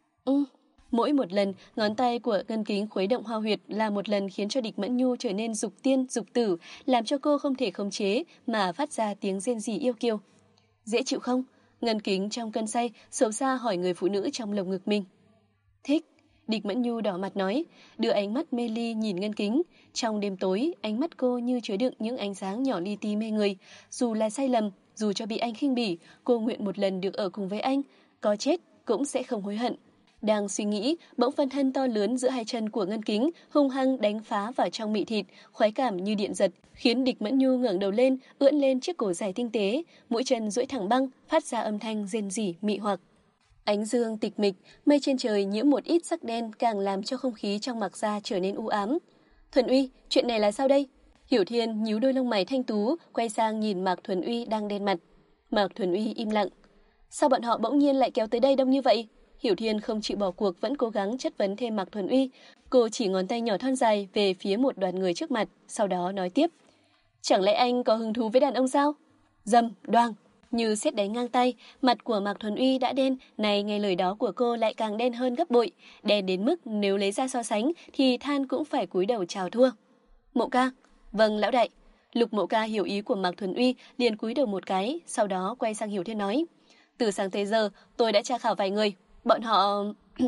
Mỗi một lần, ngón tay của Ngân Kính khuấy động hoa huyệt là một lần khiến cho Địch Mẫn Nhu trở nên dục tiên, dục tử, làm cho cô không thể khống chế mà phát ra tiếng rên rỉ yêu kiều. Dễ chịu không? Ngân Kính trong cơn say, xấu xa hỏi người phụ nữ trong lồng ngực mình. Thích. Địch Mẫn Nhu đỏ mặt nói, đưa ánh mắt mê ly nhìn Ngân Kính. Trong đêm tối, ánh mắt cô như chứa đựng những ánh sáng nhỏ li ti mê người. Dù là sai lầm, dù cho bị anh khinh bỉ, cô nguyện một lần được ở cùng với anh, có chết cũng sẽ không hối hận. Đang suy nghĩ, bỗng phân thân to lớn giữa hai chân của Ngân Kính hung hăng đánh phá vào trong mị thịt, khoái cảm như điện giật, khiến Địch Mẫn Nhu ngẩng đầu lên, ưỡn lên chiếc cổ dài tinh tế, mũi chân duỗi thẳng băng, phát ra âm thanh rên rỉ mị hoặc. Ánh dương tịch mịch, mây trên trời nhiễm một ít sắc đen càng làm cho không khí trong Mạc gia trở nên u ám. Thuần Uy, chuyện này là sao đây? Hiểu Thiên nhíu đôi lông mày thanh tú, quay sang nhìn Mạc Thuần Uy đang đen mặt. Mạc Thuần Uy im lặng. Sao bọn họ bỗng nhiên lại kéo tới đây đông như vậy? Hiểu Thiên không chịu bỏ cuộc vẫn cố gắng chất vấn thêm Mạc Thuần Uy. Cô chỉ ngón tay nhỏ thon dài về phía một đoàn người trước mặt, sau đó nói tiếp. Chẳng lẽ anh có hứng thú với đàn ông sao? Dầm, đoang. Như sét đánh ngang tay, mặt của Mạc Thuần Uy đã đen, này nghe lời đó của cô lại càng đen hơn gấp bội, đen đến mức nếu lấy ra so sánh thì than cũng phải cúi đầu chào thua. Mộ ca, vâng lão đại. Lục Mộ ca hiểu ý của Mạc Thuần Uy, liền cúi đầu một cái, sau đó quay sang Hiểu Thiên nói: từ sáng tới giờ, tôi đã tra khảo vài người, bọn họ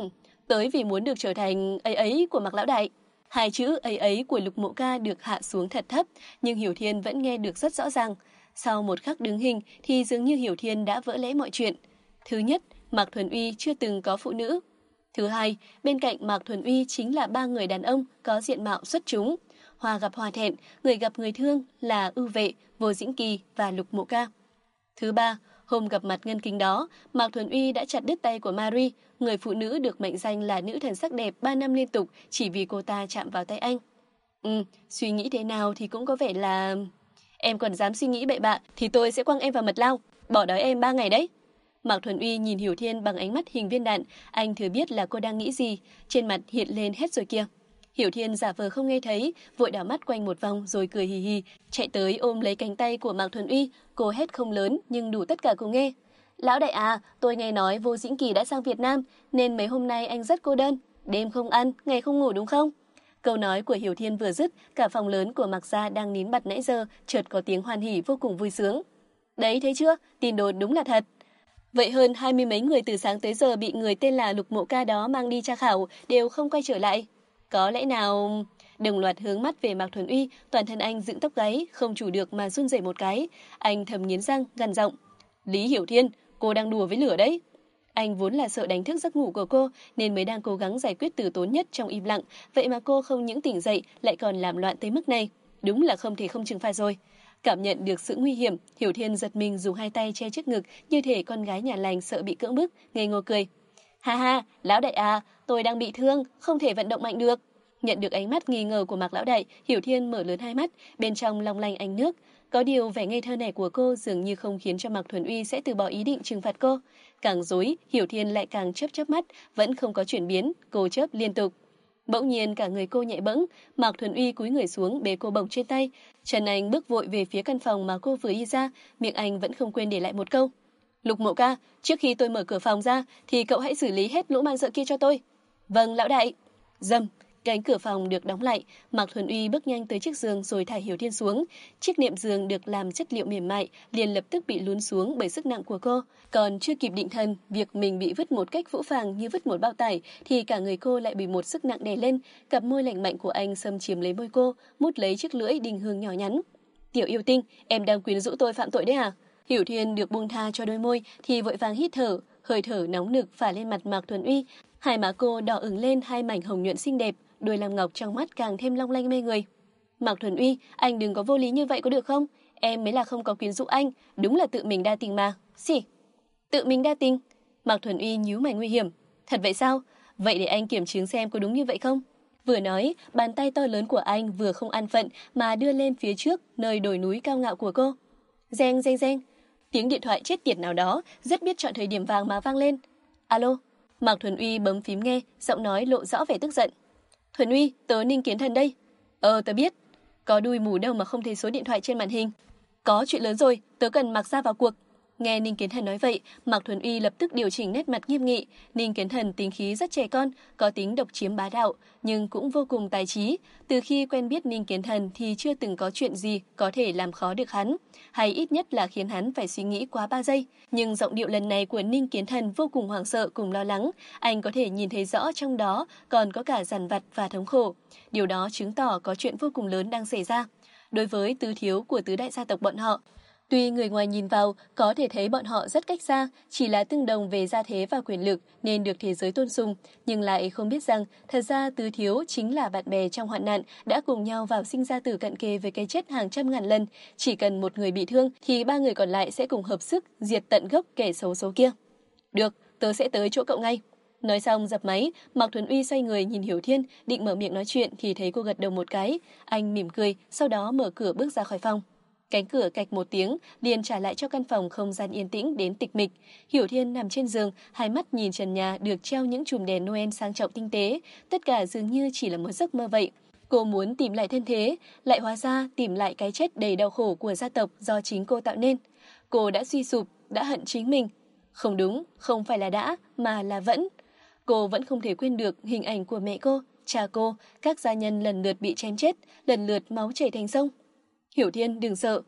tới vì muốn được trở thành ấy ấy của Mạc lão đại. Hai chữ ấy ấy của Lục Mộ ca được hạ xuống thật thấp, nhưng Hiểu Thiên vẫn nghe được rất rõ ràng. Sau một khắc đứng hình thì dường như Hiểu Thiên đã vỡ lẽ mọi chuyện. Thứ nhất, Mạc Thuần Uy chưa từng có phụ nữ. Thứ hai, bên cạnh Mạc Thuần Uy chính là ba người đàn ông có diện mạo xuất chúng. Hoa gặp hoa thẹn, người gặp người thương là Ưu Vệ, Vô Dĩnh Kỳ và Lục Mộ ca. Thứ ba, hôm gặp mặt Ngân Kính đó, Mạc Thuần Uy đã chặt đứt tay của Marie, người phụ nữ được mệnh danh là nữ thần sắc đẹp 3 năm liên tục chỉ vì cô ta chạm vào tay anh. Suy nghĩ thế nào thì cũng có vẻ là... Em còn dám suy nghĩ bậy bạ thì tôi sẽ quăng em vào mật lao, bỏ đói em 3 ngày đấy. Mạc Thuần Uy nhìn Hiểu Thiên bằng ánh mắt hình viên đạn, anh thừa biết là cô đang nghĩ gì, trên mặt hiện lên hết rồi kia. Hiểu Thiên giả vờ không nghe thấy, vội đảo mắt quanh một vòng rồi cười hì hì, chạy tới ôm lấy cánh tay của Mạc Thuần Uy, cô hét không lớn nhưng đủ tất cả cùng nghe. Lão đại à, tôi nghe nói Vô Dĩnh Kỳ đã sang Việt Nam, nên mấy hôm nay anh rất cô đơn, đêm không ăn, ngày không ngủ đúng không? Câu nói của Hiểu Thiên vừa dứt, cả phòng lớn của Mạc gia đang nín bặt nãy giờ, chợt có tiếng hoan hỉ vô cùng vui sướng. Đấy thấy chưa, tin đồn đúng là thật. Vậy hơn 20 mấy người từ sáng tới giờ bị người tên là Lục Mộ Ca đó mang đi tra khảo đều không quay trở lại. Có lẽ nào... Đồng loạt hướng mắt về Mạc Thuần Uy, toàn thân anh dựng tóc gáy, không chủ được mà run rẩy một cái. Anh thầm nghiến răng, gằn giọng. Lý Hiểu Thiên, cô đang đùa với lửa đấy. Anh vốn là sợ đánh thức giấc ngủ của cô nên mới đang cố gắng giải quyết từ tốn nhất trong im lặng. Vậy mà cô không những tỉnh dậy lại còn làm loạn tới mức này. Đúng là không thể không trừng phạt rồi. Cảm nhận được sự nguy hiểm, Hiểu Thiên giật mình dùng hai tay che trước ngực như thể con gái nhà lành sợ bị cưỡng bức, ngây ngô cười. Ha ha, lão đại à, tôi đang bị thương, không thể vận động mạnh được. Nhận được ánh mắt nghi ngờ của Mạc lão đại, Hiểu Thiên mở lớn hai mắt, bên trong long lanh ánh nước. Có điều vẻ ngây thơ này của cô dường như không khiến cho Mạc Thuần Uy sẽ từ bỏ ý định trừng phạt cô. Càng rối, Hiểu Thiên lại càng chớp mắt, vẫn không có chuyển biến, cô chớp liên tục. Bỗng nhiên cả người cô nhẹ bẫng, Mạc Thuần Uy cúi người xuống bế cô bổng trên tay. Trần Anh bước vội về phía căn phòng mà cô vừa đi ra, miệng anh vẫn không quên để lại một câu. Lục Mộ Ca, trước khi tôi mở cửa phòng ra thì cậu hãy xử lý hết lũ man dợ kia cho tôi. Vâng lão đại. Dầm. Cánh cửa phòng được đóng lại, Mạc Thuần Uy bước nhanh tới chiếc giường rồi thả Hiểu Thiên xuống. Chiếc nệm giường được làm chất liệu mềm mại, liền lập tức bị lún xuống bởi sức nặng của cô. Còn chưa kịp định thần, việc mình bị vứt một cách phũ phàng như vứt một bao tải, thì cả người cô lại bị một sức nặng đè lên. Cặp môi lạnh mạnh của anh xâm chiếm lấy môi cô, mút lấy chiếc lưỡi đinh hương nhỏ nhắn. Tiểu yêu tinh, em đang quyến rũ tôi phạm tội đấy à? Hiểu Thiên được buông tha cho đôi môi thì vội vàng hít thở, hơi thở nóng nực phả lên mặt Mạc Thuần Uy. Hai má cô đỏ ửng lên hai mảnh hồng nhuận xinh đẹp. Đôi làm ngọc trong mắt càng thêm long lanh mê người. Mạc Thuần Uy, anh đừng có vô lý như vậy có được không? Em mới là không có quyến rũ anh, đúng là tự mình đa tình mà. Xì. Tự mình đa tình? Mạc Thuần Uy nhíu mày nguy hiểm. Thật vậy sao? Vậy để anh kiểm chứng xem có đúng như vậy không? Vừa nói, bàn tay to lớn của anh vừa không an phận mà đưa lên phía trước nơi đồi núi cao ngạo của cô. Reng reng reng. Tiếng điện thoại chết tiệt nào đó rất biết chọn thời điểm vàng mà vang lên. Alo. Mạc Thuần Uy bấm phím nghe, giọng nói lộ rõ vẻ tức giận. Thuần Uy, tớ Ninh Kiến Thần đây. Tớ biết. Có đuôi mù đâu mà không thấy số điện thoại trên màn hình. Có chuyện lớn rồi, tớ cần Mạc gia vào cuộc. Nghe Ninh Kiến Thần nói vậy, Mạc Thuần Uy lập tức điều chỉnh nét mặt nghiêm nghị. Ninh Kiến Thần tính khí rất trẻ con, có tính độc chiếm bá đạo, nhưng cũng vô cùng tài trí. Từ khi quen biết Ninh Kiến Thần thì chưa từng có chuyện gì có thể làm khó được hắn, hay ít nhất là khiến hắn phải suy nghĩ quá 3 giây. Nhưng giọng điệu lần này của Ninh Kiến Thần vô cùng hoảng sợ cùng lo lắng, anh có thể nhìn thấy rõ trong đó còn có cả dằn vặt và thống khổ. Điều đó chứng tỏ có chuyện vô cùng lớn đang xảy ra. Đối với tứ thiếu của tứ đại gia tộc bọn họ, tuy người ngoài nhìn vào có thể thấy bọn họ rất cách xa, chỉ là tương đồng về gia thế và quyền lực nên được thế giới tôn sùng, nhưng lại không biết rằng thật ra tứ thiếu chính là bạn bè trong hoạn nạn đã cùng nhau vào sinh ra tử cận kề với cái chết hàng trăm ngàn lần. Chỉ cần một người bị thương thì ba người còn lại sẽ cùng hợp sức diệt tận gốc kẻ xấu số kia. Được, tớ sẽ tới chỗ cậu ngay. Nói xong dập máy, Mạc Thuần Uy xoay người nhìn Hiểu Thiên, định mở miệng nói chuyện thì thấy cô gật đầu một cái. Anh mỉm cười, sau đó mở cửa bước ra khỏi phòng. Cánh cửa cạch một tiếng, liền trả lại cho căn phòng không gian yên tĩnh đến tịch mịch. Hiểu Thiên nằm trên giường, hai mắt nhìn trần nhà được treo những chùm đèn Noel sang trọng tinh tế. Tất cả dường như chỉ là một giấc mơ vậy. Cô muốn tìm lại thân thế, lại hóa ra tìm lại cái chết đầy đau khổ của gia tộc do chính cô tạo nên. Cô đã suy sụp, đã hận chính mình. Không đúng, không phải là đã, mà là vẫn. Cô vẫn không thể quên được hình ảnh của mẹ cô, cha cô, các gia nhân lần lượt bị chém chết, lần lượt máu chảy thành sông. Hiểu Thiên đừng sợ,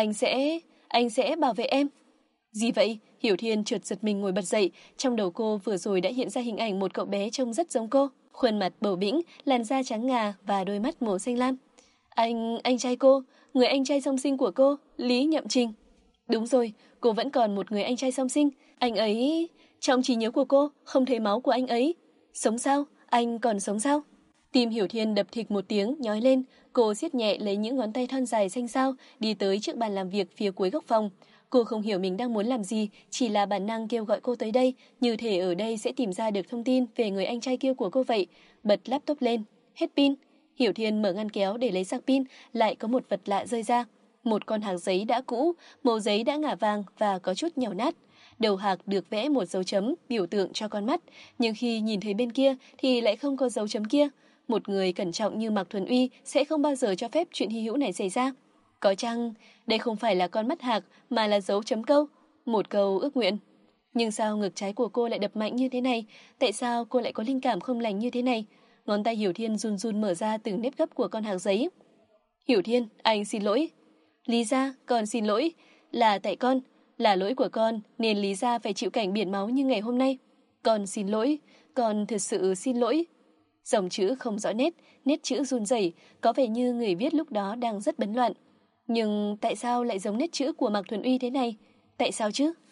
anh sẽ bảo vệ em. Gì vậy? Hiểu Thiên chợt giật mình ngồi bật dậy, trong đầu cô vừa rồi đã hiện ra hình ảnh một cậu bé trông rất giống cô, khuôn mặt bầu bĩnh, làn da trắng ngà và đôi mắt màu xanh lam. Anh trai cô, người anh trai song sinh của cô, Lý Nhậm Trình. Đúng rồi, cô vẫn còn một người anh trai song sinh, anh ấy... Trong trí nhớ của cô, không thấy máu của anh ấy. Sống sao? Anh còn sống sao? Tim Hiểu Thiên đập thịch một tiếng, nhói lên. Cô siết nhẹ lấy những ngón tay thon dài xanh xao, đi tới trước bàn làm việc phía cuối góc phòng. Cô không hiểu mình đang muốn làm gì, chỉ là bản năng kêu gọi cô tới đây, như thể ở đây sẽ tìm ra được thông tin về người anh trai kia của cô vậy. Bật laptop lên, hết pin. Hiểu Thiên mở ngăn kéo để lấy sạc pin, lại có một vật lạ rơi ra. Một con hạc giấy đã cũ, màu giấy đã ngả vàng và có chút nhàu nát. Đầu hạc được vẽ một dấu chấm biểu tượng cho con mắt, nhưng khi nhìn thấy bên kia thì lại không có dấu chấm kia. Một người cẩn trọng như Mạc Thuần Uy sẽ không bao giờ cho phép chuyện hy hữu này xảy ra. Có chăng đây không phải là con mắt hạc mà là dấu chấm câu, một câu ước nguyện. Nhưng sao ngực trái của cô lại đập mạnh như thế này? Tại sao cô lại có linh cảm không lành như thế này? Ngón tay Hiểu Thiên run run mở ra từng nếp gấp của con hạc giấy. Hiểu Thiên, anh xin lỗi. Lý Gia, con xin lỗi. Là tại con, là lỗi của con nên Lý Gia phải chịu cảnh biển máu như ngày hôm nay. Con xin lỗi, con thật sự xin lỗi. Dòng chữ không rõ nét, nét chữ run rẩy, có vẻ như người viết lúc đó đang rất bấn loạn. Nhưng tại sao lại giống nét chữ của Mạc Thuần Uy thế này? Tại sao chứ?